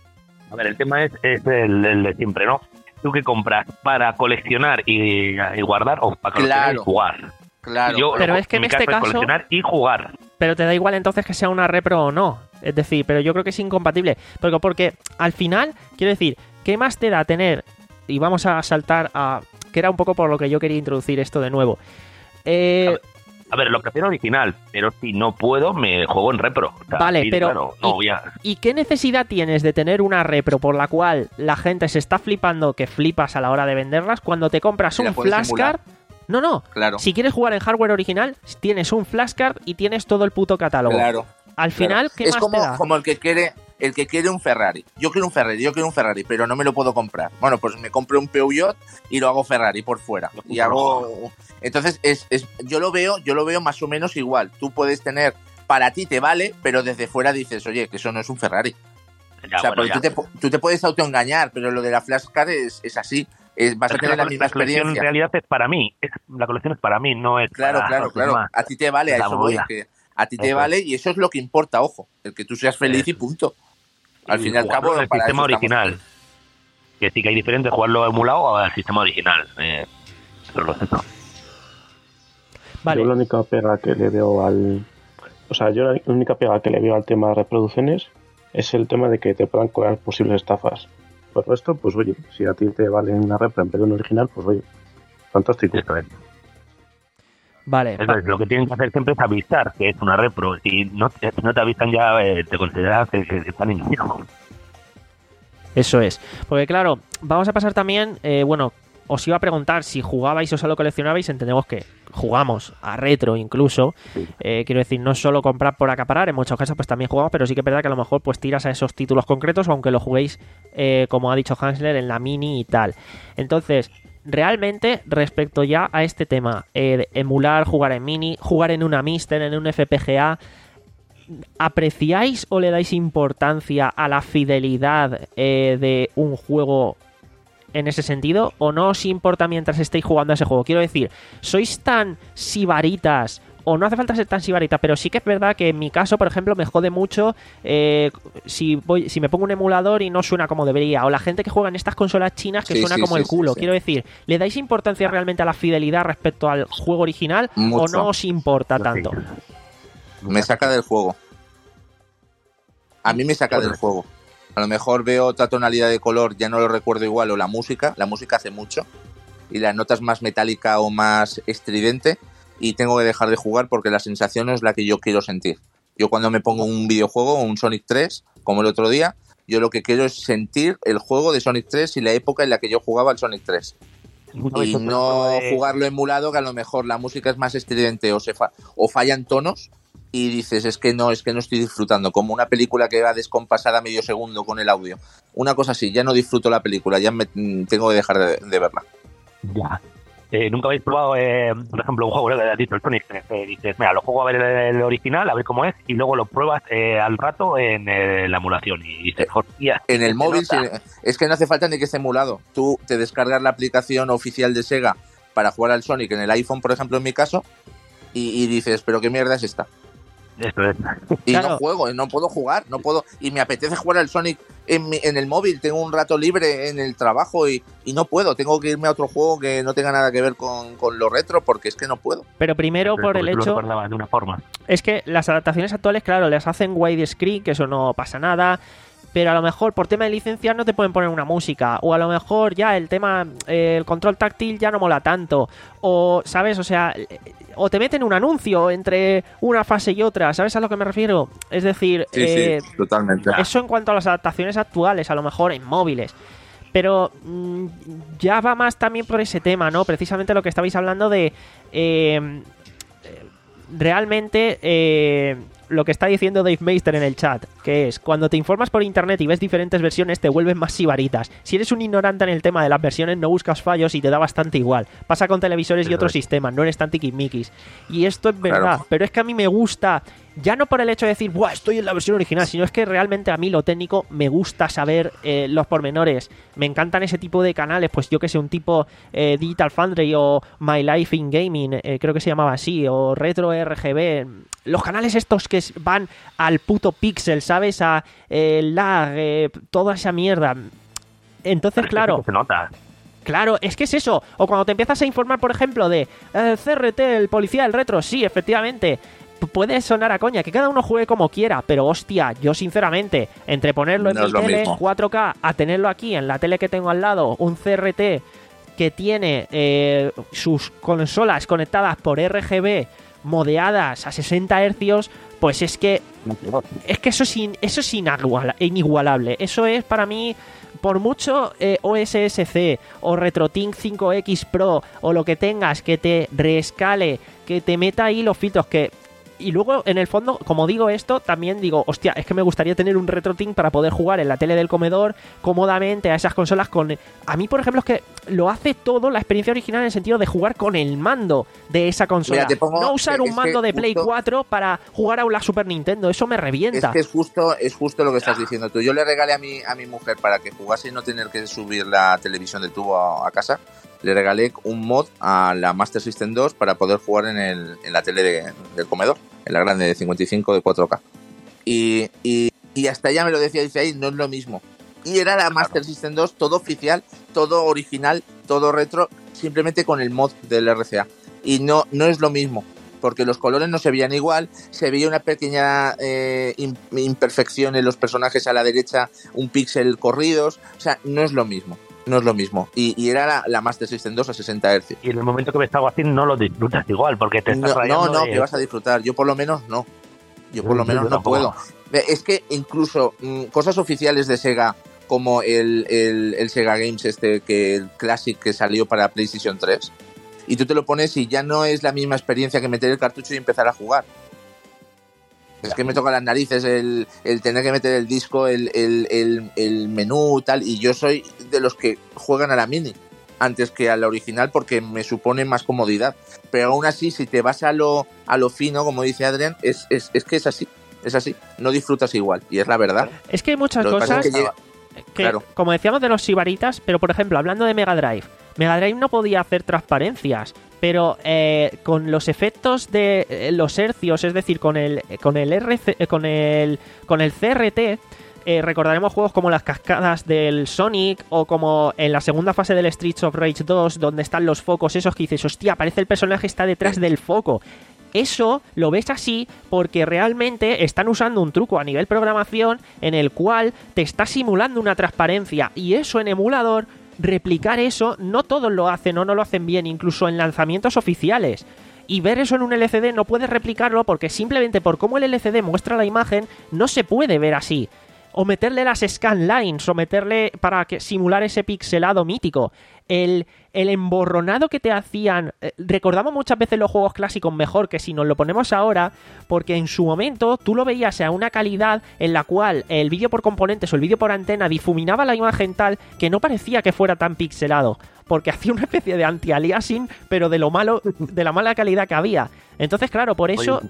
A ver, el tema es, es el, el de siempre, ¿no? ¿Tú qué compras? ¿Para coleccionar y, y guardar o para coleccionar Claro. y jugar? Claro. Yo, Pero lo- es que en mi este caso es caso- coleccionar y jugar. Pero te da igual entonces que sea una repro o no. Es decir, pero yo creo que es incompatible. Porque, porque al final, quiero decir, ¿qué más te da tener? Y vamos a saltar a... que era un poco por lo que yo quería introducir esto de nuevo. Eh, A ver, A ver, lo prefiero original, pero si no puedo, me juego en repro. O sea, Vale, sí, pero- claro, no y- voy a... ¿Y qué necesidad tienes de tener una repro por la cual la gente se está flipando que flipas a la hora de venderlas cuando te compras Y la un puedes flashcard? No, no. Claro. Si quieres jugar en hardware original, tienes un flashcard y tienes todo el puto catálogo. Claro. Al final, Claro. ¿qué es más como, te da? como el que quiere el que quiere un Ferrari. Yo quiero un Ferrari, yo quiero un Ferrari, pero no me lo puedo comprar. Bueno, pues me compro un Peugeot y lo hago Ferrari por fuera. Y hago entonces es, es yo lo veo, yo lo veo más o menos igual. Tú puedes tener, para ti te vale, pero desde fuera dices, "Oye, que eso no es un Ferrari." Ya, o sea, bueno, porque ya. tú, te, tú te puedes autoengañar, pero lo de la flashcard es, es así. Es, vas Es a que tener la, la, misma la colección en experiencia. realidad es para mí. Es, la colección es para mí, no es Claro, para claro, los claro. demás. A ti te vale, a La eso voy. movida. Que a ti te Eso vale y eso es lo que importa, ojo. El que tú seas feliz y punto. Al Y fin y al jugarlo cabo, en el para sistema eso estamos original. aquí. Que sí que hay diferente jugarlo emulado o al sistema original. Eh, eso lo sé. Vale. Yo la única pega que le veo al... O sea, yo la única pega que le veo al tema de reproducciones es el tema de que te puedan colar posibles estafas. Por el resto, pues oye, si a ti te vale una repro en vez de un original, pues oye, fantástico. Eso es. Vale. Eso es, lo que tienen que hacer siempre es avisar que es una repro. Si no, te- si no te avisan ya, eh, te consideras que, que están en hijo. Eso es. Porque claro, vamos a pasar también, eh, bueno, os iba a preguntar si jugabais o solo coleccionabais, entendemos que jugamos a retro incluso, eh, quiero decir, no solo comprar por acaparar, en muchos casos pues también jugamos, pero sí que es verdad que a lo mejor pues tiras a esos títulos concretos, aunque lo juguéis, eh, como ha dicho Hansler, en la mini y tal. Entonces, realmente, respecto ya a este tema, eh, de emular, jugar en mini, jugar en una Mister, en un F P G A, ¿apreciáis o le dais importancia a la fidelidad eh, de un juego en ese sentido? ¿O no os importa mientras estéis jugando a ese juego? Quiero decir, ¿sois tan sibaritas? O no hace falta ser tan sibarita, pero sí que es verdad que en mi caso, por ejemplo, me jode mucho eh, si voy, si me pongo un emulador y no suena como debería. O la gente que juega en estas consolas chinas que Sí, suena sí, como sí, el culo. sí, sí. Quiero decir, ¿le dais importancia realmente a la fidelidad respecto al juego original? Mucho. ¿O no os importa No, tanto? sí. Me saca del juego. A mí me saca del juego. A lo mejor veo otra tonalidad de color, ya no lo recuerdo igual, o la música. La música hace mucho. Y la nota es más metálica o más estridente. Y tengo que dejar de jugar porque la sensación no es la que yo quiero sentir. Yo cuando me pongo un videojuego, un Sonic tres, como el otro día, yo lo que quiero es sentir el juego de Sonic tres y la época en la que yo jugaba al Sonic tres. Y no jugarlo emulado, que a lo mejor la música es más estridente o se fa- o fallan tonos y dices, es que no, es que no estoy disfrutando, como una película que va descompasada medio segundo con el audio. Una cosa así, ya no disfruto la película, ya me, tengo que dejar de, de verla. Ya. eh, nunca habéis probado, eh, por ejemplo, un juego que has dicho el Sonic, eh, dices, mira, lo juego a ver el, el original, a ver cómo es, y luego lo pruebas eh, al rato en eh, la emulación y dices, hostia. En el móvil, sí, es que no hace falta ni que esté emulado. Tú te descargas la aplicación oficial de Sega para jugar al Sonic en el iPhone, por ejemplo, en mi caso, y, y dices, pero qué mierda es esta. Eso es. Y Claro. no juego, no puedo jugar, no puedo, y me apetece jugar al Sonic en, mi, en el móvil, tengo un rato libre en el trabajo y, y no puedo, tengo que irme a otro juego que no tenga nada que ver con, con lo retro porque es que no puedo. Pero primero por el Porque tú lo hecho... recordabas de una forma. Es que las adaptaciones actuales, claro, les hacen widescreen, que eso no pasa nada. Pero a lo mejor por tema de licencias no te pueden poner una música. O a lo mejor ya el tema, eh, el control táctil ya no mola tanto. O, ¿sabes? O sea, o te meten un anuncio entre una fase y otra. ¿Sabes a lo que me refiero? Es decir, Sí, eh, sí, totalmente. eso en cuanto a las adaptaciones actuales, a lo mejor en móviles. Pero mmm, ya va más también por ese tema, ¿no? Precisamente lo que estabais hablando de... Eh, realmente... Eh, lo que está diciendo Dave Meister en el chat, que es, cuando te informas por internet y ves diferentes versiones, te vuelven más sibaritas. Si eres un ignorante en el tema de las versiones, no buscas fallos y te da bastante igual. Pasa con televisores y otros sistemas, no eres tan tiquismiquis. Y esto es verdad, claro. Pero es que a mí me gusta, ya no por el hecho de decir, ¡buah, estoy en la versión original!, sino es que realmente a mí lo técnico me gusta saber eh, los pormenores. Me encantan ese tipo de canales, pues yo que sé, un tipo eh, Digital Foundry o My Life in Gaming, eh, creo que se llamaba así, o Retro R G B... Los canales estos que van al puto pixel, ¿sabes? A eh, lag, eh, toda esa mierda. Entonces, claro... Se nota. Claro, es que es eso. O cuando te empiezas a informar, por ejemplo, de eh, C R T, el policía del retro. Sí, efectivamente. Puede sonar a coña, que cada uno juegue como quiera, pero hostia, yo sinceramente, entre ponerlo en no mi es lo tele mismo. cuatro K a tenerlo aquí en la tele que tengo al lado, un C R T que tiene eh, sus consolas conectadas por R G B modeadas a sesenta hercios, pues es que es que eso es, in, eso es inigual, inigualable. Eso es para mí, por mucho eh, O S S C o RetroTink cinco X Pro o lo que tengas que te reescale, que te meta ahí los filtros, que... Y luego, en el fondo, como digo esto, también digo, hostia, es que me gustaría tener un RetroTink para poder jugar en la tele del comedor cómodamente a esas consolas con... A mí, por ejemplo, es que lo hace todo la experiencia original en el sentido de jugar con el mando de esa consola. Mira, te pongo- no usar un es mando que de Play justo- cuatro para jugar a la Super Nintendo. Eso me revienta. Es que es justo, es justo lo que estás diciendo tú. Yo le regalé a mi, a mi mujer para que jugase y no tener que subir la televisión del tubo a, a casa. Le regalé un mod a la Master System dos para poder jugar en, el, en la tele de- del comedor, en la grande de cincuenta y cinco de cuatro K. Y, y, y hasta ella me lo decía, dice ahí, no es lo mismo. Y era la Master System dos, todo oficial, todo original, todo retro, simplemente con el mod del R C A. Y no, no es lo mismo, porque los colores no se veían igual, se veía una pequeña eh, im- imperfección en los personajes a la derecha, un píxel corridos, o sea, no es lo mismo. No es lo mismo. Y, y era la, la Master System dos a sesenta hercios. Y en el momento que ves algo así no lo disfrutas igual, porque te estás No, no, rayando no, de- que vas a disfrutar. Yo por lo menos no. Yo por lo Yo menos no tampoco. puedo. Es que incluso mm, cosas oficiales de Sega, como el, el, el Sega Games este, que el Classic que salió para PlayStation tres, y tú te lo pones y ya no es la misma experiencia que meter el cartucho y empezar a jugar. Es que me toca las narices el, el tener que meter el disco, el, el, el, el menú tal, y yo soy de los que juegan a la mini antes que a la original porque me supone más comodidad. Pero aún así, si te vas a lo, a lo fino, como dice Adrián, es, es, es que es así, es así, no disfrutas igual, y es la verdad. Es que hay muchas Lo que pasa cosas es que llega- que, claro. como decíamos de los sibaritas, pero por ejemplo, hablando de Mega Drive, Mega Drive no podía hacer transparencias, pero eh, con los efectos de eh, los hercios, es decir, con el con el R C, eh, con el con el C R T, eh, recordaremos juegos como las cascadas del Sonic o como en la segunda fase del Streets of Rage dos, donde están los focos esos que dices, hostia, parece el personaje está detrás del foco. Eso lo ves así porque realmente están usando un truco a nivel programación en el cual te está simulando una transparencia, y eso en emulador, replicar eso, no todos lo hacen o no lo hacen bien, incluso en lanzamientos oficiales. Y ver eso en un L C D no puedes replicarlo porque simplemente por cómo el L C D muestra la imagen no se puede ver así. O meterle las scan lines o meterle para que simular ese pixelado mítico. el, el emborronado que te hacían... Eh, recordamos muchas veces los juegos clásicos mejor que si nos lo ponemos ahora, porque en su momento tú lo veías a una calidad en la cual el vídeo por componentes o el vídeo por antena difuminaba la imagen tal que no parecía que fuera tan pixelado, porque hacía una especie de anti-aliasing, pero de lo malo, de la mala calidad que había. Entonces, claro, por eso,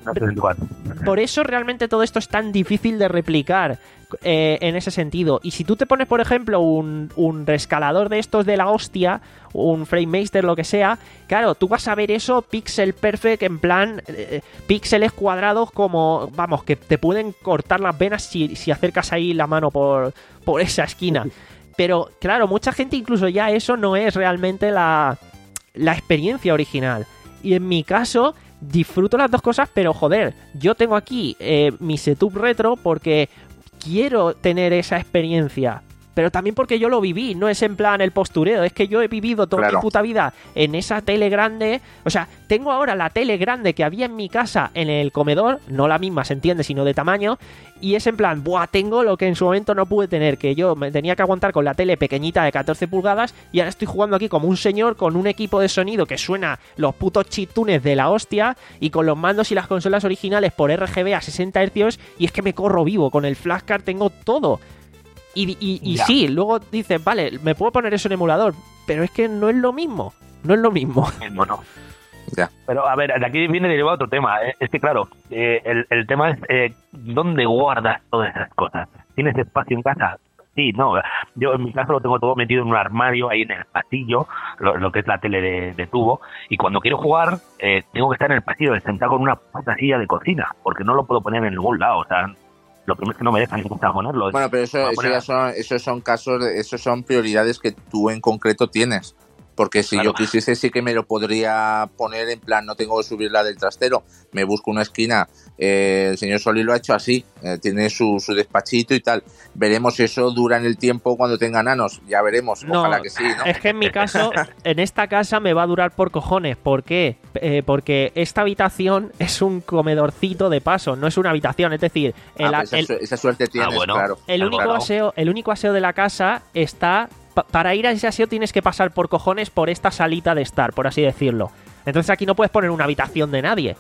por eso realmente todo esto es tan difícil de replicar eh, en ese sentido. Y si tú te pones, por ejemplo, un, un rescalador de estos de la hostia, un FrameMaster, lo que sea, claro, tú vas a ver eso pixel perfect, en plan eh, píxeles cuadrados como, vamos, que te pueden cortar las venas si, si acercas ahí la mano por, por esa esquina. Pero, claro, mucha gente incluso ya eso no es realmente la, la experiencia original. Y en mi caso, disfruto las dos cosas, pero joder, yo tengo aquí eh, mi setup retro porque quiero tener esa experiencia. Pero también porque yo lo viví, no es en plan el postureo, es que yo he vivido toda claro. mi puta vida en esa tele grande. O sea, tengo ahora la tele grande que había en mi casa en el comedor, no la misma, se entiende, sino de tamaño. Y es en plan, buah, tengo lo que en su momento no pude tener, que yo me tenía que aguantar con la tele pequeñita de catorce pulgadas y ahora estoy jugando aquí como un señor con un equipo de sonido que suena los putos chiptunes de la hostia y con los mandos y las consolas originales por R G B a sesenta hercios y es que me corro vivo, con el flashcard tengo todo. Y, y, y sí, luego dices, vale, me puedo poner eso en emulador, pero es que no es lo mismo, no es lo mismo. Bueno, ya. Pero a ver, de aquí viene derivado otro tema, ¿eh? Es que claro, eh, el, el tema es eh, ¿dónde guardas todas esas cosas? ¿Tienes espacio en casa? Sí, no, yo en mi caso lo tengo todo metido en un armario ahí en el pasillo, lo, lo que es la tele de, de tubo, y cuando quiero jugar eh, tengo que estar en el pasillo sentado con una puta silla de cocina, porque no lo puedo poner en ningún lado, o sea... Lo primero es que no me dejan intentar ponerlo. Bueno, pero eso, eso ya son, esos son casos, esos son prioridades que tú en concreto tienes. Porque si claro. yo quisiese sí que me lo podría poner en plan, no tengo que subir la del trastero, me busco una esquina. Eh, el señor Soli lo ha hecho así, eh, tiene su, su despachito y tal. Veremos si eso dura en el tiempo cuando tenga nanos, ya veremos, no, ojalá que sí, ¿no? Es que en mi caso, en esta casa me va a durar por cojones. ¿Por qué? Eh, porque esta habitación es un comedorcito de paso, no es una habitación, es decir... El, ah, pues esa, el, esa suerte tienes, ah, bueno. claro. El, único claro. aseo, el único aseo de la casa está... Para ir a ese aseo tienes que pasar por cojones por esta salita de estar, por así decirlo. Entonces aquí no puedes poner una habitación de nadie.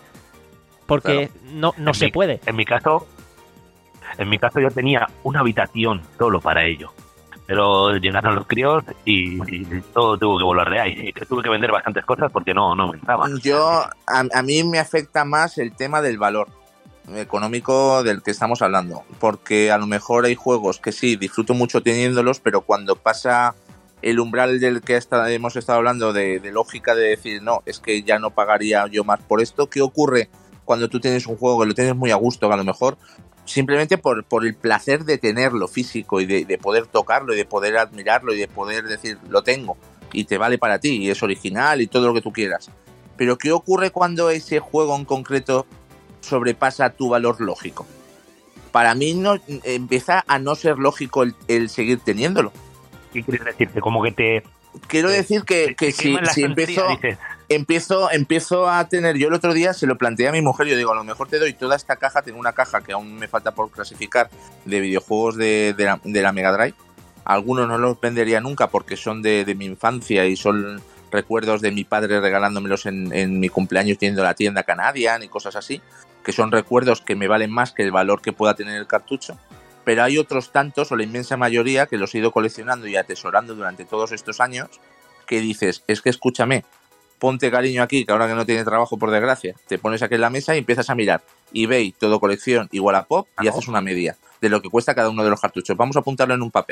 Porque claro. no, no se mi, puede. En mi caso, en mi caso yo tenía una habitación solo para ello. Pero llegaron los críos y, y todo tuvo que volar de ahí. Y tuve que vender bastantes cosas porque no, no me entraban. Yo, a, a mí me afecta más el tema del valor económico del que estamos hablando, porque a lo mejor hay juegos que sí, disfruto mucho teniéndolos, pero cuando pasa el umbral del que hasta hemos estado hablando de, de lógica de decir, no, es que ya no pagaría yo más por esto, ¿qué ocurre cuando tú tienes un juego que lo tienes muy a gusto, que a lo mejor simplemente por, por el placer de tenerlo físico y de, de poder tocarlo y de poder admirarlo y de poder decir, lo tengo y te vale para ti y es original y todo lo que tú quieras? Pero ¿qué ocurre cuando ese juego en concreto sobrepasa tu valor lógico? Para mí no empieza a no ser lógico el, el seguir teniéndolo. ¿Qué quieres decirte? Como que te... Quiero decir que, que si, si empiezo, empiezo empiezo a tener... Yo el otro día se lo planteé a mi mujer, yo digo, a lo mejor te doy toda esta caja, tengo una caja que aún me falta por clasificar de videojuegos de, de, la, de la Mega Drive. Algunos no los vendería nunca porque son de, de mi infancia y son recuerdos de mi padre regalándomelos en, en mi cumpleaños yendo a la tienda Canadian y cosas así, que son recuerdos que me valen más que el valor que pueda tener el cartucho. Pero hay otros tantos, o la inmensa mayoría, que los he ido coleccionando y atesorando durante todos estos años, que dices, es que escúchame, ponte cariño aquí, que ahora que no tiene trabajo por desgracia, te pones aquí en la mesa y empiezas a mirar eBay, todo colección, igual a Pop, y haces una media de lo que cuesta cada uno de los cartuchos. Vamos a apuntarlo en un papel.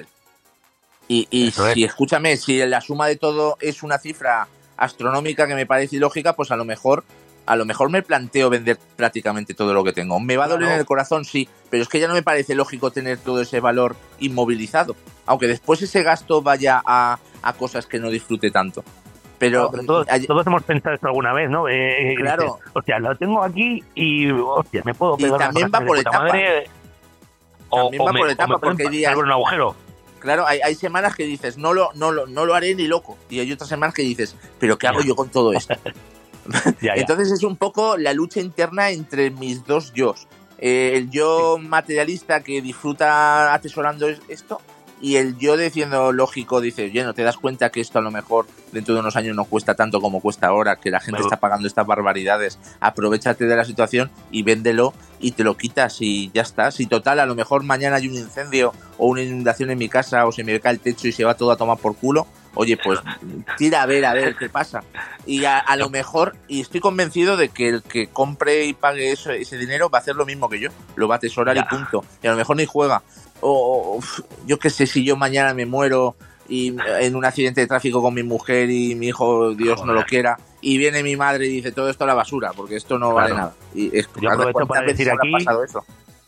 Y, y si, escúchame, si la suma de todo es una cifra astronómica que me parece ilógica, pues a lo mejor a lo mejor me planteo vender prácticamente todo lo que tengo. Me va a doler claro. en el corazón, sí, pero es que ya no me parece lógico tener todo ese valor inmovilizado, aunque después ese gasto vaya a, a cosas que no disfrute tanto. Pero, claro, pero todos, hay... todos hemos pensado esto alguna vez, ¿no? Eh, claro. Eh, hostia, lo tengo aquí y, hostia, me puedo pegar y también una va por etapa. Madre, o, también o va me, por etapa, porque hay días... un agujero. Claro, hay, hay semanas que dices, no lo, no, lo, no lo haré ni loco. Y hay otras semanas que dices, ¿pero qué hago yo con todo esto? ya, ya. Entonces es un poco la lucha interna entre mis dos yos. Eh, el yo materialista que disfruta atesorando esto y el yo diciendo lógico dice, oye, ¿no te das cuenta que esto a lo mejor dentro de unos años no cuesta tanto como cuesta ahora, que la gente está pagando estas barbaridades? Aprovechate de la situación y véndelo y te lo quitas y ya está. Si total, a lo mejor mañana hay un incendio o una inundación en mi casa o se me cae el techo y se va todo a tomar por culo, oye, pues tira a ver, a ver qué pasa. Y a, a lo mejor, y estoy convencido de que el que compre y pague eso, ese dinero va a hacer lo mismo que yo, lo va a atesorar ya. Y punto. Y a lo mejor ni juega. O, o yo qué sé, si yo mañana me muero y en un accidente de tráfico con mi mujer y mi hijo, Dios Joder. no lo quiera, y viene mi madre y dice todo esto a la basura, porque esto no claro. vale nada. Y es, yo aprovecho para decir aquí pasado eso?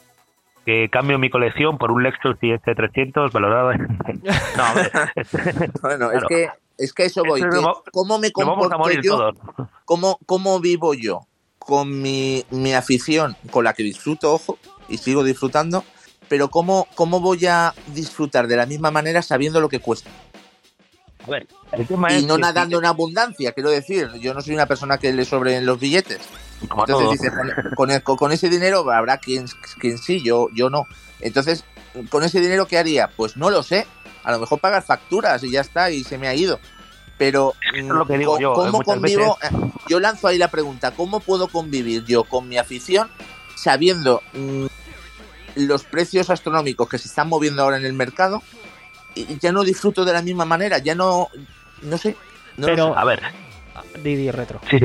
que cambio mi colección por un Lexus I S trescientos valorado en... No, hombre. Bueno, claro. es que es que eso voy. Que, ¿Cómo me comporto yo? ¿Cómo, ¿Cómo vivo yo? Con mi, mi afición, con la que disfruto, ojo, y sigo disfrutando, pero ¿cómo, ¿cómo voy a disfrutar de la misma manera sabiendo lo que cuesta? A ver, el tema y es no que nadando sí. en abundancia, quiero decir, yo no soy una persona que le sobren los billetes. Como Entonces dice, con, con, con ese dinero habrá quien, quien sí, yo, yo no. Entonces, con ese dinero, ¿qué haría? Pues no lo sé. A lo mejor pagar facturas y ya está, y se me ha ido. Pero, es lo que digo yo, ¿cómo convivo? Veces... Yo lanzo ahí la pregunta, ¿cómo puedo convivir yo con mi afición sabiendo mmm, los precios astronómicos que se están moviendo ahora en el mercado? Y ya no disfruto de la misma manera, ya no, no sé. No Pero, sé. a ver, Didi Retro. Sí, sí.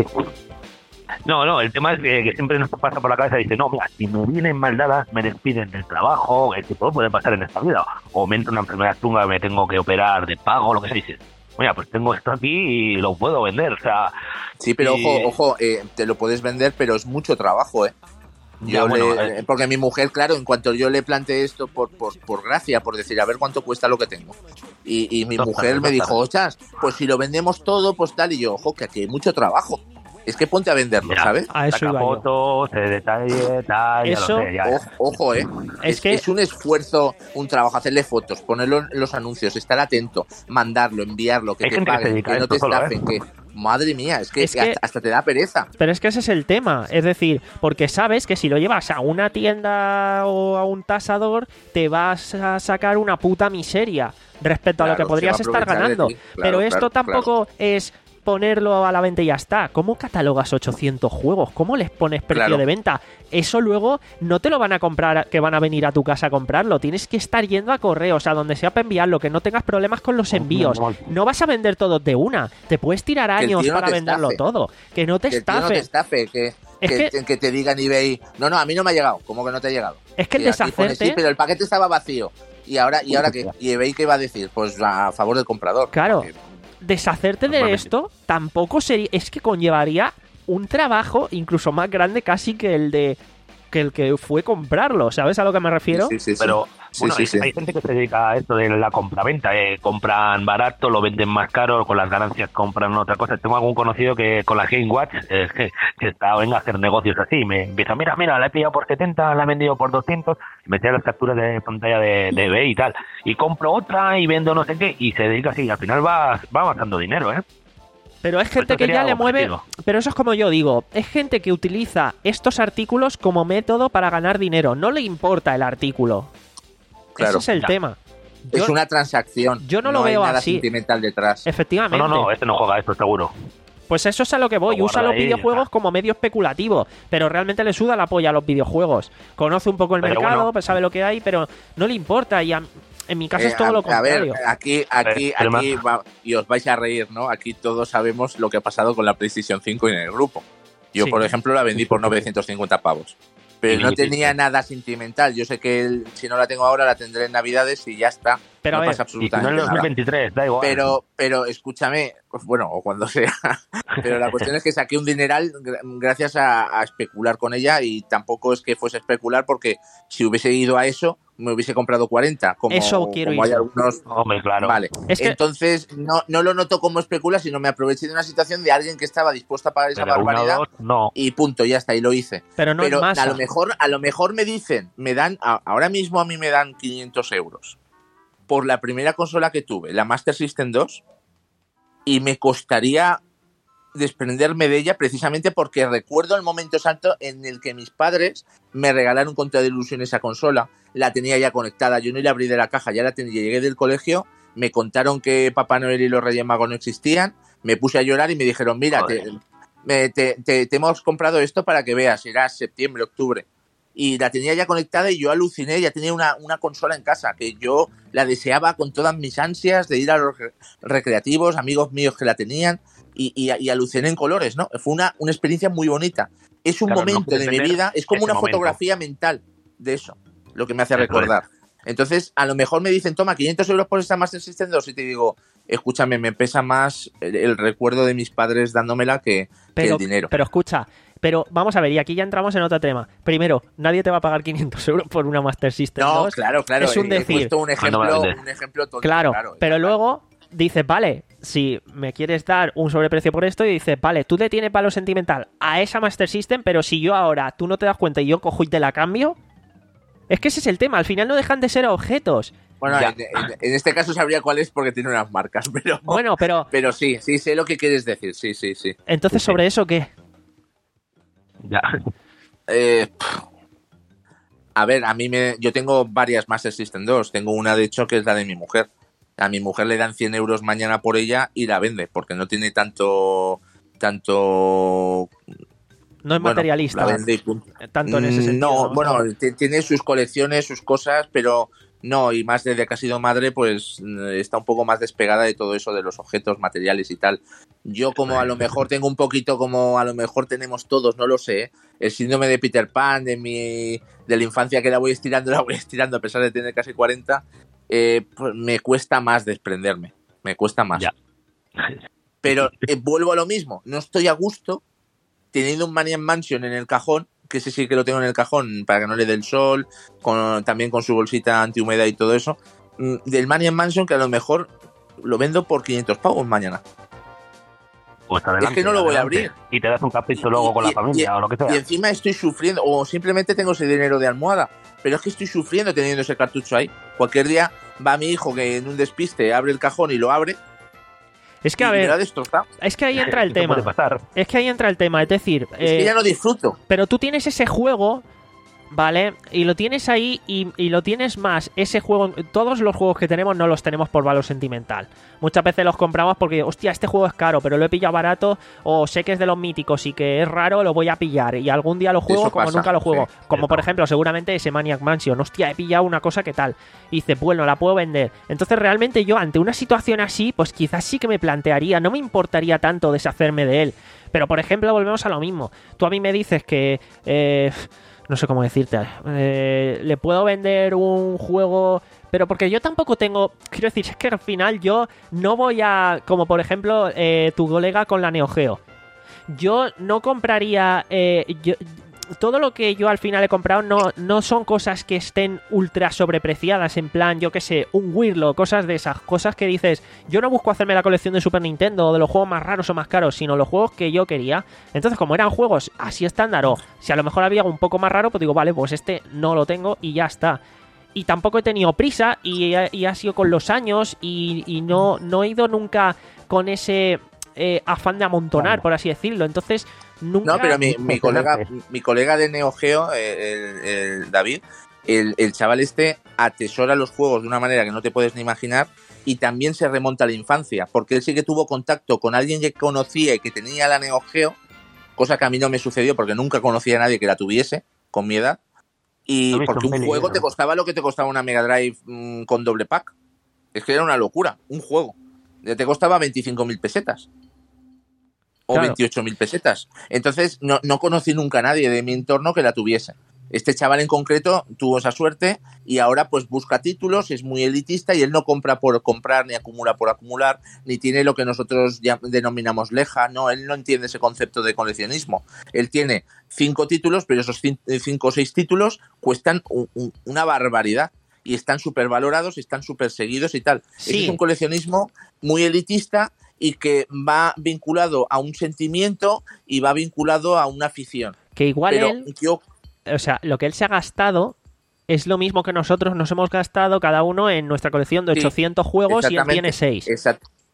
No, no, el tema es que, que siempre nos pasa por la cabeza y dice, no, mira, si me vienen mal dadas, me despiden del trabajo, el tipo puede pasar en esta vida, o me entra una enfermedad chunga, me tengo que operar de pago, lo que se dice. Mira, pues tengo esto aquí y lo puedo vender, o sea... Sí, pero y... ojo, ojo, eh, te lo puedes vender, pero es mucho trabajo, ¿eh? Yo ya, bueno, le, eh... porque mi mujer, claro, en cuanto yo le planteé esto por, por, por gracia, por decir, a ver cuánto cuesta lo que tengo. Y, y mi no, mujer no, me no, dijo, ostras, pues si lo vendemos todo, pues tal, y yo, ojo, que aquí hay mucho trabajo. Es que ponte a venderlo, ya, ¿sabes? A eso saca fotos, se detalle, tal, eso, ya lo sé, ya, ya. Ojo, ojo, ¿eh? Es, es que es un esfuerzo, un trabajo, hacerle fotos, ponerlo en los anuncios, estar atento, mandarlo, enviarlo, que hay te paguen, que, que no te estafen, ¿eh? que... Madre mía, es que, es que hasta, hasta te da pereza. Pero es que ese es el tema, es decir, porque sabes que si lo llevas a una tienda o a un tasador, te vas a sacar una puta miseria respecto claro, a lo que podrías estar ganando. Claro, pero esto claro, tampoco claro. es ponerlo a la venta y ya está. ¿Cómo catalogas ochocientos juegos? ¿Cómo les pones precio claro. de venta? Eso luego no te lo van a comprar, que van a venir a tu casa a comprarlo. Tienes que estar yendo a correos, a donde sea para enviarlo, que no tengas problemas con los envíos. No vas a vender todo de una. Te puedes tirar años no para venderlo estafe. todo. Que no te que estafe. No te estafe, que, es que, que, que te digan eBay, no, no, a mí no me ha llegado. ¿Cómo que no te ha llegado? Es que el deshacerte... Pone, sí, pero el paquete estaba vacío. Y ahora, y ahora ¿qué? ¿Y eBay qué va a decir? Pues a favor del comprador. Claro. Porque... Deshacerte de esto tampoco sería, es que conllevaría un trabajo incluso más grande casi que el de que el que fue comprarlo, ¿sabes a lo que me refiero? Sí, sí, sí, pero sí, bueno, sí, hay, sí. hay gente que se dedica a esto de la compraventa, eh, compran barato, lo venden más caro, con las ganancias compran otra cosa. Tengo algún conocido que con la Game Watch eh, que, que está venga a hacer negocios así, me empieza, mira, mira, la he pillado por setenta, la he vendido por doscientos, y me trae las capturas de pantalla de, de eBay y tal, y compro otra y vendo no sé qué, y se dedica así, y al final va, va avanzando dinero, ¿eh? Pero es gente que ya le mueve... Pero eso es como yo digo, es gente que utiliza estos artículos como método para ganar dinero. No le importa el artículo. Claro, ese es el ya. tema. Es Yo, una transacción. Yo no, no lo veo hay nada así. Sentimental detrás. Efectivamente. No, no, no, este no juega esto, seguro. Pues eso es a lo que voy. Usa los ahí, videojuegos como medio especulativo, pero realmente le suda la polla a los videojuegos. Conoce un poco el pero mercado, bueno. pues sabe lo que hay, pero no le importa. Y a, en mi caso Eh, es todo a, lo contrario. A ver, aquí, aquí, pero aquí, va, y os vais a reír, ¿no? Aquí todos sabemos lo que ha pasado con la PlayStation cinco en el grupo. Yo, Sí. por ejemplo, la vendí por novecientos cincuenta pavos. Pero Sí, no sí, tenía sí. nada sentimental. Yo sé que el, si no la tengo ahora, la tendré en Navidades y ya está. Pero a no ver, pasa Y si no absolutamente en nada. dos mil veintitrés, da igual. Pero, pero escúchame, bueno, o cuando sea. Pero la cuestión es que saqué un dineral gra- gracias a, a especular con ella, y tampoco es que fuese especular, porque si hubiese ido a eso, me hubiese comprado cuarenta. Como, Eso quiero como hay ir. algunos. Hombre, claro. Vale. Es que- Entonces, no, no lo noto como especula, sino me aproveché de una situación de alguien que estaba dispuesto a pagar esa Pero una o barbaridad. dos, no. Y punto, ya está, y lo hice. Pero no Pero en masa. a lo mejor, a lo mejor me dicen, me dan, a- ahora mismo a mí me dan quinientos euros por la primera consola que tuve, la Master System dos, y me costaría desprenderme de ella precisamente porque recuerdo el momento exacto en el que mis padres me regalaron con toda ilusión esa consola. La tenía ya conectada, yo no la abrí de la caja, ya la tenía. Llegué del colegio, me contaron que Papá Noel y los Reyes Magos no existían, me puse a llorar y me dijeron, mira, te, me, te, te, te hemos comprado esto para que veas, era septiembre, octubre. Y la tenía ya conectada y yo aluciné, ya tenía una, una consola en casa, que yo la deseaba con todas mis ansias de ir a los recreativos, amigos míos que la tenían, y, y, y aluciné en colores, ¿no? Fue una, una experiencia muy bonita. Es un claro, momento no de mi vida, es como una momento. fotografía mental de eso, lo que me hace recordar. Entonces, a lo mejor me dicen, toma, quinientos euros por esta Master System dos, y te digo, escúchame, me pesa más el, el recuerdo de mis padres dándomela que, pero, que el dinero. Pero escucha, pero vamos a ver, y aquí ya entramos en otro tema. Primero, nadie te va a pagar quinientos euros por una Master System no, dos. No, claro, claro. Es un he, decir. He puesto un ejemplo, un ejemplo tonto, claro, claro, pero claro. luego dices, vale, si me quieres dar un sobreprecio por esto, y dices, vale, tú le tienes valor sentimental a esa Master System, pero si yo ahora, tú no te das cuenta y yo cojo y te la cambio, es que ese es el tema, al final no dejan de ser objetos. Bueno, en, en, en este caso sabría cuál es porque tiene unas marcas, pero... Bueno, pero... Pero sí, sí, sé lo que quieres decir, sí, sí, sí. Entonces, sí, ¿sobre sí. eso qué? Ya. Eh, a ver, a mí me... Yo tengo varias Master System dos, tengo una de hecho que es la de mi mujer. A mi mujer le dan cien euros mañana por ella y la vende, porque no tiene tanto... Tanto... No es bueno, materialista. La vende y punto. Tanto en ese sentido. No, ¿no? bueno, tiene sus colecciones, sus cosas, pero no, y más desde que ha sido madre, pues está un poco más despegada de todo eso de los objetos materiales y tal. Yo como a lo mejor tengo un poquito, como a lo mejor tenemos todos, no lo sé, el síndrome de Peter Pan, de mi de la infancia que la voy estirando, la voy estirando a pesar de tener casi cuarenta, eh, pues me cuesta más desprenderme, me cuesta más. Ya. Pero eh, vuelvo a lo mismo, no estoy a gusto teniendo un Maniac Mansion en el cajón, que ese sí que lo tengo en el cajón para que no le dé el sol, con, también con su bolsita antihumedad y todo eso, del Maniac Mansion que a lo mejor lo vendo por quinientos pavos mañana. Pues adelante, es que no lo voy adelante. a abrir. Y te das un capricho luego y, con y, la familia y, o lo que sea. Y encima estoy sufriendo, o simplemente tengo ese dinero de almohada, pero es que estoy sufriendo teniendo ese cartucho ahí. Cualquier día va mi hijo que en un despiste abre el cajón y lo abre. Es que, a ver, destrozado. es que ahí entra el tema. Es que ahí entra el tema, es decir... Es eh, que ya no disfruto. Pero tú tienes ese juego, ¿vale? Y lo tienes ahí y, y lo tienes más. Ese juego, todos los juegos que tenemos no los tenemos por valor sentimental. Muchas veces los compramos porque, hostia, este juego es caro, pero lo he pillado barato, o sé que es de los míticos y que es raro, lo voy a pillar. Y algún día lo juego eso como pasa, nunca lo juego. Sí, como por ejemplo, seguramente ese Maniac Mansion. Hostia, he pillado una cosa que tal. Y dices, bueno, la puedo vender. Entonces realmente yo ante una situación así, pues quizás sí que me plantearía, no me importaría tanto deshacerme de él. Pero por ejemplo, volvemos a lo mismo. Tú a mí me dices que... Eh, no sé cómo decirte, eh, le puedo vender un juego, pero porque yo tampoco tengo, quiero decir, es que al final yo no voy a, como por ejemplo eh, tu colega con la Neo Geo, yo no compraría, eh, yo, todo lo que yo al final he comprado no, no son cosas que estén ultra sobrepreciadas, en plan, yo qué sé, un Wirlo, cosas de esas, cosas que dices, yo no busco hacerme la colección de Super Nintendo o de los juegos más raros o más caros, sino los juegos que yo quería. Entonces, como eran juegos así estándar, o si a lo mejor había un poco más raro, pues digo, vale, pues este no lo tengo y ya está. Y tampoco he tenido prisa y, y ha sido con los años y, y no, no he ido nunca con ese... Eh, afán de amontonar, por así decirlo. Entonces, nunca... No, pero mi, mi colega mi colega de Neo Geo, el, el David, el, el chaval este atesora los juegos de una manera que no te puedes ni imaginar y también se remonta a la infancia, porque él sí que tuvo contacto con alguien que conocía y que tenía la Neo Geo, cosa que a mí no me sucedió porque nunca conocía a nadie que la tuviese, con mi edad, y porque un juego te costaba lo que te costaba una Mega Drive mmm, con doble pack. Es que era una locura, un juego. Te costaba veinticinco mil pesetas. O claro. veintiocho mil pesetas. Entonces, no, no conocí nunca a nadie de mi entorno que la tuviese. Este chaval en concreto tuvo esa suerte y ahora pues busca títulos, es muy elitista y él no compra por comprar, ni acumula por acumular, ni tiene lo que nosotros ya denominamos leja. No, él no entiende ese concepto de coleccionismo. Él tiene cinco títulos, pero esos cinco o seis títulos cuestan un, un, una barbaridad. Y están súper valorados, están súper seguidos y tal. Sí. Es un coleccionismo muy elitista y que va vinculado a un sentimiento y va vinculado a una afición. Que igual Pero él, yo... o sea, lo que él se ha gastado es lo mismo que nosotros nos hemos gastado cada uno en nuestra colección de ochocientos sí, juegos y él tiene seis. Exact,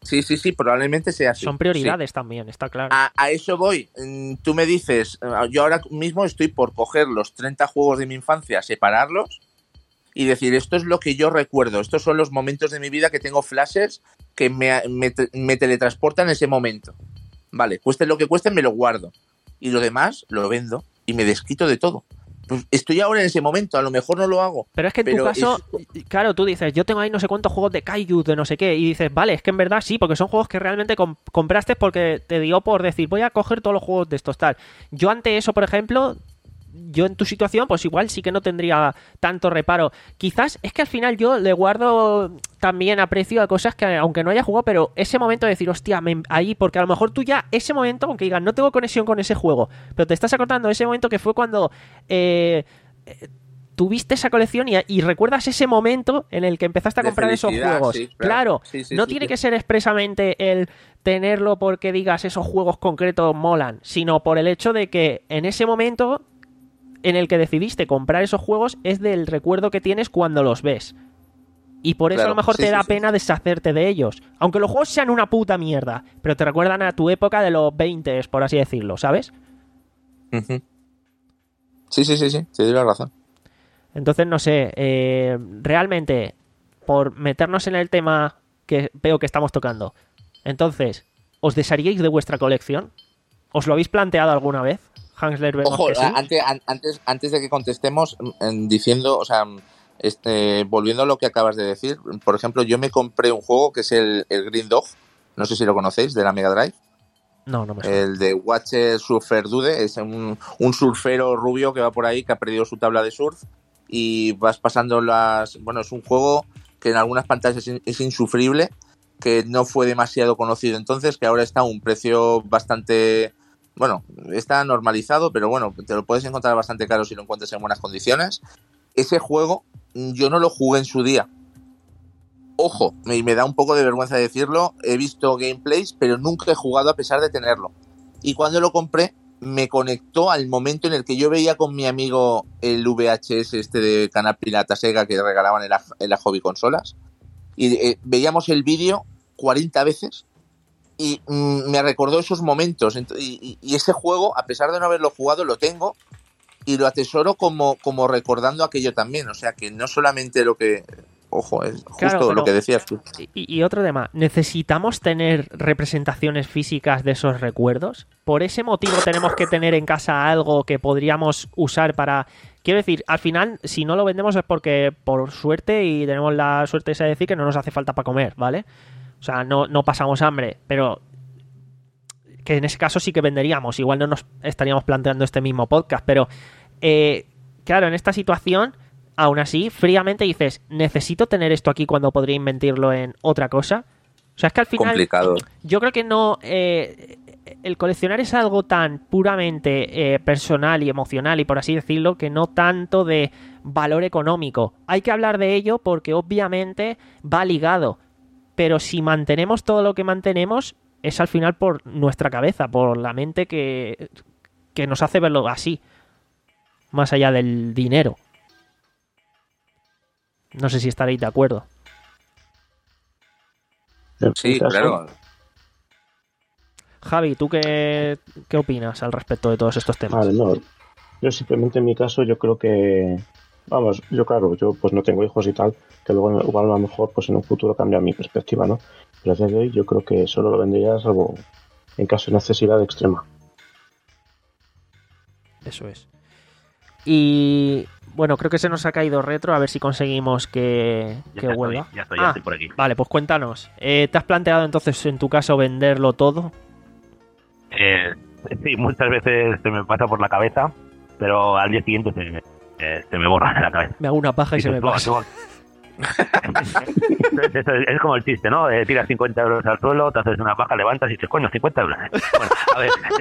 Sí, sí, sí, probablemente sea así. Son prioridades sí. también, está claro. A, a eso voy. Tú me dices, yo ahora mismo estoy por coger los treinta juegos de mi infancia, separarlos y decir, esto es lo que yo recuerdo, estos son los momentos de mi vida que tengo flashes que me, me, me teletransportan en ese momento. Vale, cueste lo que cueste, me lo guardo. Y lo demás lo vendo y me desquito de todo. Pues estoy ahora en ese momento, a lo mejor no lo hago. Pero es que en tu caso, es... claro, tú dices, yo tengo ahí no sé cuántos juegos de Kaiju, de no sé qué, y dices, vale, es que en verdad sí, porque son juegos que realmente comp- compraste porque te dio por decir, voy a coger todos los juegos de estos tal. Yo ante eso, por ejemplo, yo en tu situación, pues igual sí que no tendría tanto reparo. Quizás es que al final yo le guardo también aprecio a cosas que aunque no haya jugado, pero ese momento de decir, hostia, me, ahí, porque a lo mejor tú ya, ese momento, aunque digas, no tengo conexión con ese juego, pero te estás acordando de ese momento que fue cuando eh, eh, tuviste esa colección y, y recuerdas ese momento en el que empezaste a comprar esos juegos. Sí, claro, claro sí, sí, no sí, tiene sí. que ser expresamente el tenerlo porque digas esos juegos concretos molan, sino por el hecho de que en ese momento en el que decidiste comprar esos juegos es del recuerdo que tienes cuando los ves. Y por eso claro, a lo mejor sí, te sí, da sí. pena deshacerte de ellos. Aunque los juegos sean una puta mierda, pero te recuerdan a tu época de los veinte, por así decirlo, ¿sabes? Uh-huh. Sí, sí, sí, sí, te doy la razón. Entonces, no sé, eh, realmente, por meternos en el tema que veo que estamos tocando, entonces, ¿os desharíais de vuestra colección? ¿Os lo habéis planteado alguna vez? Hansler, vemos Ojo, que sí. antes, antes, antes de que contestemos, diciendo, o sea, este, volviendo a lo que acabas de decir, por ejemplo, yo me compré un juego que es el, el Green Dog, no sé si lo conocéis, de la Mega Drive. No, no me suena. El de Watcher Surfer Dude, es un, un surfero rubio que va por ahí, que ha perdido su tabla de surf y vas pasando las... Bueno, es un juego que en algunas pantallas es, es insufrible, que no fue demasiado conocido entonces, que ahora está a un precio bastante... Bueno, está normalizado, pero bueno, te lo puedes encontrar bastante caro si lo encuentras en buenas condiciones. Ese juego yo no lo jugué en su día. Ojo, me, me da un poco de vergüenza decirlo, he visto gameplays, pero nunca he jugado a pesar de tenerlo. Y cuando lo compré, me conectó al momento en el que yo veía con mi amigo el V H S este de Canal Pirata Sega que regalaban en la, en la hobby consolas. Y eh, veíamos el vídeo cuarenta veces y mm, me recordó esos momentos. Y, y, y ese juego, a pesar de no haberlo jugado, lo tengo y lo atesoro como, como recordando aquello también. O sea que no solamente lo que... Ojo, es justo Claro, pero, lo que decías tú. Y, y otro tema, ¿necesitamos tener representaciones físicas de esos recuerdos? ¿Por ese motivo tenemos que tener en casa algo que podríamos usar para... Quiero decir, al final, si no lo vendemos es porque por suerte, y tenemos la suerte esa de decir que no nos hace falta para comer, ¿vale? O sea, no, no pasamos hambre, pero que en ese caso sí que venderíamos. Igual no nos estaríamos planteando este mismo podcast, pero eh, claro, en esta situación... Aún así, fríamente dices, ¿necesito tener esto aquí cuando podría invertirlo en otra cosa? O sea, es que al final... Complicado. Yo creo que no... Eh, el coleccionar es algo tan puramente eh, personal y emocional, y por así decirlo, que no tanto de valor económico. Hay que hablar de ello porque obviamente va ligado. Pero si mantenemos todo lo que mantenemos, es al final por nuestra cabeza, por la mente que, que nos hace verlo así. Más allá del dinero. No sé si estaréis de acuerdo. Sí, claro. Javi, ¿tú qué, qué opinas al respecto de todos estos temas? Vale, no. Yo simplemente en mi caso yo creo que... Vamos, yo claro, yo pues no tengo hijos y tal, que luego igual a lo mejor pues en un futuro cambia mi perspectiva, ¿no? Pero a día de hoy yo creo que solo lo vendería salvo en caso de necesidad extrema. Eso es. Y... Bueno, creo que se nos ha caído Retro, a ver si conseguimos que, que ya vuelva. Estoy, ya estoy, ya ah, estoy por aquí. Vale, pues cuéntanos. Eh, ¿Te has planteado entonces en tu caso venderlo todo? Eh, sí, muchas veces se me pasa por la cabeza, pero al día siguiente se me, eh, se me borra de la cabeza. Me hago una paja y, y se me pasa. es, es, es como el chiste, ¿no? Eh, tiras cincuenta euros al suelo, te haces una paja, levantas y dices, coño, cincuenta euros. Bueno, a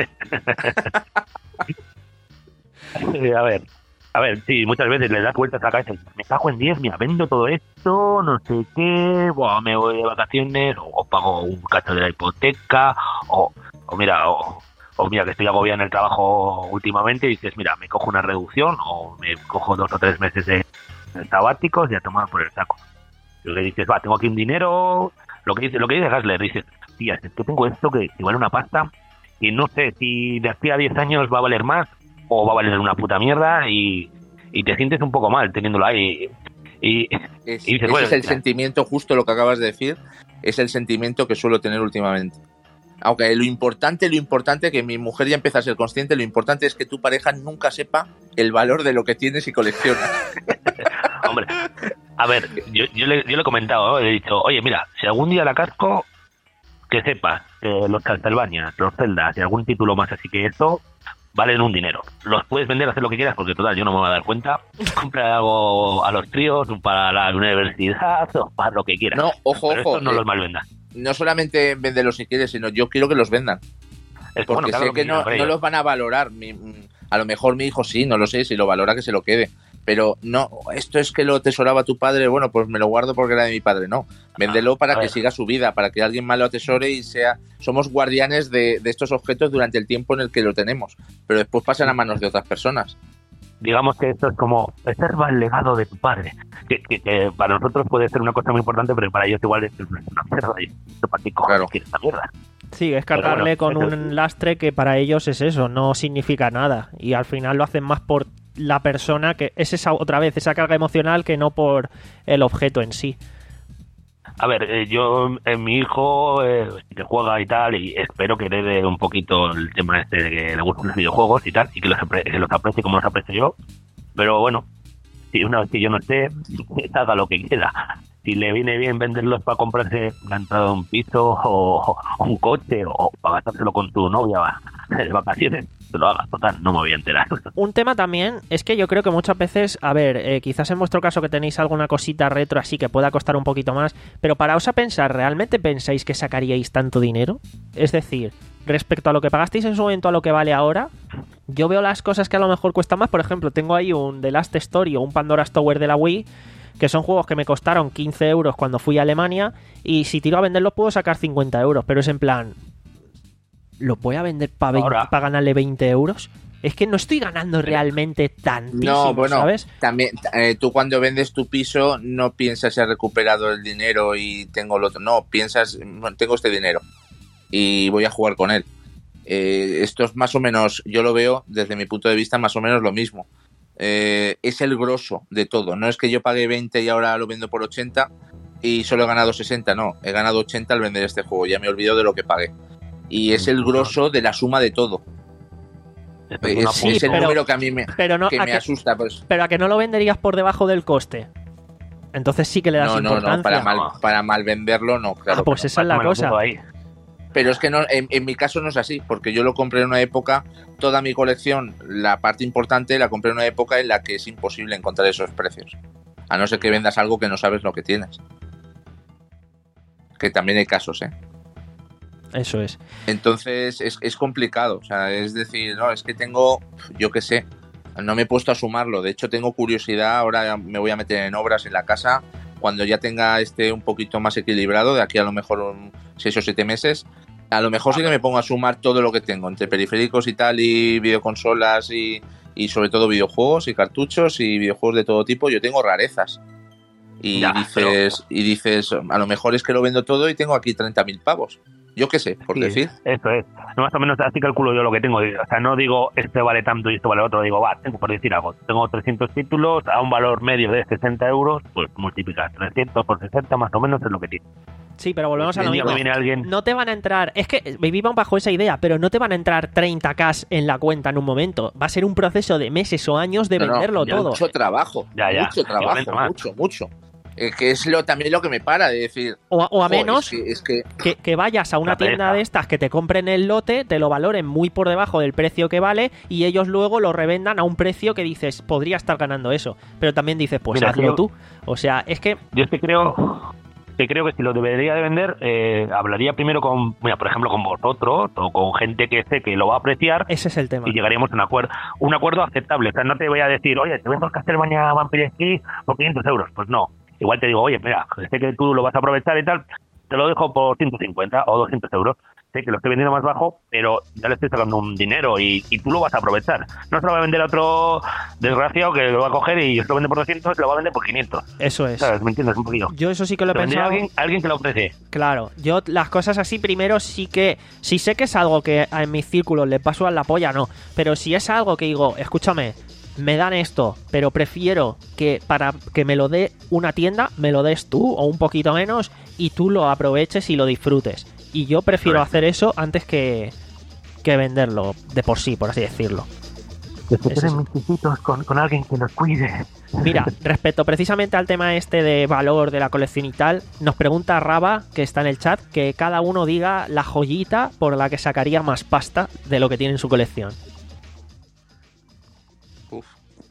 ver. a ver. A ver, sí, muchas veces le das vueltas a la cabeza y me cago en diez, mira, vendo todo esto, no sé qué, buah, me voy de vacaciones, o, o pago un cacho de la hipoteca, o, o mira, o, o mira que estoy agobiado en el trabajo últimamente y dices, mira, me cojo una reducción o me cojo dos o tres meses de sabáticos y a tomar por el saco. Y le dices, va, tengo aquí un dinero, lo que dice, lo que dice Gasler, dices, tía, es que tengo esto que, que vale una pasta y no sé si de aquí a diez años va a valer más o va a valer una puta mierda y, y te sientes un poco mal teniéndolo ahí. Y, es, y dices, ese bueno, es el sentimiento, justo lo que acabas de decir, es el sentimiento que suelo tener últimamente. Aunque lo importante, lo importante, que mi mujer ya empieza a ser consciente, lo importante es que tu pareja nunca sepa el valor de lo que tienes y coleccionas. Hombre, a ver, yo, yo, le, yo le he comentado, ¿no? Le he dicho, oye, mira, si algún día la casco, que sepas que los Castlevania, los Zelda y algún título más así que esto valen un dinero. Los puedes vender, hacer lo que quieras, porque total, yo no me voy a dar cuenta. Compra algo a los tríos, para la universidad, o para lo que quieras. No, ojo, pero ojo. Esto no eh, los malvendas. No solamente venderlos si quieres, sino yo quiero que los vendan. Es, porque bueno, claro, sé que, que no, no los van a valorar. Mi, a lo mejor mi hijo sí, no lo sé, si lo valora que se lo quede. Pero no, esto es que lo atesoraba tu padre, bueno, pues me lo guardo porque era de mi padre. No, véndelo para que siga su vida, para que alguien más lo atesore y sea... Somos guardianes de, de estos objetos durante el tiempo en el que lo tenemos, pero después pasan a manos de otras personas. Digamos que esto es como, este es el legado de tu padre, que, que, que para nosotros puede ser una cosa muy importante, pero para ellos igual es una mierda. Y esto para ti, cojones, quieres esta mierda. Sí, es cargarle bueno, con un lastre que para ellos es eso, no significa nada. Y al final lo hacen más por la persona, que es esa otra vez, esa carga emocional, que no por el objeto en sí. A ver, eh, yo, eh, mi hijo, eh, que juega y tal, y espero que herede un poquito el tema este de que le gustan los videojuegos y tal, y que los, apre- que los aprecie como los aprecio yo. Pero bueno, si una vez que yo no esté, haga lo que quiera. Si le viene bien venderlos para comprarse la entrada de un piso o, o un coche o para gastárselo con tu novia de vacaciones, que lo hagas, total, no me voy a enterar. Un tema también es que yo creo que muchas veces, a ver, eh, quizás en vuestro caso que tenéis alguna cosita retro así que pueda costar un poquito más, pero paraos a pensar, ¿realmente pensáis que sacaríais tanto dinero? Es decir, respecto a lo que pagasteis en su momento a lo que vale ahora, yo veo las cosas que a lo mejor cuestan más. Por ejemplo, tengo ahí un The Last Story o un Pandora's Tower de la Wii, que son juegos que me costaron quince euros cuando fui a Alemania, y si tiro a venderlos puedo sacar cincuenta euros, pero es en plan, ¿lo voy a vender para pa ganarle veinte euros? Es que no estoy ganando realmente tantísimo, no, bueno, ¿sabes? También, eh, tú cuando vendes tu piso no piensas si has recuperado el dinero y tengo lo otro, no, piensas, tengo este dinero y voy a jugar con él. Eh, esto es más o menos, yo lo veo desde mi punto de vista más o menos lo mismo. Eh, es el grosso de todo, no es que yo pague veinte y ahora lo vendo por ochenta y solo he ganado sesenta, no, he ganado ochenta al vender este juego, ya me olvido de lo que pagué. Y es el grosso de la suma de todo. Es, sí, es el pero, número que a mí me, pero no, que a me que, asusta. Pues. Pero a que no lo venderías por debajo del coste. Entonces sí que le das no, importancia. No, no, para mal, para mal venderlo no, claro. Ah, pues no. esa es la cosa. Pero es que no, en, en mi caso no es así, porque yo lo compré en una época, toda mi colección, la parte importante la compré en una época en la que es imposible encontrar esos precios. A no ser que vendas algo que no sabes lo que tienes. Que también hay casos, ¿eh? Eso es. Entonces es, es complicado, o sea, es decir, no, es que tengo, yo qué sé, no me he puesto a sumarlo. De hecho, tengo curiosidad, ahora me voy a meter en obras en la casa, cuando ya tenga este un poquito más equilibrado, de aquí a lo mejor un seis o siete meses, a lo mejor sí que me pongo a sumar todo lo que tengo, entre periféricos y tal, y videoconsolas y, y sobre todo videojuegos y cartuchos y videojuegos de todo tipo. Yo tengo rarezas. Y ya, dices, pero... y dices, a lo mejor es que lo vendo todo y tengo aquí treinta mil pavos. Yo qué sé, por sí, decir. Eso es. No, más o menos así calculo yo lo que tengo. O sea, no digo este vale tanto y este vale otro. Digo, va, tengo por decir algo. Tengo trescientos títulos a un valor medio de sesenta euros. Pues multiplicas trescientos por sesenta, más o menos es lo que tiene. Sí, pero volvemos a lo mismo. Viene alguien... No te van a entrar... Es que vivimos bajo esa idea, pero no te van a entrar treinta k en la cuenta en un momento. Va a ser un proceso de meses o años de no, venderlo no, todo. Mucho trabajo. Ya, ya. Mucho trabajo, mucho, mucho. Eh, que es lo también lo que me para de decir... O, o a menos es que, es que... Que, que vayas a una tienda de estas, que te compren el lote, te lo valoren muy por debajo del precio que vale y ellos luego lo revendan a un precio que dices, podría estar ganando eso. Pero también dices, pues Mira, hazlo yo, tú. O sea, es que... Yo es que creo... que creo que si lo debería de vender, eh, hablaría primero con, mira, por ejemplo, con vosotros o con gente que sé que lo va a apreciar. Ese es el tema. Y llegaríamos a un acuerdo, un acuerdo aceptable. O sea, no te voy a decir, oye, te vendo el Castlevania Vampire Key por quinientos euros. Pues no. Igual te digo, oye, mira, sé que tú lo vas a aprovechar y tal, te lo dejo por ciento cincuenta o doscientos euros. sé que lo estoy vendiendo más bajo, pero ya le estoy sacando un dinero y, y tú lo vas a aprovechar. No se lo va a vender a otro desgraciado que lo va a coger y yo se lo vende por doscientos, lo va a vender por quinientos. Eso es. ¿Sabes? ¿Me entiendes? Un poquillo. Yo eso sí que lo he Lo vendría pensado. a alguien, a alguien que lo ofrece. Claro, yo las cosas así primero sí que... Si sé que es algo que en mis círculos le paso a la polla, no. Pero si es algo que digo, escúchame, me dan esto, pero prefiero que para que me lo dé una tienda, me lo des tú o un poquito menos y tú lo aproveches y lo disfrutes. Y yo prefiero hacer eso antes que, que venderlo de por sí, por así decirlo. Que se queden mis chiquitos con, con alguien que los cuide. Mira, respecto precisamente al tema este de valor de la colección y tal, nos pregunta Raba, que está en el chat, que cada uno diga la joyita por la que sacaría más pasta de lo que tiene en su colección. Uf.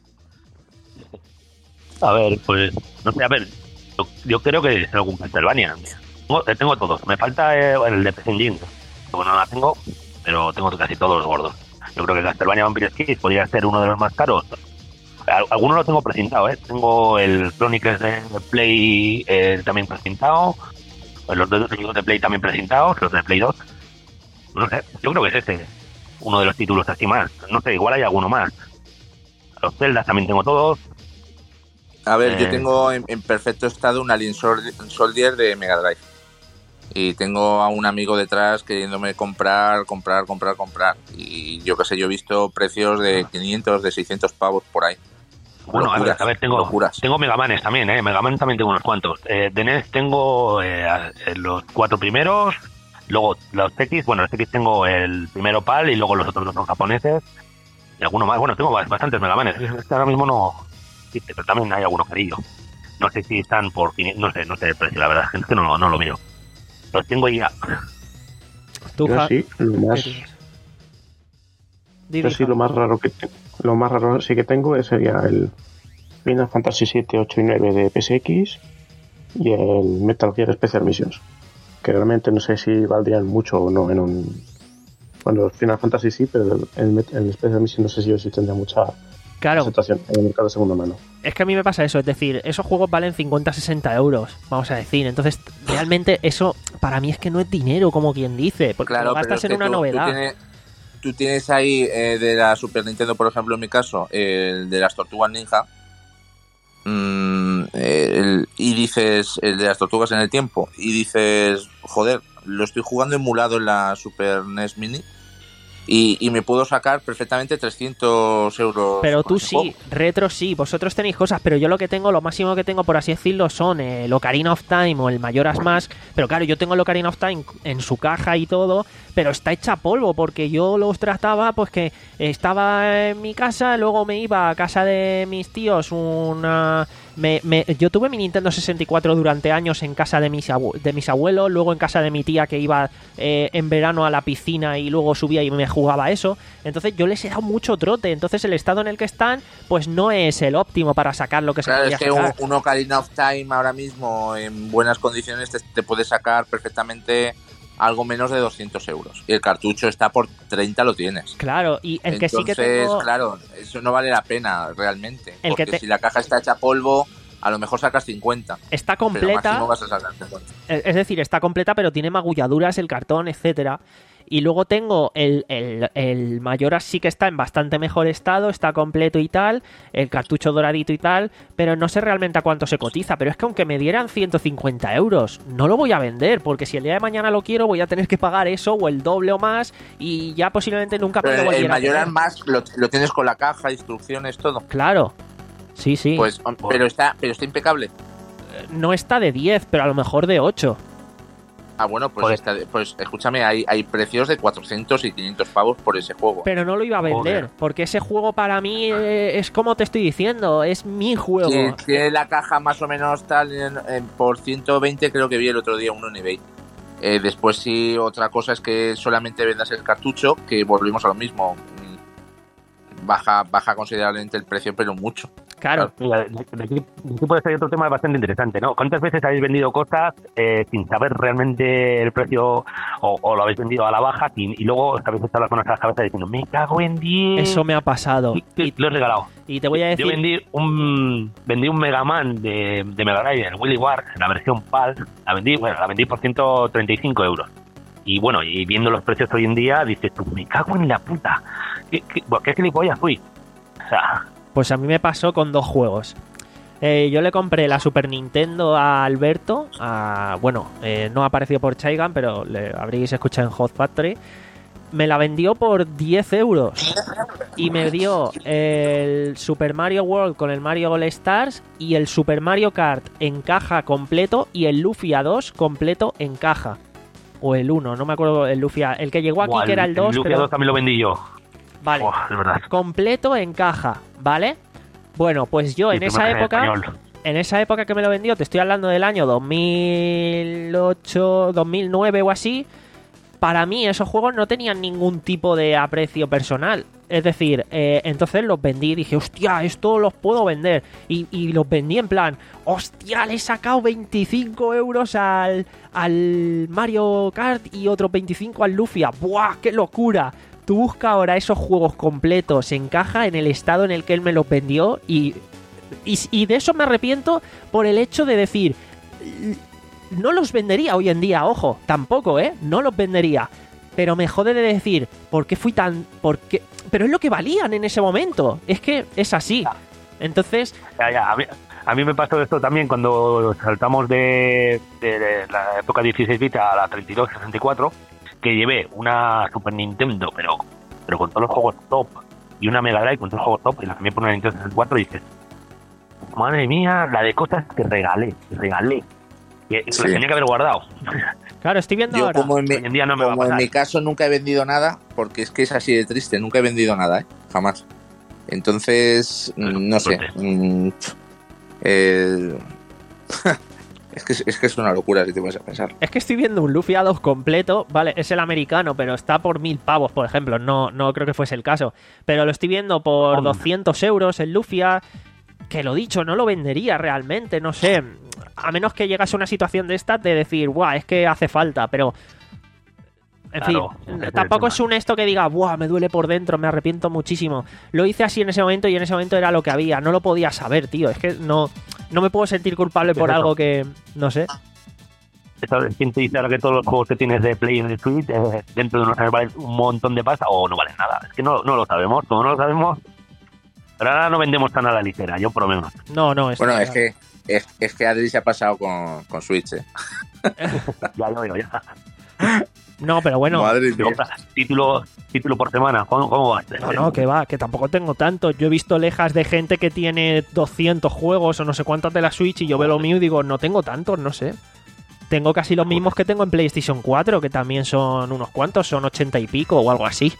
A ver, pues, no sé, a ver, yo, yo creo que es algún Castlevania. Tengo, tengo todos, me falta eh, el de P C Engine, bueno, no la tengo, pero tengo casi todos los gordos. Yo creo que Castlevania Vampire Kiss podría ser uno de los más caros. Algunos lo tengo precintado, ¿eh? Tengo el Chronicles de Play eh, también precintado, los dos enemigos de Play también precintados, los de Play dos. No sé, yo creo que es este, uno de los títulos así más. No sé, igual hay alguno más. Los Zelda también tengo todos. A ver, eh... yo tengo en, en perfecto estado un Alien Soldier de Mega Drive. Y tengo a un amigo detrás queriéndome comprar, comprar, comprar, comprar. Y yo qué sé, yo he visto precios de quinientos, de seiscientos pavos por ahí. Bueno, locuras, a ver, a ver, tengo, locuras. tengo Megamanes también, ¿eh? Megaman también tengo unos cuantos. Eh, de N E S tengo eh, los cuatro primeros, luego los X, bueno, los X tengo el primero PAL y luego los otros dos son japoneses. Y alguno más, bueno, tengo bastantes Megamanes. Este ahora mismo no existe, pero también hay algunos carillo. No sé si están por quinientos, no sé, no sé el precio, la verdad, es que no, no lo miro. Los tengo ya. ¿Tú, Yo sí, lo más... Yo sí, lo más raro que te... lo más raro sí que tengo sería el Final Fantasy siete, ocho y nueve de P S X y el Metal Gear Special Missions, que realmente no sé si valdrían mucho o no en un... Bueno, el Final Fantasy sí, pero el, el Special Mission no sé si, si tendría mucha claro. aceptación en el mercado de segunda mano. Es que a mí me pasa eso, es decir, esos juegos valen cincuenta a sesenta euros, vamos a decir. Entonces, realmente eso para mí es que no es dinero, como quien dice, porque claro, lo gastas en una tú, novedad. Tú tienes, tú tienes ahí eh, de la Super Nintendo, por ejemplo, en mi caso, el de las Tortugas Ninja, mmm, el, y dices, el de las Tortugas en el tiempo, y dices, joder, lo estoy jugando emulado en la Super N E S Mini. Y, y me puedo sacar perfectamente trescientos euros. Pero tú sí, juego. Retro sí, vosotros tenéis cosas, pero yo lo que tengo, lo máximo que tengo, por así decirlo, son el Ocarina of Time o el Majora's Mask. Pero claro, yo tengo el Ocarina of Time en su caja y todo, pero está hecha polvo, porque yo los trataba, pues que estaba en mi casa, luego me iba a casa de mis tíos, una... Me, me, yo tuve mi Nintendo sesenta y cuatro durante años en casa de mis, abue de mis abuelos, luego en casa de mi tía que iba eh, en verano a la piscina y luego subía y me jugaba eso. Entonces yo les he dado mucho trote. Entonces el estado en el que están pues no es el óptimo para sacar lo que claro, se podía es que sacar. Un, un Ocarina of Time ahora mismo en buenas condiciones te, te puede sacar perfectamente algo menos de doscientos euros. Y el cartucho está por treinta, lo tienes. Claro, y el Entonces, que sí que tengo... claro, eso no vale la pena realmente. El porque que te... si la caja está hecha polvo, a lo mejor sacas cincuenta. Está completa. Pero máximo vas a sacar cincuenta. Es decir, está completa, pero tiene magulladuras el cartón, etcétera. Y luego tengo el, el, el Majora's, sí que está en bastante mejor estado, está completo y tal, el cartucho doradito y tal, pero no sé realmente a cuánto se cotiza. Pero es que aunque me dieran ciento cincuenta euros, no lo voy a vender, porque si el día de mañana lo quiero, voy a tener que pagar eso o el doble o más, y ya posiblemente nunca me lo volviera a tener. El Majora's Mask lo, lo tienes con la caja, instrucciones, todo. Claro, sí, sí. Pues, pero está, pero está impecable. No está de diez, pero a lo mejor de ocho. Ah, bueno, pues, está, pues escúchame, hay, hay precios de cuatrocientos y quinientos pavos por ese juego. Pero no lo iba a vender, Joder. porque ese juego para mí eh, es como te estoy diciendo, es mi juego. Sí, tiene la caja más o menos tal, en, en, por ciento veinte creo que vi el otro día uno en eBay. Eh, después sí, otra cosa es que solamente vendas el cartucho, que volvimos a lo mismo. Baja, baja considerablemente el precio, pero mucho. Claro. Mira, de, de, aquí, de aquí puede ser otro tema bastante interesante, ¿no? ¿Cuántas veces habéis vendido cosas eh, sin saber realmente el precio o, o lo habéis vendido a la baja y, y luego habéis estado las manos a la cabeza diciendo me cago en diez? Eso me ha pasado. Y, y lo he regalado. Y te voy a decir... Yo vendí un vendí un Mega Man de, de Mega Drive, el Willy Wars, la versión PAL, la vendí, bueno, la vendí por ciento treinta y cinco euros. Y bueno, y viendo los precios hoy en día, dices tú, me cago en la puta. ¿Qué, qué, qué gilipollas fui? O sea... Pues a mí me pasó con dos juegos. Eh, yo le compré la Super Nintendo a Alberto. A, bueno, eh, no ha aparecido por Chaigan, pero le habréis escuchado en Hot Factory. Me la vendió por diez euros. Y me dio el Super Mario World con el Mario All Stars y el Super Mario Kart en caja completo y el Luffy A dos completo en caja. O el uno, no me acuerdo, el Luffy A, el que llegó aquí, Buah, que era el dos. El Luffy pero... A dos también lo vendí yo. Vale, oh, es verdad. Completo en caja, ¿vale? Bueno, pues yo Sí, en esa época, en, en esa época que me lo vendió, te estoy hablando del año dos mil ocho, dos mil nueve o así, para mí esos juegos no tenían ningún tipo de aprecio personal. Es decir, eh, entonces los vendí y dije, hostia, esto los puedo vender. Y, y los vendí en plan, hostia, le he sacado veinticinco euros al, al Mario Kart y otros veinticinco al Luffy. ¡Buah, qué locura! Tú busca ahora esos juegos completos en caja en el estado en el que él me los vendió y, y, y de eso me arrepiento por el hecho de decir, no los vendería hoy en día, ojo, tampoco, ¿eh? No los vendería. Pero me jode de decir, ¿por qué fui tan...? ¿Por qué? Pero es lo que valían en ese momento. Es que es así. Entonces... Ya, ya, a mí, a mí me pasó esto también cuando saltamos de, de, de la época dieciséis bits a la treinta y dos sesenta y cuatro, que llevé una Super Nintendo, pero, pero con todos los juegos top, y una Mega Drive con todos los juegos top, y la cambié por una Nintendo sesenta y cuatro y dices, madre mía, la de cosas que regalé, que regalé. Que sí. Las tenía que haber guardado. Claro, estoy viendo Yo, ahora. Como en mi, Hoy en día no me como va a pasar. En mi caso nunca he vendido nada, porque es que es así de triste, nunca he vendido nada, ¿eh? Jamás. Entonces, bueno, no sé. Mm, eh, es, que, es que es una locura si te pones a pensar. Es que estoy viendo un Luffy A dos completo, vale, es el americano, pero está por mil pavos, por ejemplo. No, no creo que fuese el caso. Pero lo estoy viendo por oh, doscientos euros el Luffy A, que lo dicho, no lo vendería realmente, no sé. A menos que llegase a una situación de esta de decir, guau, es que hace falta, pero... En claro, fin, tampoco es un esto que diga, buah, me duele por dentro, me arrepiento muchísimo. Lo hice así en ese momento y en ese momento era lo que había. No lo podía saber, tío. Es que no, no me puedo sentir culpable por algo que... No sé. ¿Quién te dice ahora que todos los juegos que tienes de Play en el Switch eh, dentro de unos años valen un montón de pasta o no valen nada? Es que no, no lo sabemos, como no lo sabemos... Pero ahora no vendemos tan a la ligera, yo por lo menos. No, no. Bueno, es que... Es, es que Adri se ha pasado con, con Switch, ¿eh? ya lo veo, ya. No, pero bueno. Madre mía. Título, título por semana, ¿cómo, cómo va? No, no, que va, que tampoco tengo tanto. Yo he visto lejas de gente que tiene doscientos juegos o no sé cuántas de la Switch y yo veo lo mío y digo, no tengo tantos, no sé. Tengo casi los mismos que tengo en PlayStation cuatro, que también son unos cuantos, son ochenta y pico o algo así.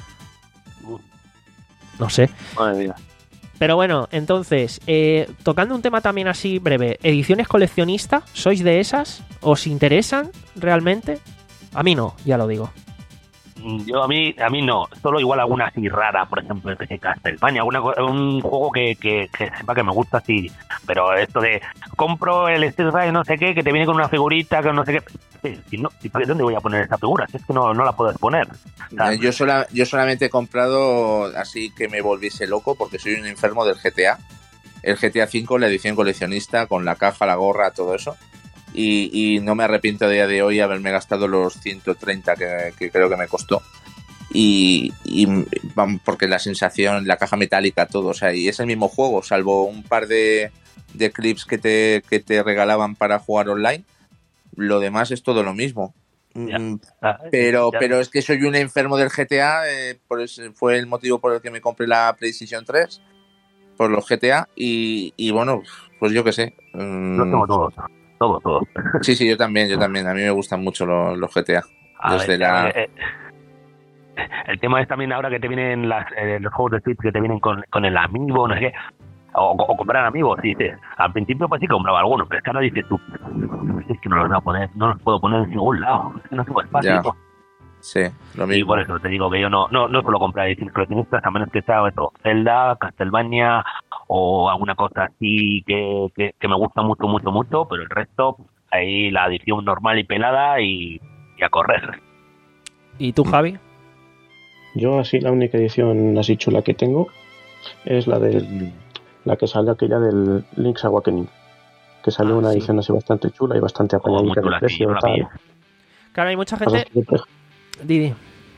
No sé. Madre mía. Pero bueno, entonces, eh, tocando un tema también así breve, ¿ediciones coleccionistas? ¿Sois de esas? ¿Os interesan realmente? A mí no, ya lo digo. Yo a mí a mí no, solo igual alguna así rara, por ejemplo, de Castlevania, alguna, un juego que, que, que sepa que me gusta así, pero esto de compro el Street Fighter no sé qué, que te viene con una figurita, que no sé qué, si no, ¿dónde voy a poner esta figura? Si es que no, no la puedo exponer. ¿Sabes? Yo, sola, yo solamente he comprado así que me volviese loco porque soy un enfermo del G T A, el G T A cinco, la edición coleccionista, con la caja, la gorra, todo eso. Y, y no me arrepiento a día de hoy haberme gastado los ciento treinta que, que creo que me costó. Y, y porque la sensación, la caja metálica, todo, o sea, y es el mismo juego, salvo un par de, de clips que te, que te regalaban para jugar online. Lo demás es todo lo mismo. Ya. Pero, ya. pero es que soy un enfermo del G T A, eh, por ese fue el motivo por el que me compré la PlayStation tres, por los G T A, y, y bueno, pues yo qué sé. Um, Lo tengo todo. Todo, todo. Sí, sí, yo también, yo también. A mí me gustan mucho los, los G T A. A Desde ver, la... eh, eh, el tema es también ahora que te vienen las, eh, los juegos de Switch que te vienen con, con el amiibo, no sé qué, o, o comprar amigos. Y dices, al principio pues sí compraba algunos, pero es que ahora dices tú, es que no los voy a poner, no los puedo poner en ningún lado, es que no tengo espacio. Ya. Sí, lo mismo. Y por eso te digo que yo no, no, no suelo comprar ediciones coleccionistas, a menos que sea esto, Zelda, Castlevania o alguna cosa así que, que, que me gusta mucho, mucho, mucho, pero el resto, ahí la edición normal y pelada y, y a correr. ¿Y tú, Javi? Yo así la única edición así chula que tengo es la del la que sale aquella del Link's Awakening, que salió ah, una sí. edición así bastante chula y bastante apañadita oh, de precio y tal. Claro, hay mucha gente... Didi.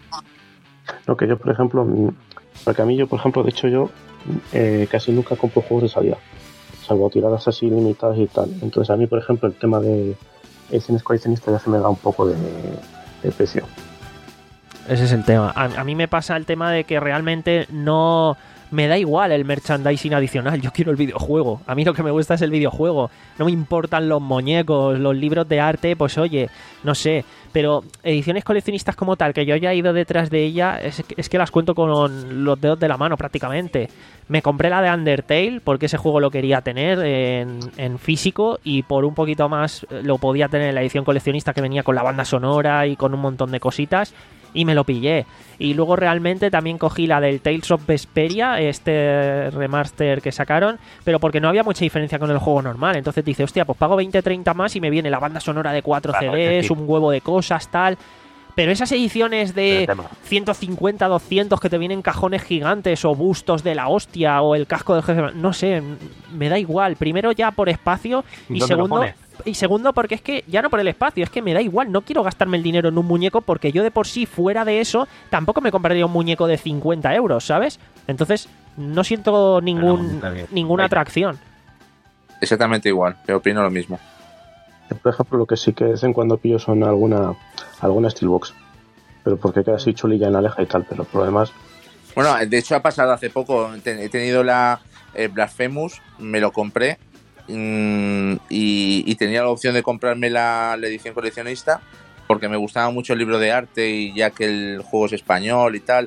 No, que yo, por ejemplo, porque a mí yo, por ejemplo, de hecho yo eh, casi nunca compro juegos de salida, salvo tiradas así limitadas y tal. Entonces a mí, por ejemplo, el tema de ediciones coleccionistas ya se me da un poco de, de precio. Ese es el tema. A, a mí me pasa el tema de que realmente no... Me da igual el merchandising adicional, yo quiero el videojuego. A mí lo que me gusta es el videojuego. No me importan los muñecos, los libros de arte, pues oye, no sé. Pero ediciones coleccionistas como tal, que yo ya he ido detrás de ella, es, es que las cuento con los dedos de la mano prácticamente. Me compré la de Undertale porque ese juego lo quería tener en, en físico y por un poquito más lo podía tener en la edición coleccionista que venía con la banda sonora y con un montón de cositas. Y me lo pillé. Y luego realmente también cogí la del Tales of Vesperia, este remaster que sacaron, pero porque no había mucha diferencia con el juego normal. Entonces dice, hostia, pues pago veinte treinta más y me viene la banda sonora de cuatro C Ds, un huevo de cosas, tal. Pero esas ediciones de ciento cincuenta, doscientos que te vienen cajones gigantes o bustos de la hostia o el casco del jefe, no sé, me da igual. Primero ya por espacio y segundo... Y segundo, porque es que ya no por el espacio, es que me da igual, no quiero gastarme el dinero en un muñeco porque yo de por sí, fuera de eso, tampoco me compraría un muñeco de cincuenta euros, ¿sabes? Entonces, no siento ningún no, ninguna atracción. Exactamente igual, yo opino lo mismo. Por ejemplo, lo que sí que de vez en cuando pillo son alguna alguna Steelbox, pero porque queda así chulilla en Aleja y tal, pero por lo demás... Bueno, de hecho ha pasado hace poco, he tenido la eh, Blasphemous, me lo compré, Y, y tenía la opción de comprarme la, la edición coleccionista porque me gustaba mucho el libro de arte y ya que el juego es español y tal,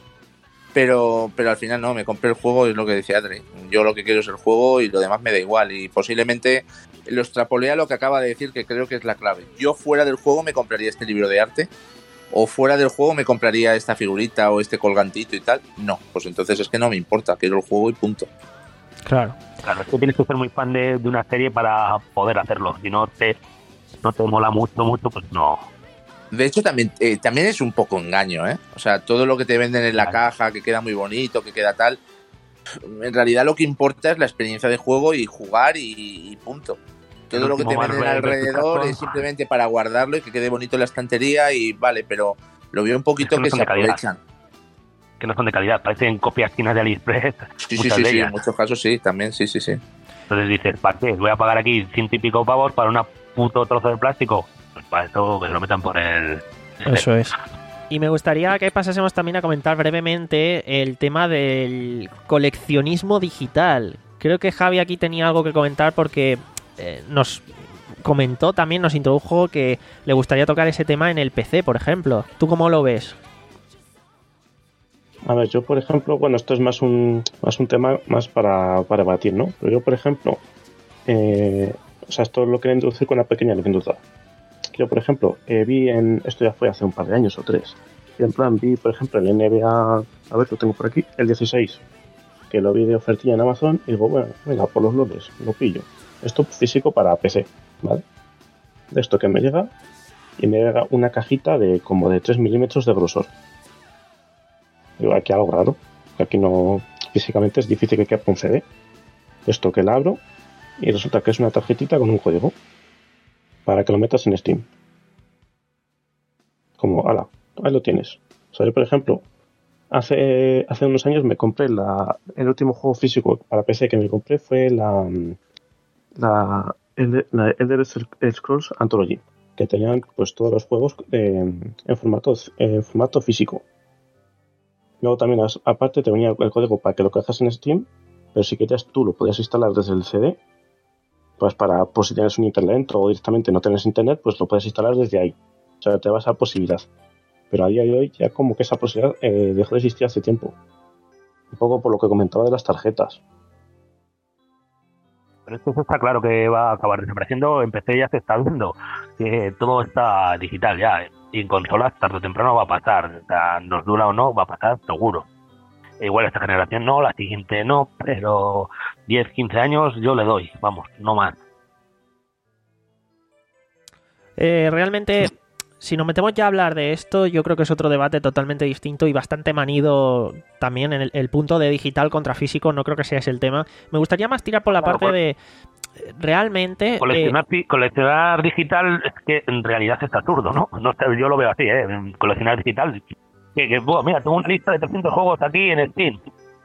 pero pero al final no, me compré el juego, es lo que decía Adri, yo lo que quiero es el juego y lo demás me da igual, y posiblemente lo extrapolea lo que acaba de decir, que creo que es la clave. Yo fuera del juego me compraría este libro de arte, o fuera del juego me compraría esta figurita o este colgantito y tal. No, pues entonces es que no me importa, quiero el juego y punto. Claro. Claro, es que tienes que ser muy fan de, de una serie para poder hacerlo. Si no te, no te mola mucho, mucho, pues no. De hecho, también, eh, también es un poco engaño, ¿eh? O sea, todo lo que te venden en la claro. caja, que queda muy bonito, que queda tal, en realidad lo que importa es la experiencia de juego y jugar y, y punto. Todo el lo que te venden alrededor es simplemente para guardarlo y que quede bonito en la estantería y vale, pero lo veo un poquito es que, no que se aprovechan. Que no son de calidad, parecen copias chinas de AliExpress. Sí, sí, sí, sí, en muchos casos sí, también, sí, sí, sí. Entonces dices, ¿para qué? Voy a pagar aquí ciento y pico pavos para una puto trozo de plástico. Pues para eso que se lo metan por el... Eso es. Y me gustaría que pasásemos también a comentar brevemente el tema del coleccionismo digital. Creo que Javi aquí tenía algo que comentar porque eh, nos comentó también, nos introdujo que le gustaría tocar ese tema en el P C, por ejemplo. ¿Tú cómo lo ves? A ver, yo por ejemplo, bueno, esto es más un más un tema más para, para debatir, ¿no? Pero yo, por ejemplo, eh, o sea, esto lo quería introducir con una pequeña anécdota. Yo, por ejemplo, eh, vi en, esto ya fue hace un par de años o tres, y en plan vi, por ejemplo, el N B A, a ver, lo tengo por aquí, el dieciséis, que lo vi de ofertilla en Amazon, y digo, bueno, venga, por los loles, lo pillo. Esto físico para P C, ¿vale? De esto que me llega, y me llega una cajita de como de tres milímetros de grosor. Digo, aquí algo raro, aquí no, físicamente es difícil que quepa un C D. Esto que la abro y resulta que es una tarjetita con un código para que lo metas en Steam. Como, ala, ahí lo tienes. O sea, yo, por ejemplo, hace, hace unos años me compré la, el último juego físico para P C que me compré fue la, la, el, la Elder Scrolls Anthology, que tenían pues todos los juegos eh, en formato, en formato físico. Luego también, aparte, te venía el código para que lo cojas en Steam, pero si querías tú lo podías instalar desde el C D, pues para, pues si tienes un internet o directamente no tienes internet, pues lo puedes instalar desde ahí. O sea, te vas a posibilidad. Pero a día de hoy ya como que esa posibilidad eh, dejó de existir hace tiempo. Un poco por lo que comentaba de las tarjetas. Pero esto está claro que va a acabar desapareciendo. En P C ya se está viendo que todo está digital ya. Y en consolas tarde o temprano va a pasar. O sea, nos dura o no, va a pasar seguro. E igual esta generación no, la siguiente no, pero diez, quince años yo le doy, vamos, no más. Eh, realmente, si nos metemos ya a hablar de esto, yo creo que es otro debate totalmente distinto y bastante manido también en el, el punto de digital contra físico. No creo que sea ese el tema. Me gustaría más tirar por la bueno, parte pues... de realmente... Coleccionar, eh, coleccionar digital es que en realidad es absurdo, ¿no? no sé, yo lo veo así, ¿eh? Coleccionar digital... Que, que bueno, mira, tengo una lista de trescientos juegos aquí en Steam.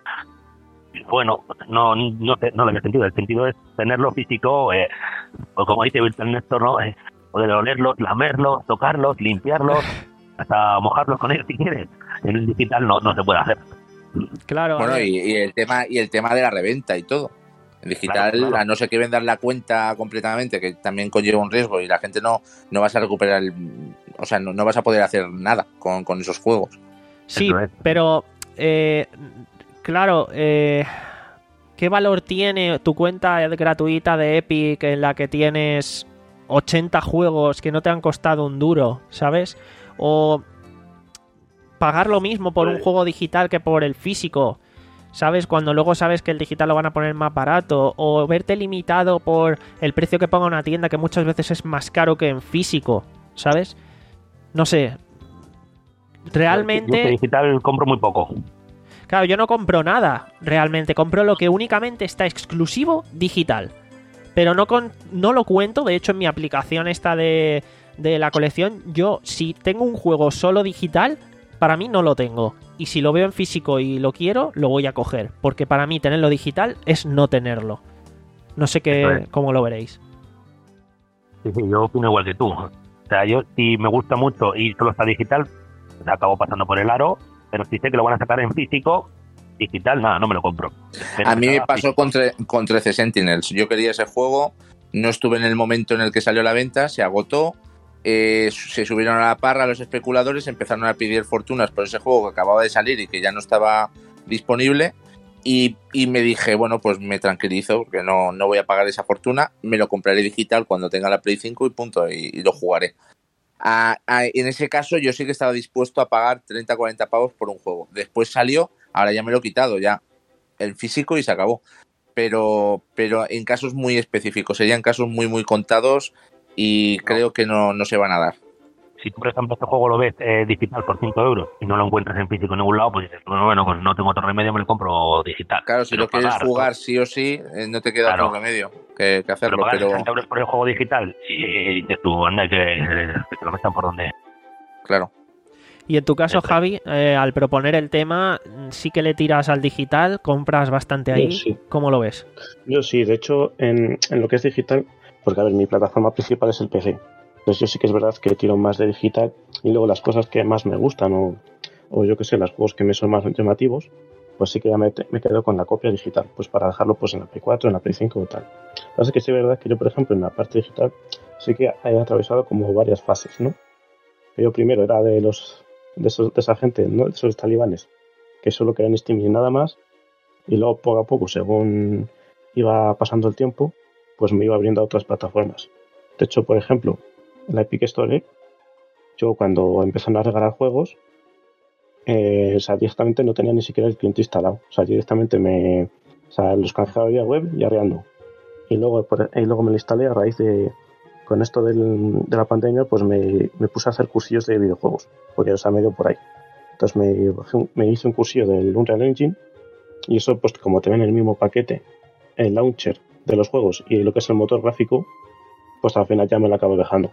Bueno, no no, te, no le veo sentido. El sentido es tenerlo físico, eh, o como dice Virtual Néstor, ¿no? Eh, poder olerlos, lamerlos, tocarlos, limpiarlos, hasta mojarlos con ellos si quieres. En el digital no, no se puede hacer. Claro. Bueno, y, y el tema y el tema de la reventa y todo. El digital, claro, claro. A no ser que vendas la cuenta completamente, que también conlleva un riesgo y la gente no, no vas a recuperar, el, o sea, no, no vas a poder hacer nada con, con esos juegos. Sí, pero eh, claro, eh, ¿qué valor tiene tu cuenta gratuita de Epic en la que tienes ochenta juegos que no te han costado un duro, ¿sabes? O pagar lo mismo por un juego digital que por el físico, ¿sabes? Cuando luego sabes que el digital lo van a poner más barato, o verte limitado por el precio que ponga una tienda, que muchas veces es más caro que en físico, ¿sabes? No sé. Realmente... Yo, yo digital compro muy poco. Claro, yo no compro nada, realmente. Compro lo que únicamente está exclusivo digital. Pero no, con, no lo cuento, de hecho en mi aplicación esta de, de la colección, yo si tengo un juego solo digital, para mí no lo tengo. Y si lo veo en físico y lo quiero, lo voy a coger. Porque para mí tenerlo digital es no tenerlo. No sé qué, cómo lo veréis. Sí, sí, yo opino igual que tú. O sea, yo si me gusta mucho y solo está digital, pues acabo pasando por el aro. Pero si sé que lo van a sacar en físico, digital, nada, no me lo compro. Pero a mí me pasó con, tre con trece Sentinels. Yo quería ese juego, no estuve en el momento en el que salió a la venta, se agotó. Eh, se subieron a la parra los especuladores, empezaron a pedir fortunas por ese juego que acababa de salir y que ya no estaba disponible y, y me dije, bueno, pues me tranquilizo porque no, no voy a pagar esa fortuna, me lo compraré digital cuando tenga la Play cinco y punto, y, y lo jugaré. A, a, en ese caso yo sí que estaba dispuesto a pagar treinta a cuarenta pavos por un juego. Después salió, ahora ya me lo he quitado ya el físico y se acabó, pero, pero en casos muy específicos, serían casos muy muy contados y creo que no, no se van a dar. Si tú, por ejemplo, este juego lo ves eh, digital por cinco euros y no lo encuentras en físico en ningún lado, pues dices, bueno, bueno, pues no tengo otro remedio, me lo compro digital. Claro, si pero lo quieres pagar, jugar ¿no? sí o sí, eh, no te queda claro. otro remedio que, que hacerlo. Pero pagar pero... sesenta euros por el juego digital y dices tú, anda, que, que te lo metan por donde... Claro. Y en tu caso, este. Javi, eh, al proponer el tema, sí que le tiras al digital, compras bastante ahí. Sí. ¿Cómo lo ves? Yo sí, de hecho, en, en lo que es digital, porque a ver, mi plataforma principal es el P C. Entonces yo sí que es verdad que tiro más de digital y luego las cosas que más me gustan o, o yo que sé, los juegos que me son más llamativos, pues sí que ya me, me quedo con la copia digital, pues para dejarlo pues en la Play cuatro, en la Play cinco o tal. Lo que pasa es que sí es verdad que yo, por ejemplo, en la parte digital sí que he atravesado como varias fases, ¿no? Yo primero era de los de, esos, de esa gente, ¿no? De esos talibanes que solo querían Steam y nada más, y luego poco a poco, según iba pasando el tiempo, pues me iba abriendo a otras plataformas. De hecho, por ejemplo, en la Epic Store, yo cuando empezaron a regalar juegos, eh, o sea, directamente no tenía ni siquiera el cliente instalado. O sea, directamente me, o sea, los canjeaba vía web y arreando. Y luego, por, y luego me lo instalé a raíz de, con esto del, de la pandemia, pues me, me puse a hacer cursillos de videojuegos, porque o sea, me dio por ahí. Entonces me, me hice un cursillo del Unreal Engine y eso, pues como te ven en el mismo paquete, el launcher de los juegos y lo que es el motor gráfico, pues al final ya me lo acabo dejando.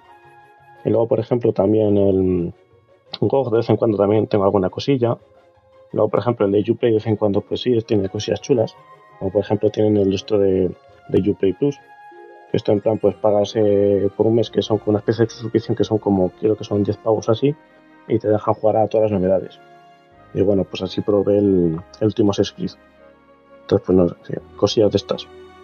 Y luego, por ejemplo, también el G O G de vez en cuando también tengo alguna cosilla. Luego, por ejemplo, el de Uplay de vez en cuando pues sí, tiene cosillas chulas. Como por ejemplo tienen el esto de, de Uplay Plus. Que esto en plan pues pagas eh, por un mes, que son una especie de suscripción que son como, creo que son diez pavos así. Y te dejan jugar a todas las novedades. Y bueno, pues así probé el, el último Assassin's Creed. Entonces pues no sé, cosillas de estas.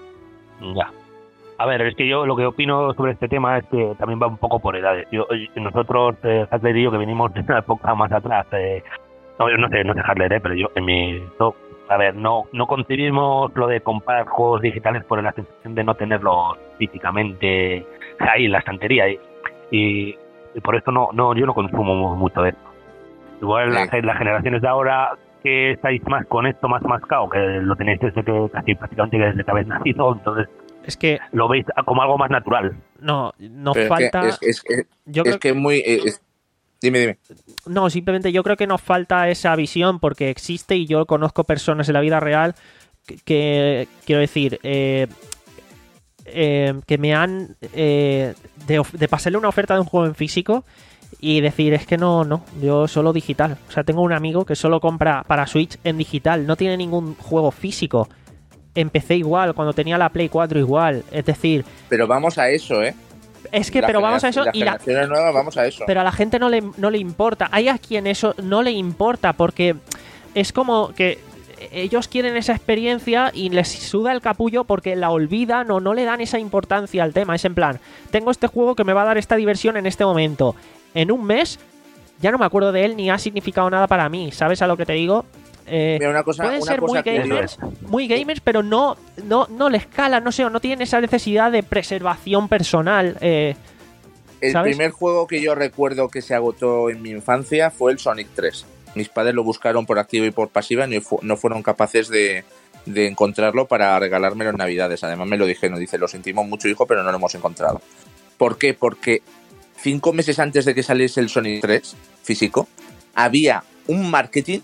Ya. A ver, es que yo lo que opino sobre este tema es que también va un poco por edades. Yo, nosotros, eh, Hadler y yo, que venimos de una época más atrás, eh, no, no sé, no sé Hadler, eh, pero yo, en mi... No, a ver, no no concebimos lo de comprar juegos digitales por la sensación de no tenerlos físicamente ahí en la estantería. Y, y, y por eso no no yo no consumo mucho de esto. Igual sí. las, las generaciones de ahora que estáis más con esto, más mascado, que lo tenéis desde que casi prácticamente desde que habéis nacido, entonces... Es que lo veis como algo más natural. No, nos Pero falta... Es que es, es, yo es creo... que muy... Es... Dime, dime. No, simplemente yo creo que nos falta esa visión porque existe y yo conozco personas en la vida real que, que quiero decir, eh, eh, que me han... Eh, de, de pasarle una oferta de un juego en físico y decir, es que no, no, yo solo digital. O sea, tengo un amigo que solo compra para Switch en digital, no tiene ningún juego físico. Empecé igual, cuando tenía la Play cuatro igual, es decir... Pero vamos a eso, ¿eh? Es que, la pero vamos a eso... Las y la generaciones nuevas, vamos a eso. Pero a la gente no le, no le importa. Hay a quien eso no le importa porque es como que ellos quieren esa experiencia y les suda el capullo porque la olvidan o no le dan esa importancia al tema. Es en plan, tengo este juego que me va a dar esta diversión en este momento. En un mes ya no me acuerdo de él ni ha significado nada para mí. ¿Sabes a lo que te digo? Eh, Mira, una cosa, pueden una ser cosa muy gamers, muy gamers, pero no, no, no le escalan, no sé, o no tienen esa necesidad de preservación personal. Eh, el ¿sabes? primer juego que yo recuerdo que se agotó en mi infancia fue el Sonic tres. Mis padres lo buscaron por activa y por pasiva y no fueron capaces de, de encontrarlo para regalármelo en Navidades. Además me lo dijeron, dice, lo sentimos mucho, hijo, pero no lo hemos encontrado. ¿Por qué? Porque cinco meses antes de que saliese el Sonic tres físico, había un marketing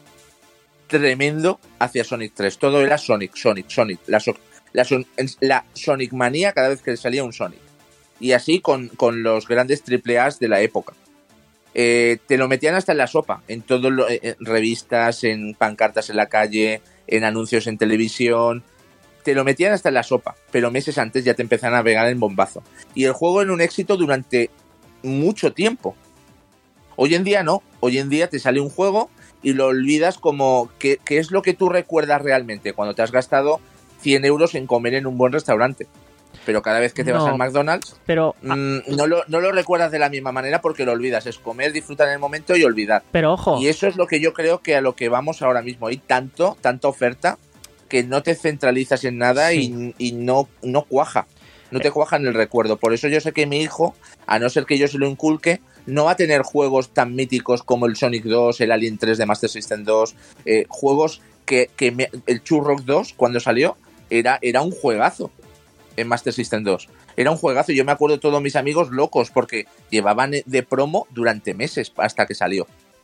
tremendo hacia Sonic tres. Todo era Sonic, Sonic, Sonic. La, so la, son la Sonic manía cada vez que salía un Sonic. Y así con, con los grandes triple A de la época. Eh, te lo metían hasta en la sopa. En todas eh, revistas, en pancartas en la calle, en anuncios en televisión. Te lo metían hasta en la sopa. Pero meses antes ya te empezaron a pegar el bombazo. Y el juego era un éxito durante mucho tiempo. Hoy en día no. Hoy en día te sale un juego y lo olvidas como que, que es lo que tú recuerdas realmente cuando te has gastado cien euros en comer en un buen restaurante. Pero cada vez que te no, vas al McDonald's pero, mmm, no, lo, no lo recuerdas de la misma manera porque lo olvidas. Es comer, disfrutar en el momento y olvidar. Pero ojo. Y eso es lo que yo creo que a lo que vamos ahora mismo. Hay tanto, tanta oferta que no te centralizas en nada sí. y, y no, no cuaja. No te cuaja en el recuerdo. Por eso yo sé que mi hijo, a no ser que yo se lo inculque, no va a tener juegos tan míticos como el Sonic dos, el Alien tres de Master System dos, eh, juegos que, que me, el Churrock dos cuando salió era, era un juegazo en Master System dos. Era un juegazo. Yo me acuerdo de todos mis amigos locos porque llevaban de promo durante meses hasta que salió.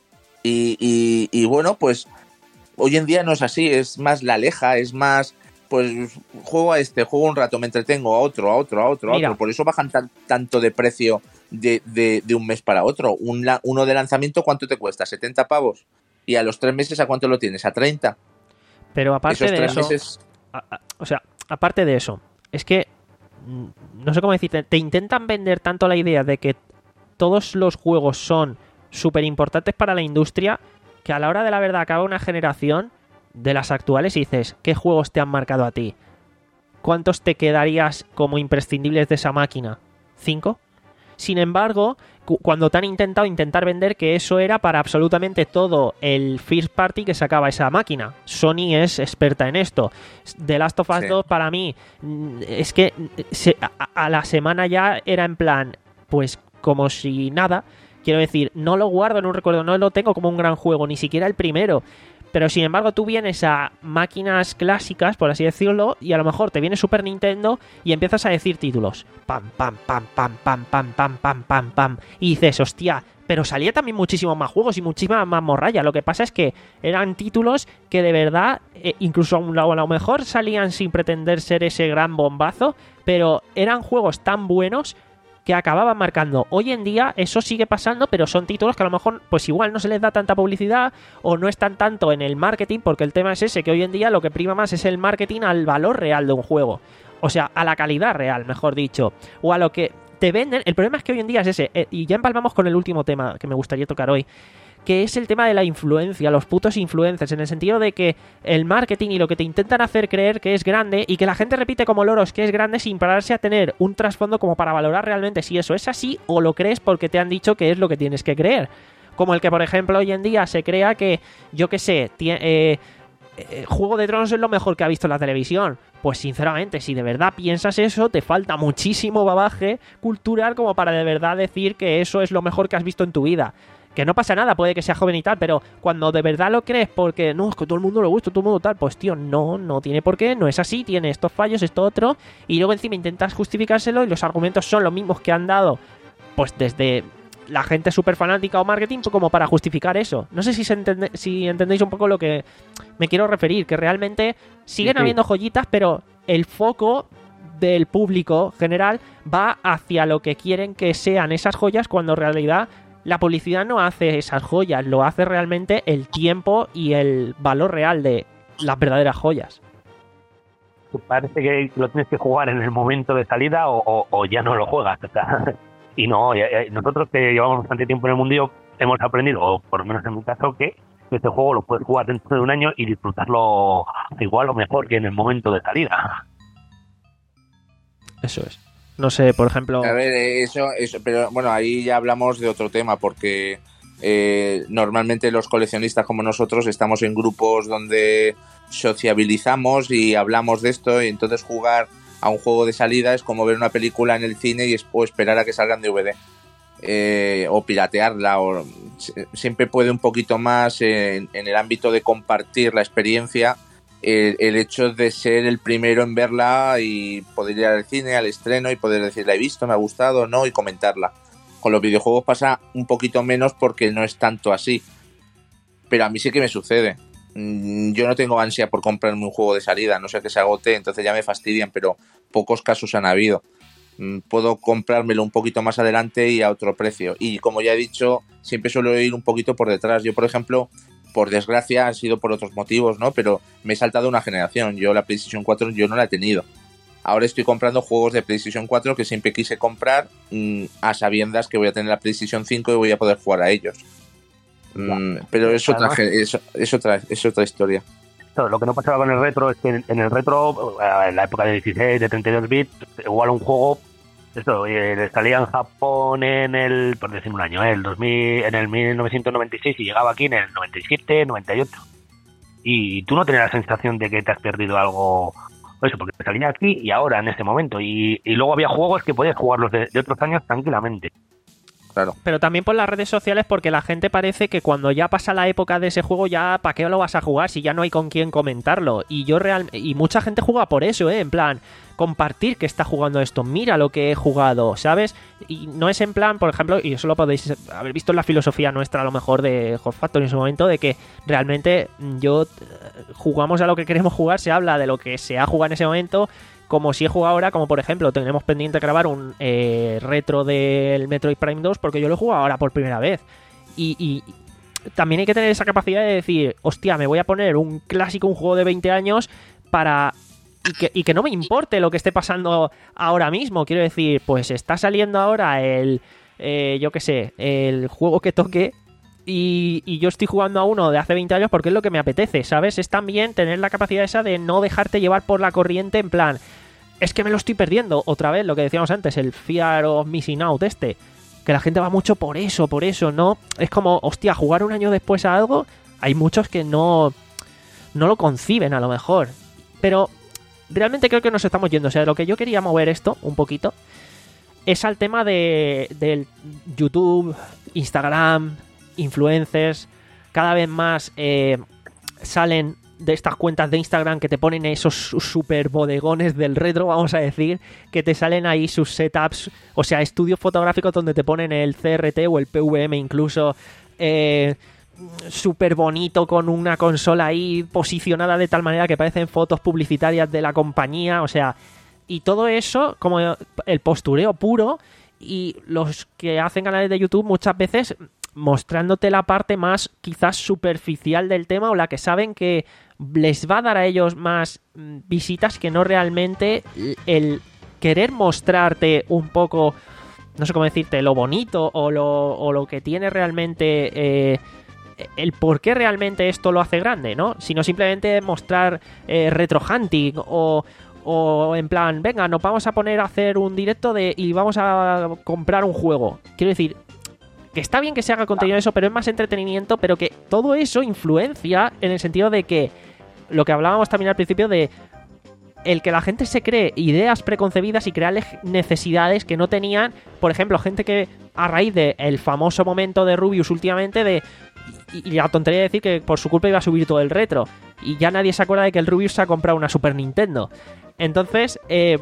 Y, y, y bueno, pues hoy en día no es así. Es más la aleja, es más... Pues juego a este, juego un rato, me entretengo, a otro, a otro, a otro, a Mira. otro. Por eso bajan tan, tanto de precio de, de, de un mes para otro. Un, uno de lanzamiento, ¿cuánto te cuesta? ¿setenta pavos? Y a los tres meses, ¿a cuánto lo tienes? ¿A treinta? Pero aparte Esos de tres eso, meses... a, a, o sea, aparte de eso, es que no sé cómo decirte, te intentan vender tanto la idea de que todos los juegos son súper importantes para la industria que a la hora de la verdad acaba una generación de las actuales y dices, ¿qué juegos te han marcado a ti? ¿Cuántos te quedarías como imprescindibles de esa máquina? ¿Cinco? Sin embargo, cu cuando te han intentado intentar vender que eso era para absolutamente todo el first party que sacaba esa máquina. Sony es experta en esto. The Last of Us sí. dos para mí es que se, a, a la semana ya era en plan, pues como si nada. Quiero decir, no lo guardo en un recuerdo, no lo tengo como un gran juego, ni siquiera el primero. Pero sin embargo tú vienes a máquinas clásicas, por así decirlo, y a lo mejor te viene Super Nintendo y empiezas a decir títulos. Pam, pam, pam, pam, pam, pam, pam, pam, pam, pam. Y dices, hostia, pero salía también muchísimos más juegos y muchísima más morralla. Lo que pasa es que eran títulos que de verdad, eh, incluso a, un lado, a lo mejor salían sin pretender ser ese gran bombazo, pero eran juegos tan buenos que acababan marcando. Hoy en día eso sigue pasando, pero son títulos que a lo mejor pues igual no se les da tanta publicidad o no están tanto en el marketing, porque el tema es ese, que hoy en día lo que prima más es el marketing al valor real de un juego. O sea, a la calidad real, mejor dicho. O a lo que te venden. El problema es que hoy en día es ese. Eh, y ya empalmamos con el último tema que me gustaría tocar hoy, que es el tema de la influencia, los putos influencers, en el sentido de que el marketing y lo que te intentan hacer creer que es grande y que la gente repite como loros que es grande sin pararse a tener un trasfondo como para valorar realmente si eso es así o lo crees porque te han dicho que es lo que tienes que creer. Como el que, por ejemplo, hoy en día se crea que, yo qué sé, eh, eh, Juego de Tronos es lo mejor que ha visto en la televisión. Pues sinceramente, si de verdad piensas eso, te falta muchísimo bagaje cultural como para de verdad decir que eso es lo mejor que has visto en tu vida. Que no pasa nada, puede que sea joven y tal, pero cuando de verdad lo crees porque no, es que todo el mundo lo gusta, todo el mundo tal, pues tío, no, no tiene por qué, no es así, tiene estos fallos, esto otro, y luego encima intentas justificárselo y los argumentos son los mismos que han dado, pues desde la gente súper fanática o marketing, como para justificar eso. No sé si, se entende, si entendéis un poco lo que me quiero referir, que realmente siguen sí, sí. habiendo joyitas, pero el foco del público general va hacia lo que quieren que sean esas joyas, cuando en realidad la publicidad no hace esas joyas, lo hace realmente el tiempo y el valor real de las verdaderas joyas. Parece que lo tienes que jugar en el momento de salida o, o, o ya no lo juegas. O sea, y no, nosotros que llevamos bastante tiempo en el mundillo hemos aprendido, o por lo menos en mi caso, que este juego lo puedes jugar dentro de un año y disfrutarlo igual o mejor que en el momento de salida. Eso es. No sé, por ejemplo... A ver, eso, eso pero bueno, ahí ya hablamos de otro tema, porque eh, normalmente los coleccionistas como nosotros estamos en grupos donde sociabilizamos y hablamos de esto, y entonces jugar a un juego de salida es como ver una película en el cine y o esperar a que salgan de D V D. Eh, o piratearla, o siempre puede un poquito más en, en el ámbito de compartir la experiencia, el, el hecho de ser el primero en verla y poder ir al cine, al estreno, y poder decir, la he visto, me ha gustado, no, y comentarla. Con los videojuegos pasa un poquito menos porque no es tanto así, pero a mí sí que me sucede. Yo no tengo ansia por comprarme un juego de salida, no sé que se agote, entonces ya me fastidian, pero pocos casos han habido. Puedo comprármelo un poquito más adelante y a otro precio, y como ya he dicho, siempre suelo ir un poquito por detrás. Yo, por ejemplo, por desgracia, han sido por otros motivos, ¿no? Pero me he saltado una generación. Yo la PlayStation cuatro yo no la he tenido. Ahora estoy comprando juegos de PlayStation cuatro que siempre quise comprar, mmm, a sabiendas que voy a tener la PlayStation cinco y voy a poder jugar a ellos. Mm, pero es otra, es, es, otra, es otra historia. Lo que no pasaba con el retro es que en el retro, en la época de dieciséis, de treinta y dos bits, igual un juego, esto eh, salía en Japón en el, por decir un año, eh, el dos mil, en el mil novecientos noventa y seis, y llegaba aquí en el noventa y siete, noventa y ocho. Y tú no tenías la sensación de que te has perdido algo, eso, porque salía aquí y ahora, en este momento. Y, y luego había juegos que podías jugarlos de, de otros años tranquilamente. Claro. Pero también por las redes sociales, porque la gente parece que cuando ya pasa la época de ese juego, ya ¿para qué lo vas a jugar si ya no hay con quién comentarlo? Y yo real y mucha gente juega por eso, ¿eh? En plan, compartir que está jugando esto, mira lo que he jugado, ¿sabes? Y no es en plan, por ejemplo, y eso lo podéis haber visto en la filosofía nuestra a lo mejor de Hot Factory en su momento, de que realmente yo jugamos a lo que queremos jugar, se habla de lo que se ha jugado en ese momento, como si he jugado ahora, como por ejemplo tenemos pendiente grabar un eh, retro del Metroid Prime dos, porque yo lo he jugado ahora por primera vez. Y, y también hay que tener esa capacidad de decir, hostia, me voy a poner un clásico, un juego de veinte años para... Y que, y que no me importe lo que esté pasando ahora mismo. Quiero decir, pues está saliendo ahora el... Eh, yo qué sé, el juego que toque... Y, y yo estoy jugando a uno de hace veinte años porque es lo que me apetece, ¿sabes? Es también tener la capacidad esa de no dejarte llevar por la corriente en plan, es que me lo estoy perdiendo. Otra vez, lo que decíamos antes, el fear of missing out este. Que la gente va mucho por eso, por eso, ¿no? Es como, hostia, jugar un año después a algo, hay muchos que no, no lo conciben a lo mejor. Pero realmente creo que nos estamos yendo. O sea, lo que yo quería mover esto un poquito es al tema de del YouTube, Instagram... influencers, cada vez más eh, salen de estas cuentas de Instagram que te ponen esos super bodegones del retro, vamos a decir, que te salen ahí sus setups, o sea, estudios fotográficos donde te ponen el C R T o el P V M incluso, eh, súper bonito, con una consola ahí posicionada de tal manera que parecen fotos publicitarias de la compañía, o sea, y todo eso como el postureo puro, y los que hacen canales de YouTube muchas veces mostrándote la parte más quizás superficial del tema, o la que saben que les va a dar a ellos más visitas que no realmente el querer mostrarte un poco, no sé cómo decirte, lo bonito o lo, o lo que tiene realmente eh, el por qué realmente esto lo hace grande, ¿no? Sino simplemente mostrar eh, retro hunting o O en plan, venga, nos vamos a poner a hacer un directo de y vamos a comprar un juego. Quiero decir, que está bien que se haga contenido de eso, pero es más entretenimiento, pero que todo eso influencia en el sentido de que, lo que hablábamos también al principio de el que la gente se cree ideas preconcebidas y crearles necesidades que no tenían. Por ejemplo, gente que a raíz del famoso momento de Rubius últimamente de... Y, y la tontería de decir que por su culpa iba a subir todo el retro. Y ya nadie se acuerda de que el Rubius se ha comprado una Super Nintendo. Entonces, eh,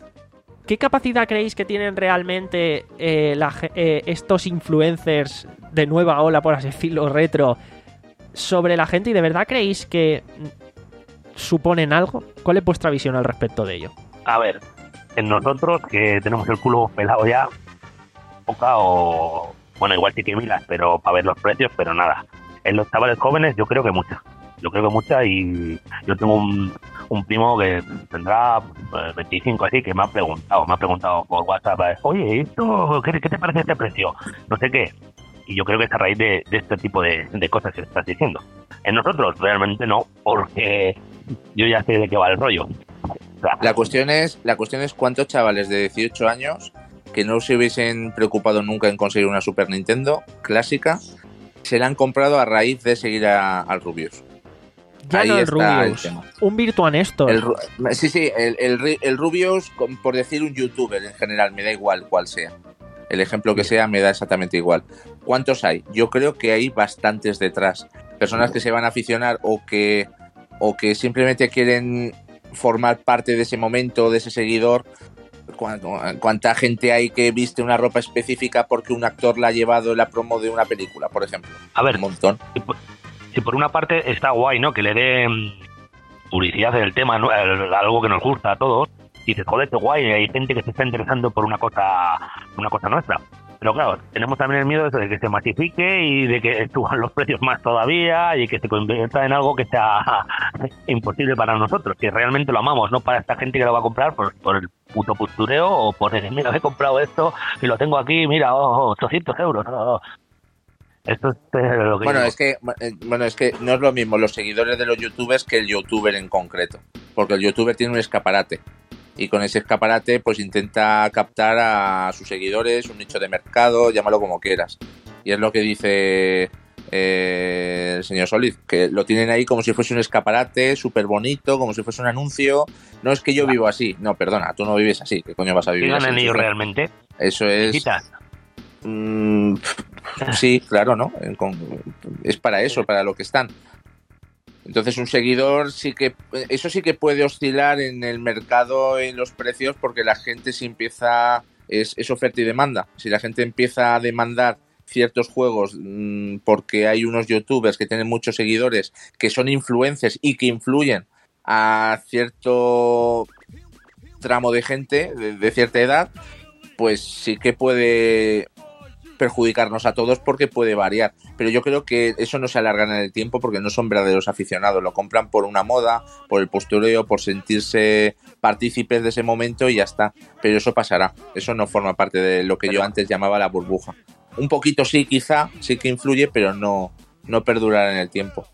¿qué capacidad creéis que tienen realmente eh, la, eh, estos influencers de nueva ola, por así decirlo, retro, sobre la gente? ¿Y de verdad creéis que suponen algo? ¿Cuál es vuestra visión al respecto de ello? A ver, en nosotros, que tenemos el culo pelado ya, poca o... Bueno, igual sí que milas, pero para ver los precios, pero nada. En los chavales jóvenes yo creo que muchas. Yo creo que muchas y yo tengo un, un primo que tendrá eh, veinticinco así, que me ha preguntado, me ha preguntado por WhatsApp, oye, ¿esto qué, qué te parece este precio? No sé qué. Y yo creo que es a raíz de, de este tipo de, de cosas que estás diciendo. En nosotros realmente no, porque yo ya sé de qué va el rollo. O sea, la cuestión es, la cuestión es cuántos chavales de dieciocho años que no se hubiesen preocupado nunca en conseguir una Super Nintendo clásica, se la han comprado a raíz de seguir a, al Rubius. Ya Ahí no el está Rubius, el tema. Un Virtua Néstor. El, sí, sí, el, el, el Rubius, por decir un youtuber en general, me da igual cuál sea. El ejemplo que sea me da exactamente igual. ¿Cuántos hay? Yo creo que hay bastantes detrás. Personas que se van a aficionar o que, o que simplemente quieren formar parte de ese momento, de ese seguidor. ¿Cuánta gente hay que viste una ropa específica porque un actor la ha llevado en la promo de una película, por ejemplo? A ver, un montón. Si por, si por una parte está guay, ¿no? Que le dé publicidad del tema, ¿no? Algo que nos gusta a todos. Y dices, joder, qué guay, hay gente que se está interesando por una cosa, una cosa nuestra. Pero claro, tenemos también el miedo de, eso, de que se masifique y de que suban los precios más todavía y que se convierta en algo que sea imposible para nosotros, que realmente lo amamos, no para esta gente que lo va a comprar por, por el puto postureo o por decir, mira, he comprado esto y lo tengo aquí, mira, oh, ochocientos euros. Oh. Esto es lo que bueno, digo. es que bueno, es que no es lo mismo los seguidores de los youtubers que el youtuber en concreto, porque el youtuber tiene un escaparate. Y con ese escaparate pues intenta captar a sus seguidores, un nicho de mercado, llámalo como quieras. Y es lo que dice eh, el señor Solid, que lo tienen ahí como si fuese un escaparate súper bonito, como si fuese un anuncio. No es que yo vivo así, no, perdona, tú no vives así, ¿qué coño vas a vivir así? ¿Viven ellos realmente? Eso es... Mm, sí, claro, ¿no? Es para eso, para lo que están. Entonces un seguidor sí que, eso sí que puede oscilar en el mercado, en los precios, porque la gente si empieza, es, es oferta y demanda. Si la gente empieza a demandar ciertos juegos mmm, porque hay unos youtubers que tienen muchos seguidores, que son influencers y que influyen a cierto tramo de gente de, de cierta edad, pues sí que puede perjudicarnos a todos porque puede variar, pero yo creo que eso no se alarga en el tiempo porque no son verdaderos aficionados, lo compran por una moda, por el postureo, por sentirse partícipes de ese momento y ya está, pero eso pasará, eso no forma parte de lo que yo antes llamaba la burbuja. Un poquito sí, quizá, sí que influye, pero no, no perdurará en el tiempo.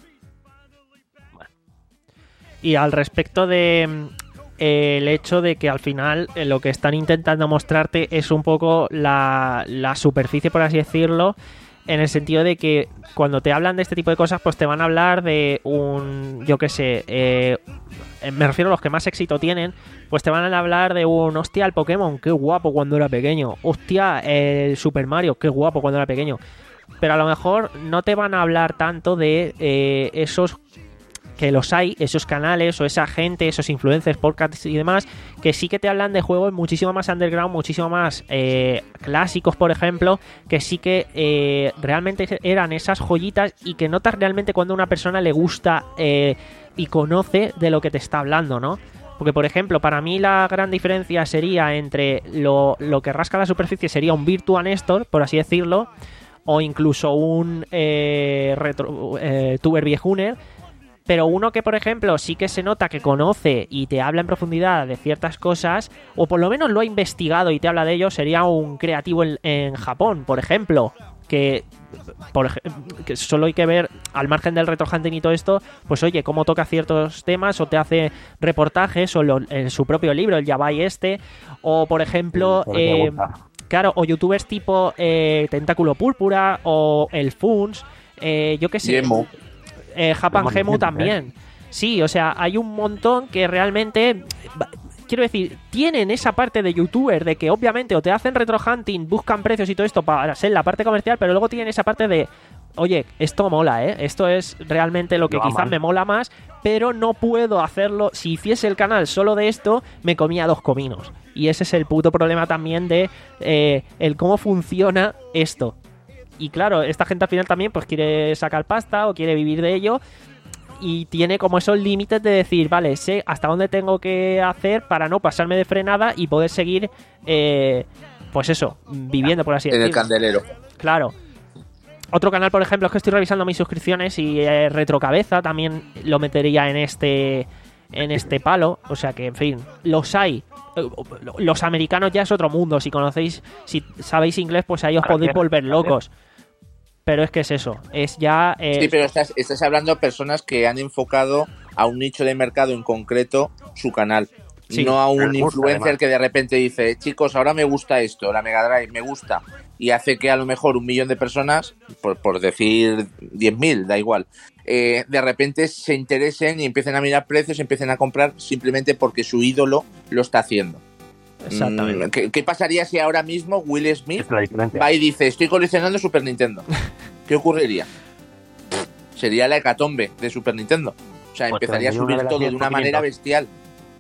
Y al respecto de el hecho de que al final eh, lo que están intentando mostrarte es un poco la, la superficie, por así decirlo, en el sentido de que cuando te hablan de este tipo de cosas, pues te van a hablar de un, yo qué sé, eh, me refiero a los que más éxito tienen, pues te van a hablar de un, hostia, el Pokémon, qué guapo cuando era pequeño, hostia, el Super Mario, qué guapo cuando era pequeño, pero a lo mejor no te van a hablar tanto de eh, esos que los hay, esos canales o esa gente, esos influencers, podcasts y demás, que sí que te hablan de juegos muchísimo más underground, muchísimo más eh, clásicos, por ejemplo, que sí que eh, realmente eran esas joyitas y que notas realmente cuando a una persona le gusta eh, y conoce de lo que te está hablando, ¿no? Porque, por ejemplo, para mí la gran diferencia sería entre lo, lo que rasca la superficie sería un Virtua Néstor, por así decirlo, o incluso un eh, retro, eh, tuber viejuner. Pero uno que, por ejemplo, sí que se nota que conoce y te habla en profundidad de ciertas cosas, o por lo menos lo ha investigado y te habla de ello, sería un creativo en, en Japón, por ejemplo, que, por, que solo hay que ver, al margen del retro hunting y todo esto, pues oye, cómo toca ciertos temas, o te hace reportajes, o lo, en su propio libro, el Yabai este, o por ejemplo... Sí, eh, claro, o youtubers tipo eh, Tentáculo Púrpura, o el Funs, eh, yo qué sé... Yemo. Eh, Japan Gemu también. Sí, o sea, hay un montón que realmente, quiero decir, tienen esa parte de youtuber de que obviamente o te hacen retro hunting, buscan precios y todo esto para ser la parte comercial, pero luego tienen esa parte de, oye, esto mola, ¿eh? Esto es realmente lo que quizás me mola más, pero no puedo hacerlo. Si hiciese el canal solo de esto, me comía dos cominos. Y ese es el puto problema también de eh, el cómo funciona esto. Y claro, esta gente al final también pues quiere sacar pasta o quiere vivir de ello. y tiene como esos límites de decir, vale, sé hasta dónde tengo que hacer para no pasarme de frenada y poder seguir, eh, pues eso, viviendo, por así decirlo. En el candelero. Claro. Otro canal, por ejemplo, es que estoy revisando mis suscripciones y eh, Retrocabeza también lo metería en este en este palo. O sea que, en fin, los hay. Los americanos ya es otro mundo. Si conocéis, si sabéis inglés, pues ahí os podéis volver locos. Pero es que es eso. Es ya... Eh... Sí, pero estás, estás hablando de personas que han enfocado a un nicho de mercado en concreto su canal. Sí, no a un influencer además, que de repente dice, chicos, ahora me gusta esto, la Mega Drive me gusta, y hace que a lo mejor un millón de personas, por, por decir diez mil, da igual, eh, de repente se interesen y empiecen a mirar precios, empiecen a comprar simplemente porque su ídolo lo está haciendo. Exactamente. ¿Qué, qué pasaría si ahora mismo Will Smith va y dice, estoy coleccionando Super Nintendo? ¿Qué ocurriría? Sería la hecatombe de Super Nintendo. O sea, pues empezaría a subir todo de una manera bestial.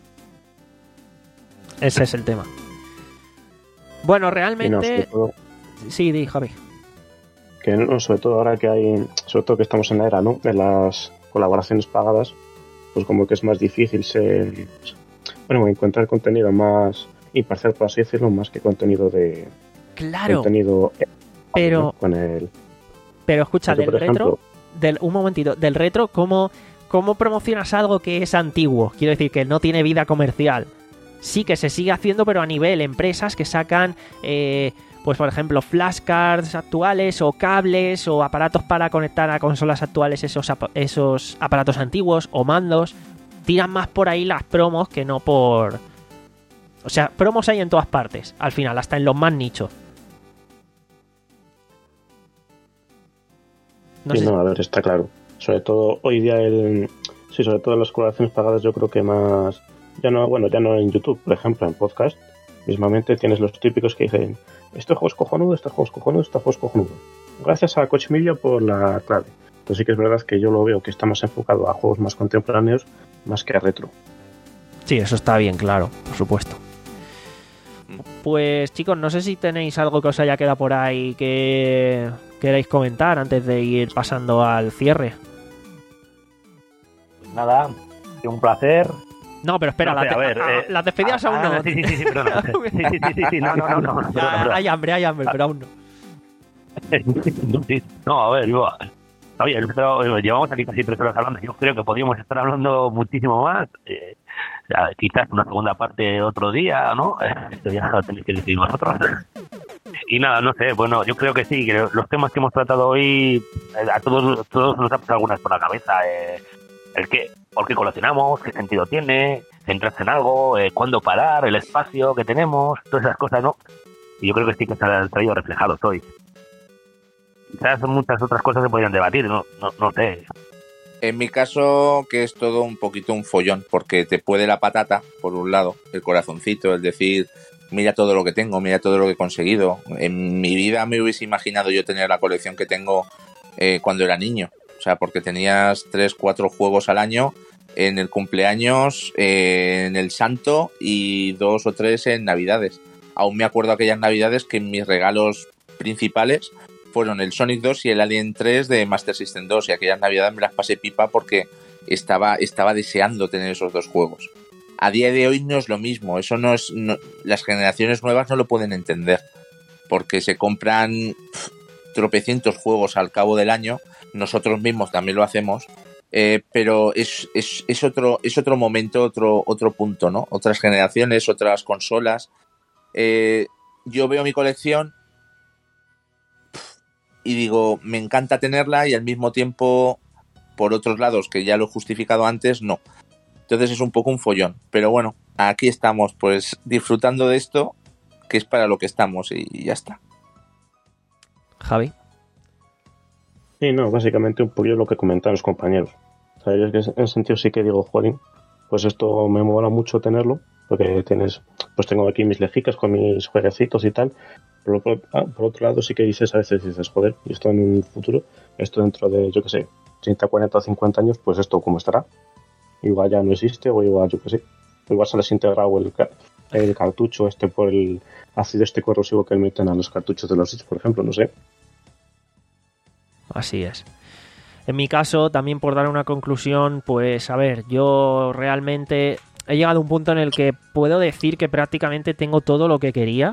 Ese es el tema. Bueno, realmente... No, todo, sí, di, Javi. Que no, sobre todo ahora que hay... Sobre todo que estamos en la era, ¿no? De las colaboraciones pagadas, pues como que es más difícil ser... Bueno, encontrar contenido más imparcial, por así decirlo, más que contenido de... Claro. Contenido... Pero... ¿no? Con el... Pero escucha, Porque, del ejemplo, retro... Del, un momentito. Del retro, ¿cómo, ¿cómo promocionas algo que es antiguo? Quiero decir, que no tiene vida comercial. Sí que se sigue haciendo, pero a nivel empresas que sacan, eh, pues por ejemplo, flashcards actuales o cables o aparatos para conectar a consolas actuales esos, ap- esos aparatos antiguos o mandos. Tiran más por ahí las promos que no por... O sea, promos hay en todas partes, al final, hasta en los más nichos. No sí, sé. No, a ver, está claro. Sobre todo hoy día, el sí, sobre todo en las colaboraciones pagadas, yo creo que más... Ya no, bueno, ya no en YouTube, por ejemplo, en podcast, mismamente tienes los típicos que dicen, este juego es cojonudo, este juego es cojonudo, este juego es cojonudo. Gracias a Coach Media por la clave. Entonces sí que es verdad que yo lo veo que está más enfocado a juegos más contemporáneos más que a retro. Sí, eso está bien claro, por supuesto. Pues chicos, no sé si tenéis algo que os haya quedado por ahí que queráis comentar antes de ir pasando al cierre. Nada, un placer. No, pero espera, no, la te- a ver, a, eh, las despedidas ah, aún no. Ah, sí, sí, sí, sí, perdona. sí, sí, sí, sí, no, no, no, no. Perdona, perdona. Hay hambre, hay hambre, pero aún no. No, a ver, yo, oye, pero, llevamos aquí casi tres horas hablando. Yo creo que podríamos estar hablando muchísimo más. Eh, o sea, quizás una segunda parte otro día, ¿no? Esto ya lo tenéis que decidir vosotros. Y nada, no sé, bueno, yo creo que sí, que los temas que hemos tratado hoy, a todos, todos nos ha pasado algunas por la cabeza. Eh, el qué, por qué coleccionamos, qué sentido tiene, centrarse en algo, eh, cuándo parar, el espacio que tenemos, todas esas cosas, ¿no? Y yo creo que sí que se han traído reflejados hoy. Quizás muchas otras cosas se podrían debatir, no, no, no sé. En mi caso, que es todo un poquito un follón, porque te puede la patata, por un lado, el corazoncito, el decir, mira todo lo que tengo, mira todo lo que he conseguido. En mi vida me hubiese imaginado yo tener la colección que tengo eh, cuando era niño. O sea, porque tenías tres, cuatro juegos al año en el cumpleaños, eh, en el santo y dos o tres en navidades. Aún me acuerdo aquellas navidades que mis regalos principales fueron el Sonic dos y el Alien tres de Master System dos, y aquellas navidades me las pasé pipa porque estaba, estaba deseando tener esos dos juegos. A día de hoy no es lo mismo, eso no es, no, las generaciones nuevas no lo pueden entender, porque se compran pff, tropecientos juegos al cabo del año. Nosotros mismos también lo hacemos, eh, pero es, es, es otro, es otro momento, otro, otro punto, ¿no? Otras generaciones, otras consolas. Eh, yo veo mi colección y digo, me encanta tenerla, y al mismo tiempo, por otros lados, que ya lo he justificado antes, no. Entonces es un poco un follón. Pero bueno, aquí estamos, pues disfrutando de esto, que es para lo que estamos, y ya está. Javi. Sí, no, básicamente un poquito lo que comentaban los compañeros. O sea, yo es que en ese sentido sí que digo, jolín, pues esto me mola mucho tenerlo, porque tienes, pues tengo aquí mis lejicas con mis jueguecitos y tal. Pero por, ah, por otro lado sí que dices, a veces dices, joder, y esto en un futuro, esto dentro de, yo qué sé, treinta, cuarenta, cincuenta años, pues esto cómo estará. Igual ya no existe, o igual, yo qué sé, igual se les ha integrado el, el cartucho este por el ácido este corrosivo que meten a los cartuchos de los Switch, por ejemplo, no sé. Así es. En mi caso, también por dar una conclusión, pues a ver, yo realmente he llegado a un punto en el que puedo decir que prácticamente tengo todo lo que quería,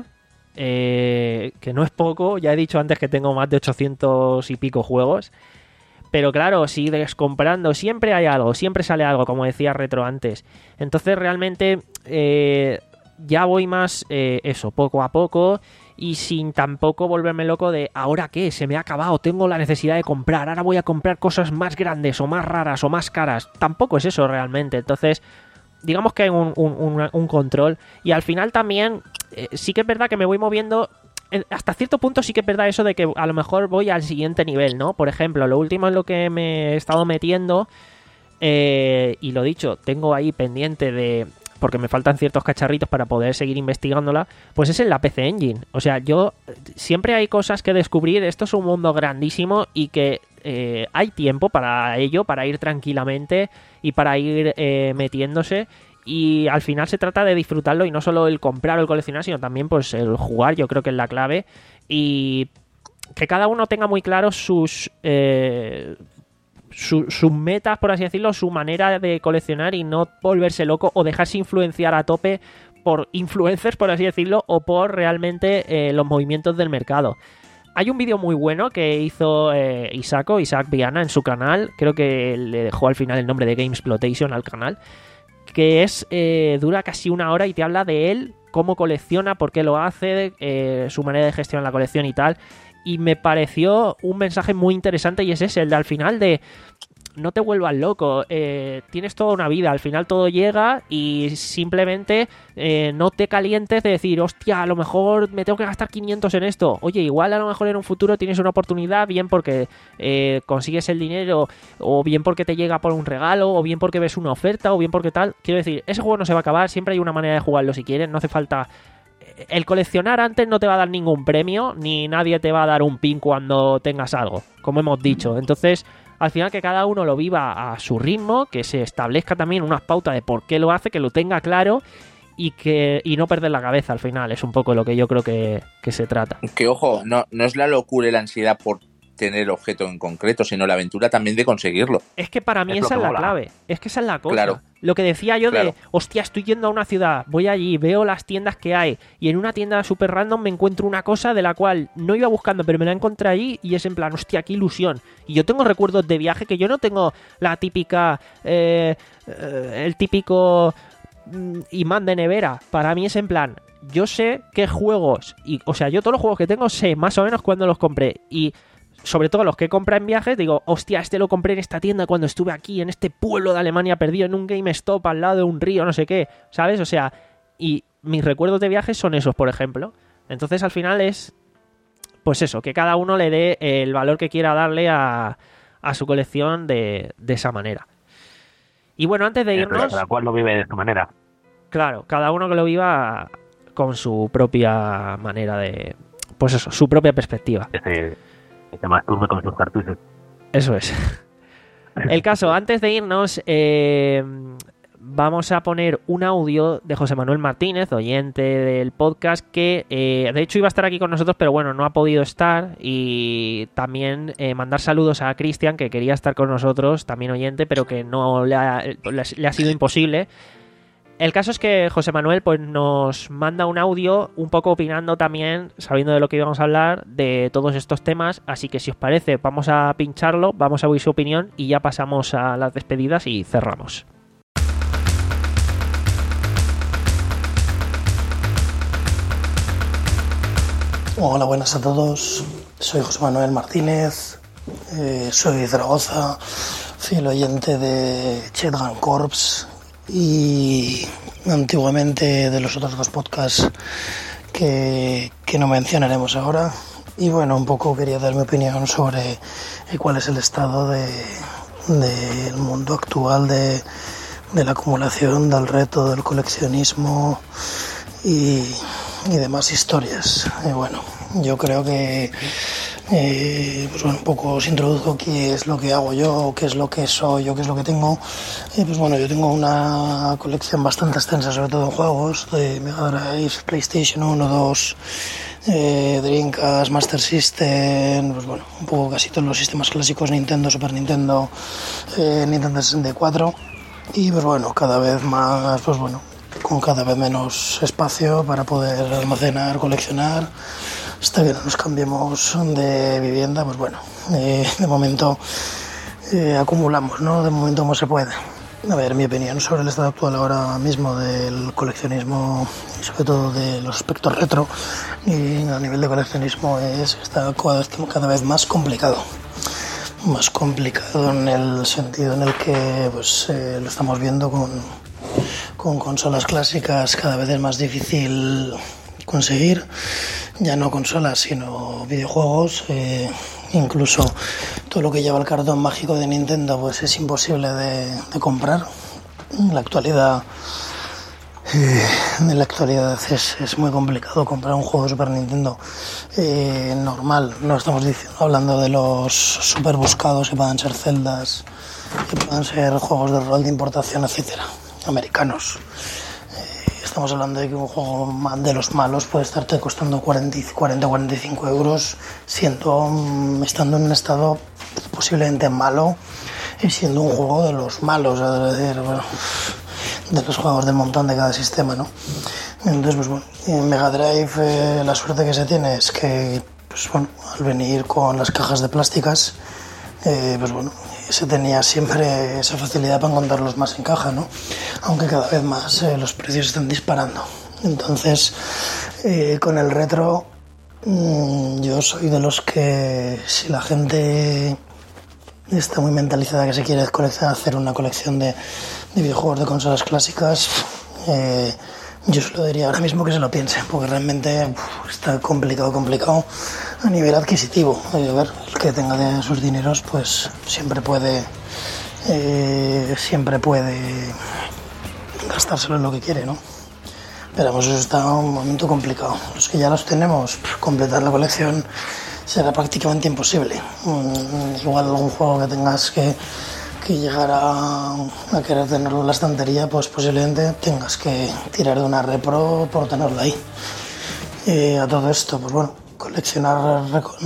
eh, que no es poco, ya he dicho antes que tengo más de ochocientos y pico juegos, pero claro, sigues comprando, siempre hay algo, siempre sale algo, como decía Retro antes. Entonces realmente eh, ya voy más, eh, eso, poco a poco, y sin tampoco volverme loco de ¿ahora qué? Se me ha acabado, tengo la necesidad de comprar, ahora voy a comprar cosas más grandes o más raras o más caras. Tampoco es eso realmente. Entonces, digamos que hay un, un, un, un control, y al final también eh, sí que es verdad que me voy moviendo. Hasta cierto punto sí que es verdad eso de que a lo mejor voy al siguiente nivel, ¿no? Por ejemplo, lo último en lo que me he estado metiendo, eh, y lo dicho, tengo ahí pendiente de... porque me faltan ciertos cacharritos para poder seguir investigándola, pues es en la P C Engine. O sea, yo... siempre hay cosas que descubrir, esto es un mundo grandísimo y que eh, hay tiempo para ello, para ir tranquilamente y para ir eh, metiéndose, y al final se trata de disfrutarlo y no solo el comprar o el coleccionar, sino también pues el jugar, yo creo que es la clave, y que cada uno tenga muy claro sus... Eh, Su, sus metas, por así decirlo, su manera de coleccionar, y no volverse loco o dejarse influenciar a tope por influencers, por así decirlo, o por realmente eh, los movimientos del mercado. Hay un vídeo muy bueno que hizo eh, Isaco, Isaac Viana, en su canal, creo que le dejó al final el nombre de Gamesploitation al canal, que es eh, dura casi una hora y te habla de él, cómo colecciona, por qué lo hace, eh, su manera de gestionar la colección y tal. Y me pareció un mensaje muy interesante, y es ese, el de al final de no te vuelvas loco, eh, tienes toda una vida, al final todo llega, y simplemente eh, no te calientes de decir, hostia, a lo mejor me tengo que gastar quinientos en esto. Oye, igual a lo mejor en un futuro tienes una oportunidad, bien porque eh, consigues el dinero, o bien porque te llega por un regalo, o bien porque ves una oferta, o bien porque tal. Quiero decir, ese juego no se va a acabar, siempre hay una manera de jugarlo si quieres, no hace falta... El coleccionar antes no te va a dar ningún premio, ni nadie te va a dar un pin cuando tengas algo, como hemos dicho. Entonces, al final, que cada uno lo viva a su ritmo, que se establezca también unas pautas de por qué lo hace, que lo tenga claro, y que y no perder la cabeza al final. Es un poco lo que yo creo que, que se trata. Que ojo, no, no es la locura y la ansiedad por tener el objeto en concreto, sino la aventura también de conseguirlo. Es que para mí es esa es la mola. clave. Es que esa es la cosa. Claro. Lo que decía yo Claro. de, hostia, estoy yendo a una ciudad, voy allí, veo las tiendas que hay, y en una tienda super random me encuentro una cosa de la cual no iba buscando, pero me la encontré allí, y es en plan, hostia, qué ilusión. Y yo tengo recuerdos de viaje que yo no tengo la típica, eh, eh, el típico mm, imán de nevera. Para mí es en plan, yo sé qué juegos, y, o sea, yo todos los juegos que tengo sé más o menos cuándo los compré, y sobre todo los que compra en viajes, digo, hostia, este lo compré en esta tienda cuando estuve aquí, en este pueblo de Alemania perdido, en un GameStop al lado de un río, no sé qué, ¿sabes? O sea, y mis recuerdos de viajes son esos, por ejemplo. Entonces, al final es, pues eso, que cada uno le dé el valor que quiera darle a, a su colección de, de esa manera. Y bueno, antes de irnos... Cada cual lo vive de su manera. Claro, cada uno que lo viva con su propia manera de... Pues eso, su propia perspectiva. Ese... que se masturbe con sus cartuchos. Eso es. El caso, antes de irnos, eh, vamos a poner un audio de José Manuel Martínez, oyente del podcast, que eh, de hecho iba a estar aquí con nosotros, pero bueno, no ha podido estar. Y también eh, mandar saludos a Cristian, que quería estar con nosotros, también oyente, pero que no le ha, le ha sido imposible. El caso es que José Manuel pues nos manda un audio un poco opinando también, sabiendo de lo que íbamos a hablar, de todos estos temas, así que si os parece vamos a pincharlo, vamos a oír su opinión y ya pasamos a las despedidas y cerramos. Hola, buenas a todos, soy José Manuel Martínez, eh, soy de Zaragoza, fiel oyente de Chaitgram Corps y antiguamente de los otros dos podcasts que, que no mencionaremos ahora. Y bueno, un poco quería dar mi opinión sobre cuál es el estado de, del mundo actual de, de la acumulación, del reto, del coleccionismo y, y demás historias. Y bueno, yo creo que Eh, pues bueno, un poco os introduzco qué es lo que hago yo, qué es lo que soy yo, qué es lo que tengo. Eh, pues bueno, yo tengo una colección bastante extensa, sobre todo en juegos de Mega Drive, PlayStation uno, dos eh, Dreamcast, Master System, pues bueno, un poco casi todos los sistemas clásicos, Nintendo, Super Nintendo, eh, Nintendo sesenta y cuatro, y pues bueno, cada vez más, pues bueno, con cada vez menos espacio para poder almacenar, coleccionar, hasta que no nos cambiemos de vivienda, pues bueno, eh, de momento eh, acumulamos, ¿no? De momento como se puede. A ver, mi opinión sobre el estado actual ahora mismo del coleccionismo y sobre todo de los aspectos retro y a nivel de coleccionismo es que está cada vez, cada vez más complicado. Más complicado en el sentido en el que pues eh, lo estamos viendo con, con consolas clásicas, cada vez es más difícil conseguir, ya no consolas sino videojuegos, eh, incluso todo lo que lleva el cartón mágico de Nintendo pues es imposible de, de comprar. En la actualidad eh, en la actualidad es, es muy complicado comprar un juego de Super Nintendo eh, normal, no estamos diciendo, hablando de los super buscados que puedan ser celdas, que puedan ser juegos de rol de importación, etcétera, americanos. Estamos hablando de que un juego de los malos puede estarte costando cuarenta a cuarenta y cinco euros, siendo, estando en un estado posiblemente malo y siendo un juego de los malos, es decir, bueno, de los juegos del montón de cada sistema, ¿no? Entonces, pues bueno, en Mega Drive eh, la suerte que se tiene es que, pues bueno, al venir con las cajas de plásticas, eh, pues bueno, se tenía siempre esa facilidad para encontrarlos más en caja, ¿no? Aunque cada vez más eh, los precios están disparando. Entonces, eh, con el retro, mmm, yo soy de los que, si la gente está muy mentalizada que se quiere coleccionar, hacer una colección de, de videojuegos de consolas clásicas, eh, yo se lo diría ahora mismo que se lo piense, porque realmente uf, está complicado, complicado a nivel adquisitivo. Eh, a ver, el que tenga de sus dineros, pues siempre puede, eh, siempre puede gastárselo en lo que quiere, ¿no? Pero pues eso está un momento complicado. Los que ya los tenemos, pues, completar la colección será prácticamente imposible. Mm, igual algún juego que tengas que que llegar a, a querer tenerlo en la estantería, pues posiblemente tengas que tirar de una repro por tenerlo ahí. Eh, a todo esto, pues bueno, coleccionar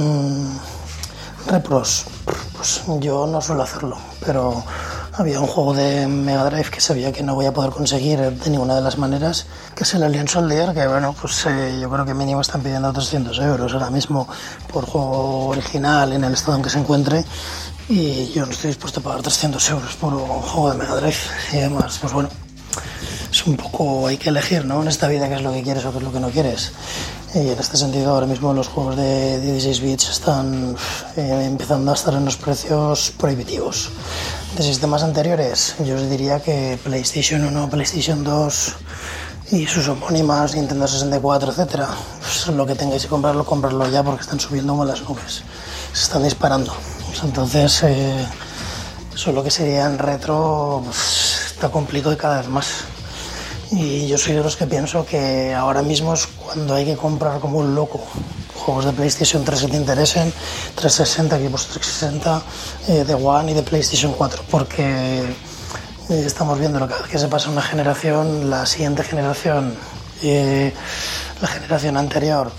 repros, pues yo no suelo hacerlo, pero había un juego de Mega Drive que sabía que no voy a poder conseguir de ninguna de las maneras, que es el Alien Soldier, que bueno, pues eh, yo creo que mínimo están pidiendo trescientos euros ahora mismo por juego original en el estado en que se encuentre. Y yo no estoy dispuesto a pagar trescientos euros por un juego de Mega Drive. Y además, pues bueno, es un poco, hay que elegir, ¿no? En esta vida qué es lo que quieres o qué es lo que no quieres. Y en este sentido, ahora mismo los juegos de dieciséis bits están eh, empezando a estar en los precios prohibitivos. De sistemas anteriores, yo os diría que PlayStation uno, PlayStation dos y sus homónimas, Nintendo sesenta y cuatro, etcétera, pues lo que tengáis que comprarlo, comprarlo ya, porque están subiendo como las nubes. Se están disparando. Entonces, eh, eso lo que sería en retro pues, está complicado y cada vez más. Y yo soy de los que pienso que ahora mismo es cuando hay que comprar como un loco juegos de PlayStation tres que te interesen, trescientos sesenta, Xbox trescientos sesenta, eh, de One y de PlayStation cuatro, porque eh, estamos viendo lo que, que se pasa una generación, la siguiente generación, eh, la generación anterior,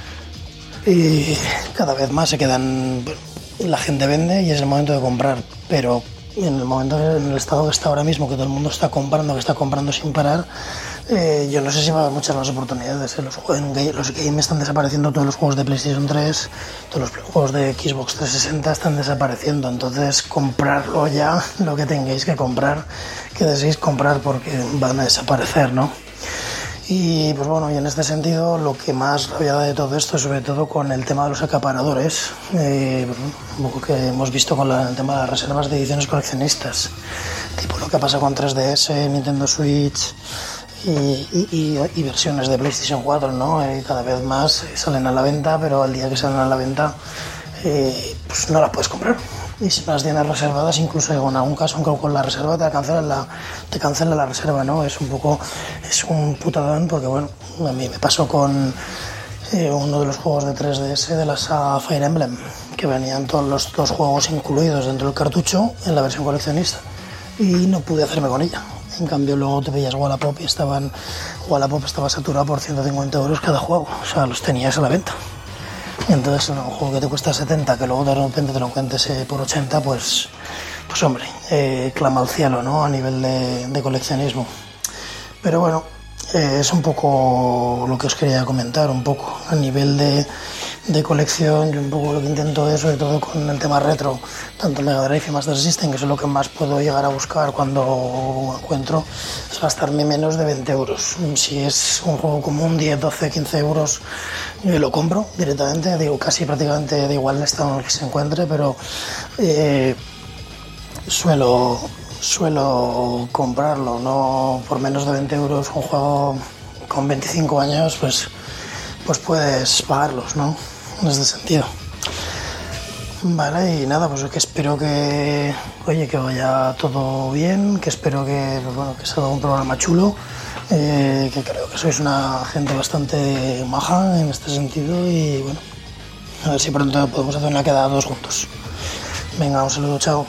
y cada vez más se quedan, la gente vende y es el momento de comprar, pero en el momento, en el estado que está ahora mismo, que todo el mundo está comprando, que está comprando sin parar, eh, yo no sé si va a haber muchas más oportunidades. Eh. Los, en los game están desapareciendo, todos los juegos de PlayStation tres, todos los juegos de Xbox trescientos sesenta están desapareciendo, entonces comprarlo ya, lo que tengáis que comprar, que deseéis comprar, porque van a desaparecer, ¿no? Y pues bueno, y en este sentido lo que más rabia da de todo esto es sobre todo con el tema de los acaparadores, eh, un poco que hemos visto con la, el tema de las reservas de ediciones coleccionistas, tipo lo que pasa con tres D S, Nintendo Switch y, y, y, y versiones de PlayStation cuatro, ¿no? Eh, cada vez más salen a la venta, pero al día que salen a la venta eh, pues no las puedes comprar. Y si no las tienes reservadas, incluso en algún caso, aunque con la reserva te cancelan la, te cancela la reserva, ¿no? Es un poco, es un putadón, porque bueno, a mí me pasó con eh, uno de los juegos de tres D S de la saga Fire Emblem, que venían todos los dos juegos incluidos dentro del cartucho en la versión coleccionista, y no pude hacerme con ella. En cambio luego te veías Wallapop y estaban, Wallapop estaba saturado por ciento cincuenta euros cada juego, o sea, los tenías a la venta. Y entonces un juego que te cuesta setenta, que luego de repente te lo encuentres por ochenta, pues, pues hombre, eh, clama al cielo, ¿no? A nivel de, de coleccionismo. Pero bueno, eh, es un poco lo que os quería comentar, un poco a nivel de, de colección. Yo un poco lo que intento es, sobre todo con el tema retro, tanto Mega Drive y Master System, que es lo que más puedo llegar a buscar cuando encuentro, es gastarme menos de veinte euros. Si es un juego común, diez, doce, quince euros, yo lo compro directamente, digo, casi prácticamente da igual el estado en el que se encuentre, pero eh, suelo... suelo comprarlo, no por menos de veinte euros. Un juego con veinticinco años, pues, pues puedes pagarlos, ¿no? En ese sentido. Vale, y nada, pues que espero que, oye, que vaya todo bien, que espero que, pues bueno, que salga un programa chulo, eh, que creo que sois una gente bastante maja en este sentido, y bueno, a ver si pronto podemos hacer una quedada todos juntos. Venga, un saludo, chao.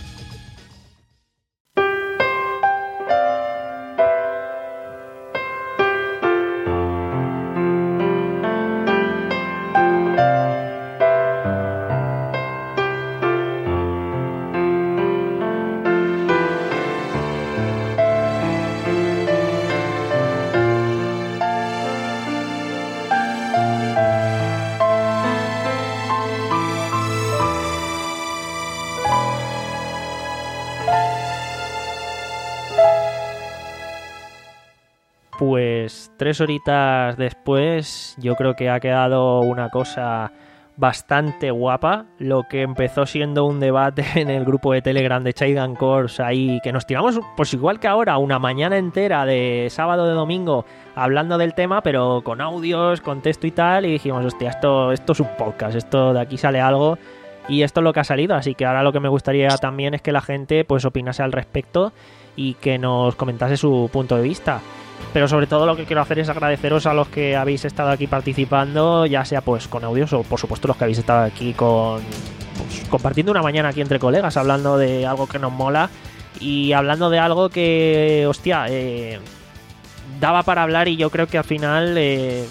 Pues tres horitas después yo creo que ha quedado una cosa bastante guapa. Lo que empezó siendo un debate en el grupo de Telegram de Child Corps, ahí que nos tiramos, pues igual que ahora, una mañana entera de sábado de domingo hablando del tema, pero con audios, con texto y tal, y dijimos, hostia, esto, esto es un podcast, esto de aquí sale algo, y esto es lo que ha salido. Así que ahora lo que me gustaría también es que la gente pues opinase al respecto y que nos comentase su punto de vista. Pero sobre todo lo que quiero hacer es agradeceros a los que habéis estado aquí participando, ya sea pues con audios o por supuesto los que habéis estado aquí con pues, compartiendo una mañana aquí entre colegas, hablando de algo que nos mola y hablando de algo que, hostia, eh, daba para hablar, y yo creo que al final eh,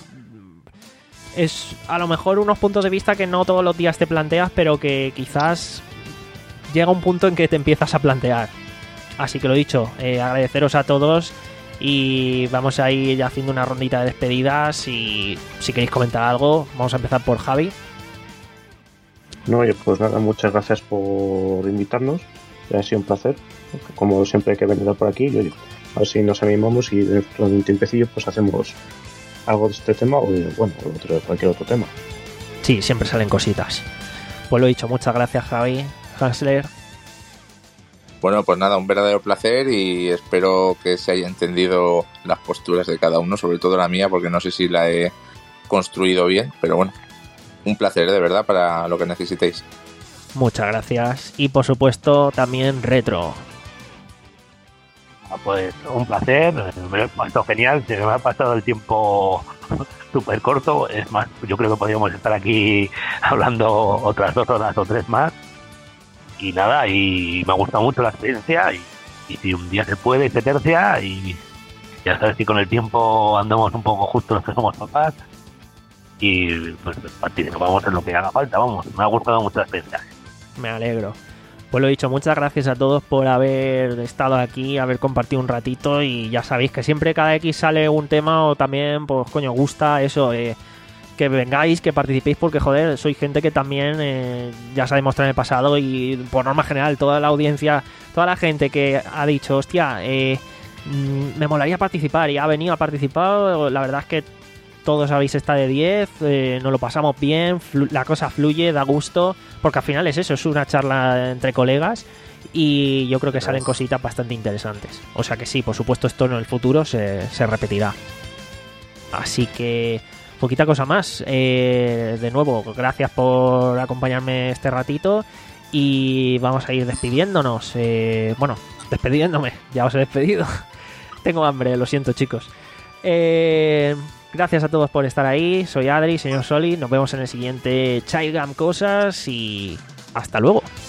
es a lo mejor unos puntos de vista que no todos los días te planteas, pero que quizás llega un punto en que te empiezas a plantear. Así que lo dicho, eh, agradeceros a todos. Y vamos a ir haciendo una rondita de despedidas, y si queréis comentar algo, vamos a empezar por Javi. No, oye, pues nada, muchas gracias por invitarnos, ha sido un placer, como siempre que he venido por aquí, yo digo, a ver si nos animamos y dentro de un tiempecillo pues hacemos algo de este tema o de, bueno, de otro, de cualquier otro tema. Sí, siempre salen cositas. Pues lo dicho, muchas gracias Javi. Hansler. Bueno, pues nada, un verdadero placer, y espero que se haya entendido las posturas de cada uno, sobre todo la mía, porque no sé si la he construido bien, pero bueno, un placer de verdad para lo que necesitéis. Muchas gracias. Y por supuesto también Retro. Pues un placer, me lo he pasado genial, se me ha pasado el tiempo súper corto, es más, yo creo que podríamos estar aquí hablando otras dos horas o tres más. Y nada, y me ha gustado mucho la experiencia, y, y si un día se puede y se tercia, y ya sabes, si con el tiempo andamos un poco justos los que somos papás, y pues participamos en lo que haga falta, vamos, me ha gustado mucho la experiencia. Me alegro. Pues lo dicho, muchas gracias a todos por haber estado aquí, haber compartido un ratito, y ya sabéis que siempre cada X sale un tema, o también, pues coño, gusta eso, eh, que vengáis, que participéis, porque joder, soy gente que también eh, ya se ha demostrado en el pasado, y por norma general toda la audiencia, toda la gente que ha dicho, hostia, eh, me molaría participar y ha venido a participar, la verdad es que todos habéis estado de diez, eh, nos lo pasamos bien, flu- la cosa fluye, da gusto, porque al final es eso, es una charla entre colegas, y yo creo que salen cositas bastante interesantes. O sea que sí, por supuesto esto en el futuro se, se repetirá. Así que poquita cosa más. Eh, de nuevo, gracias por acompañarme este ratito, y vamos a ir despidiéndonos. Eh, bueno, despidiéndome, ya os he despedido. Tengo hambre, lo siento chicos. Eh, gracias a todos por estar ahí. Soy Adri, señor Soli. Nos vemos en el siguiente Child Jam Cosas, y hasta luego.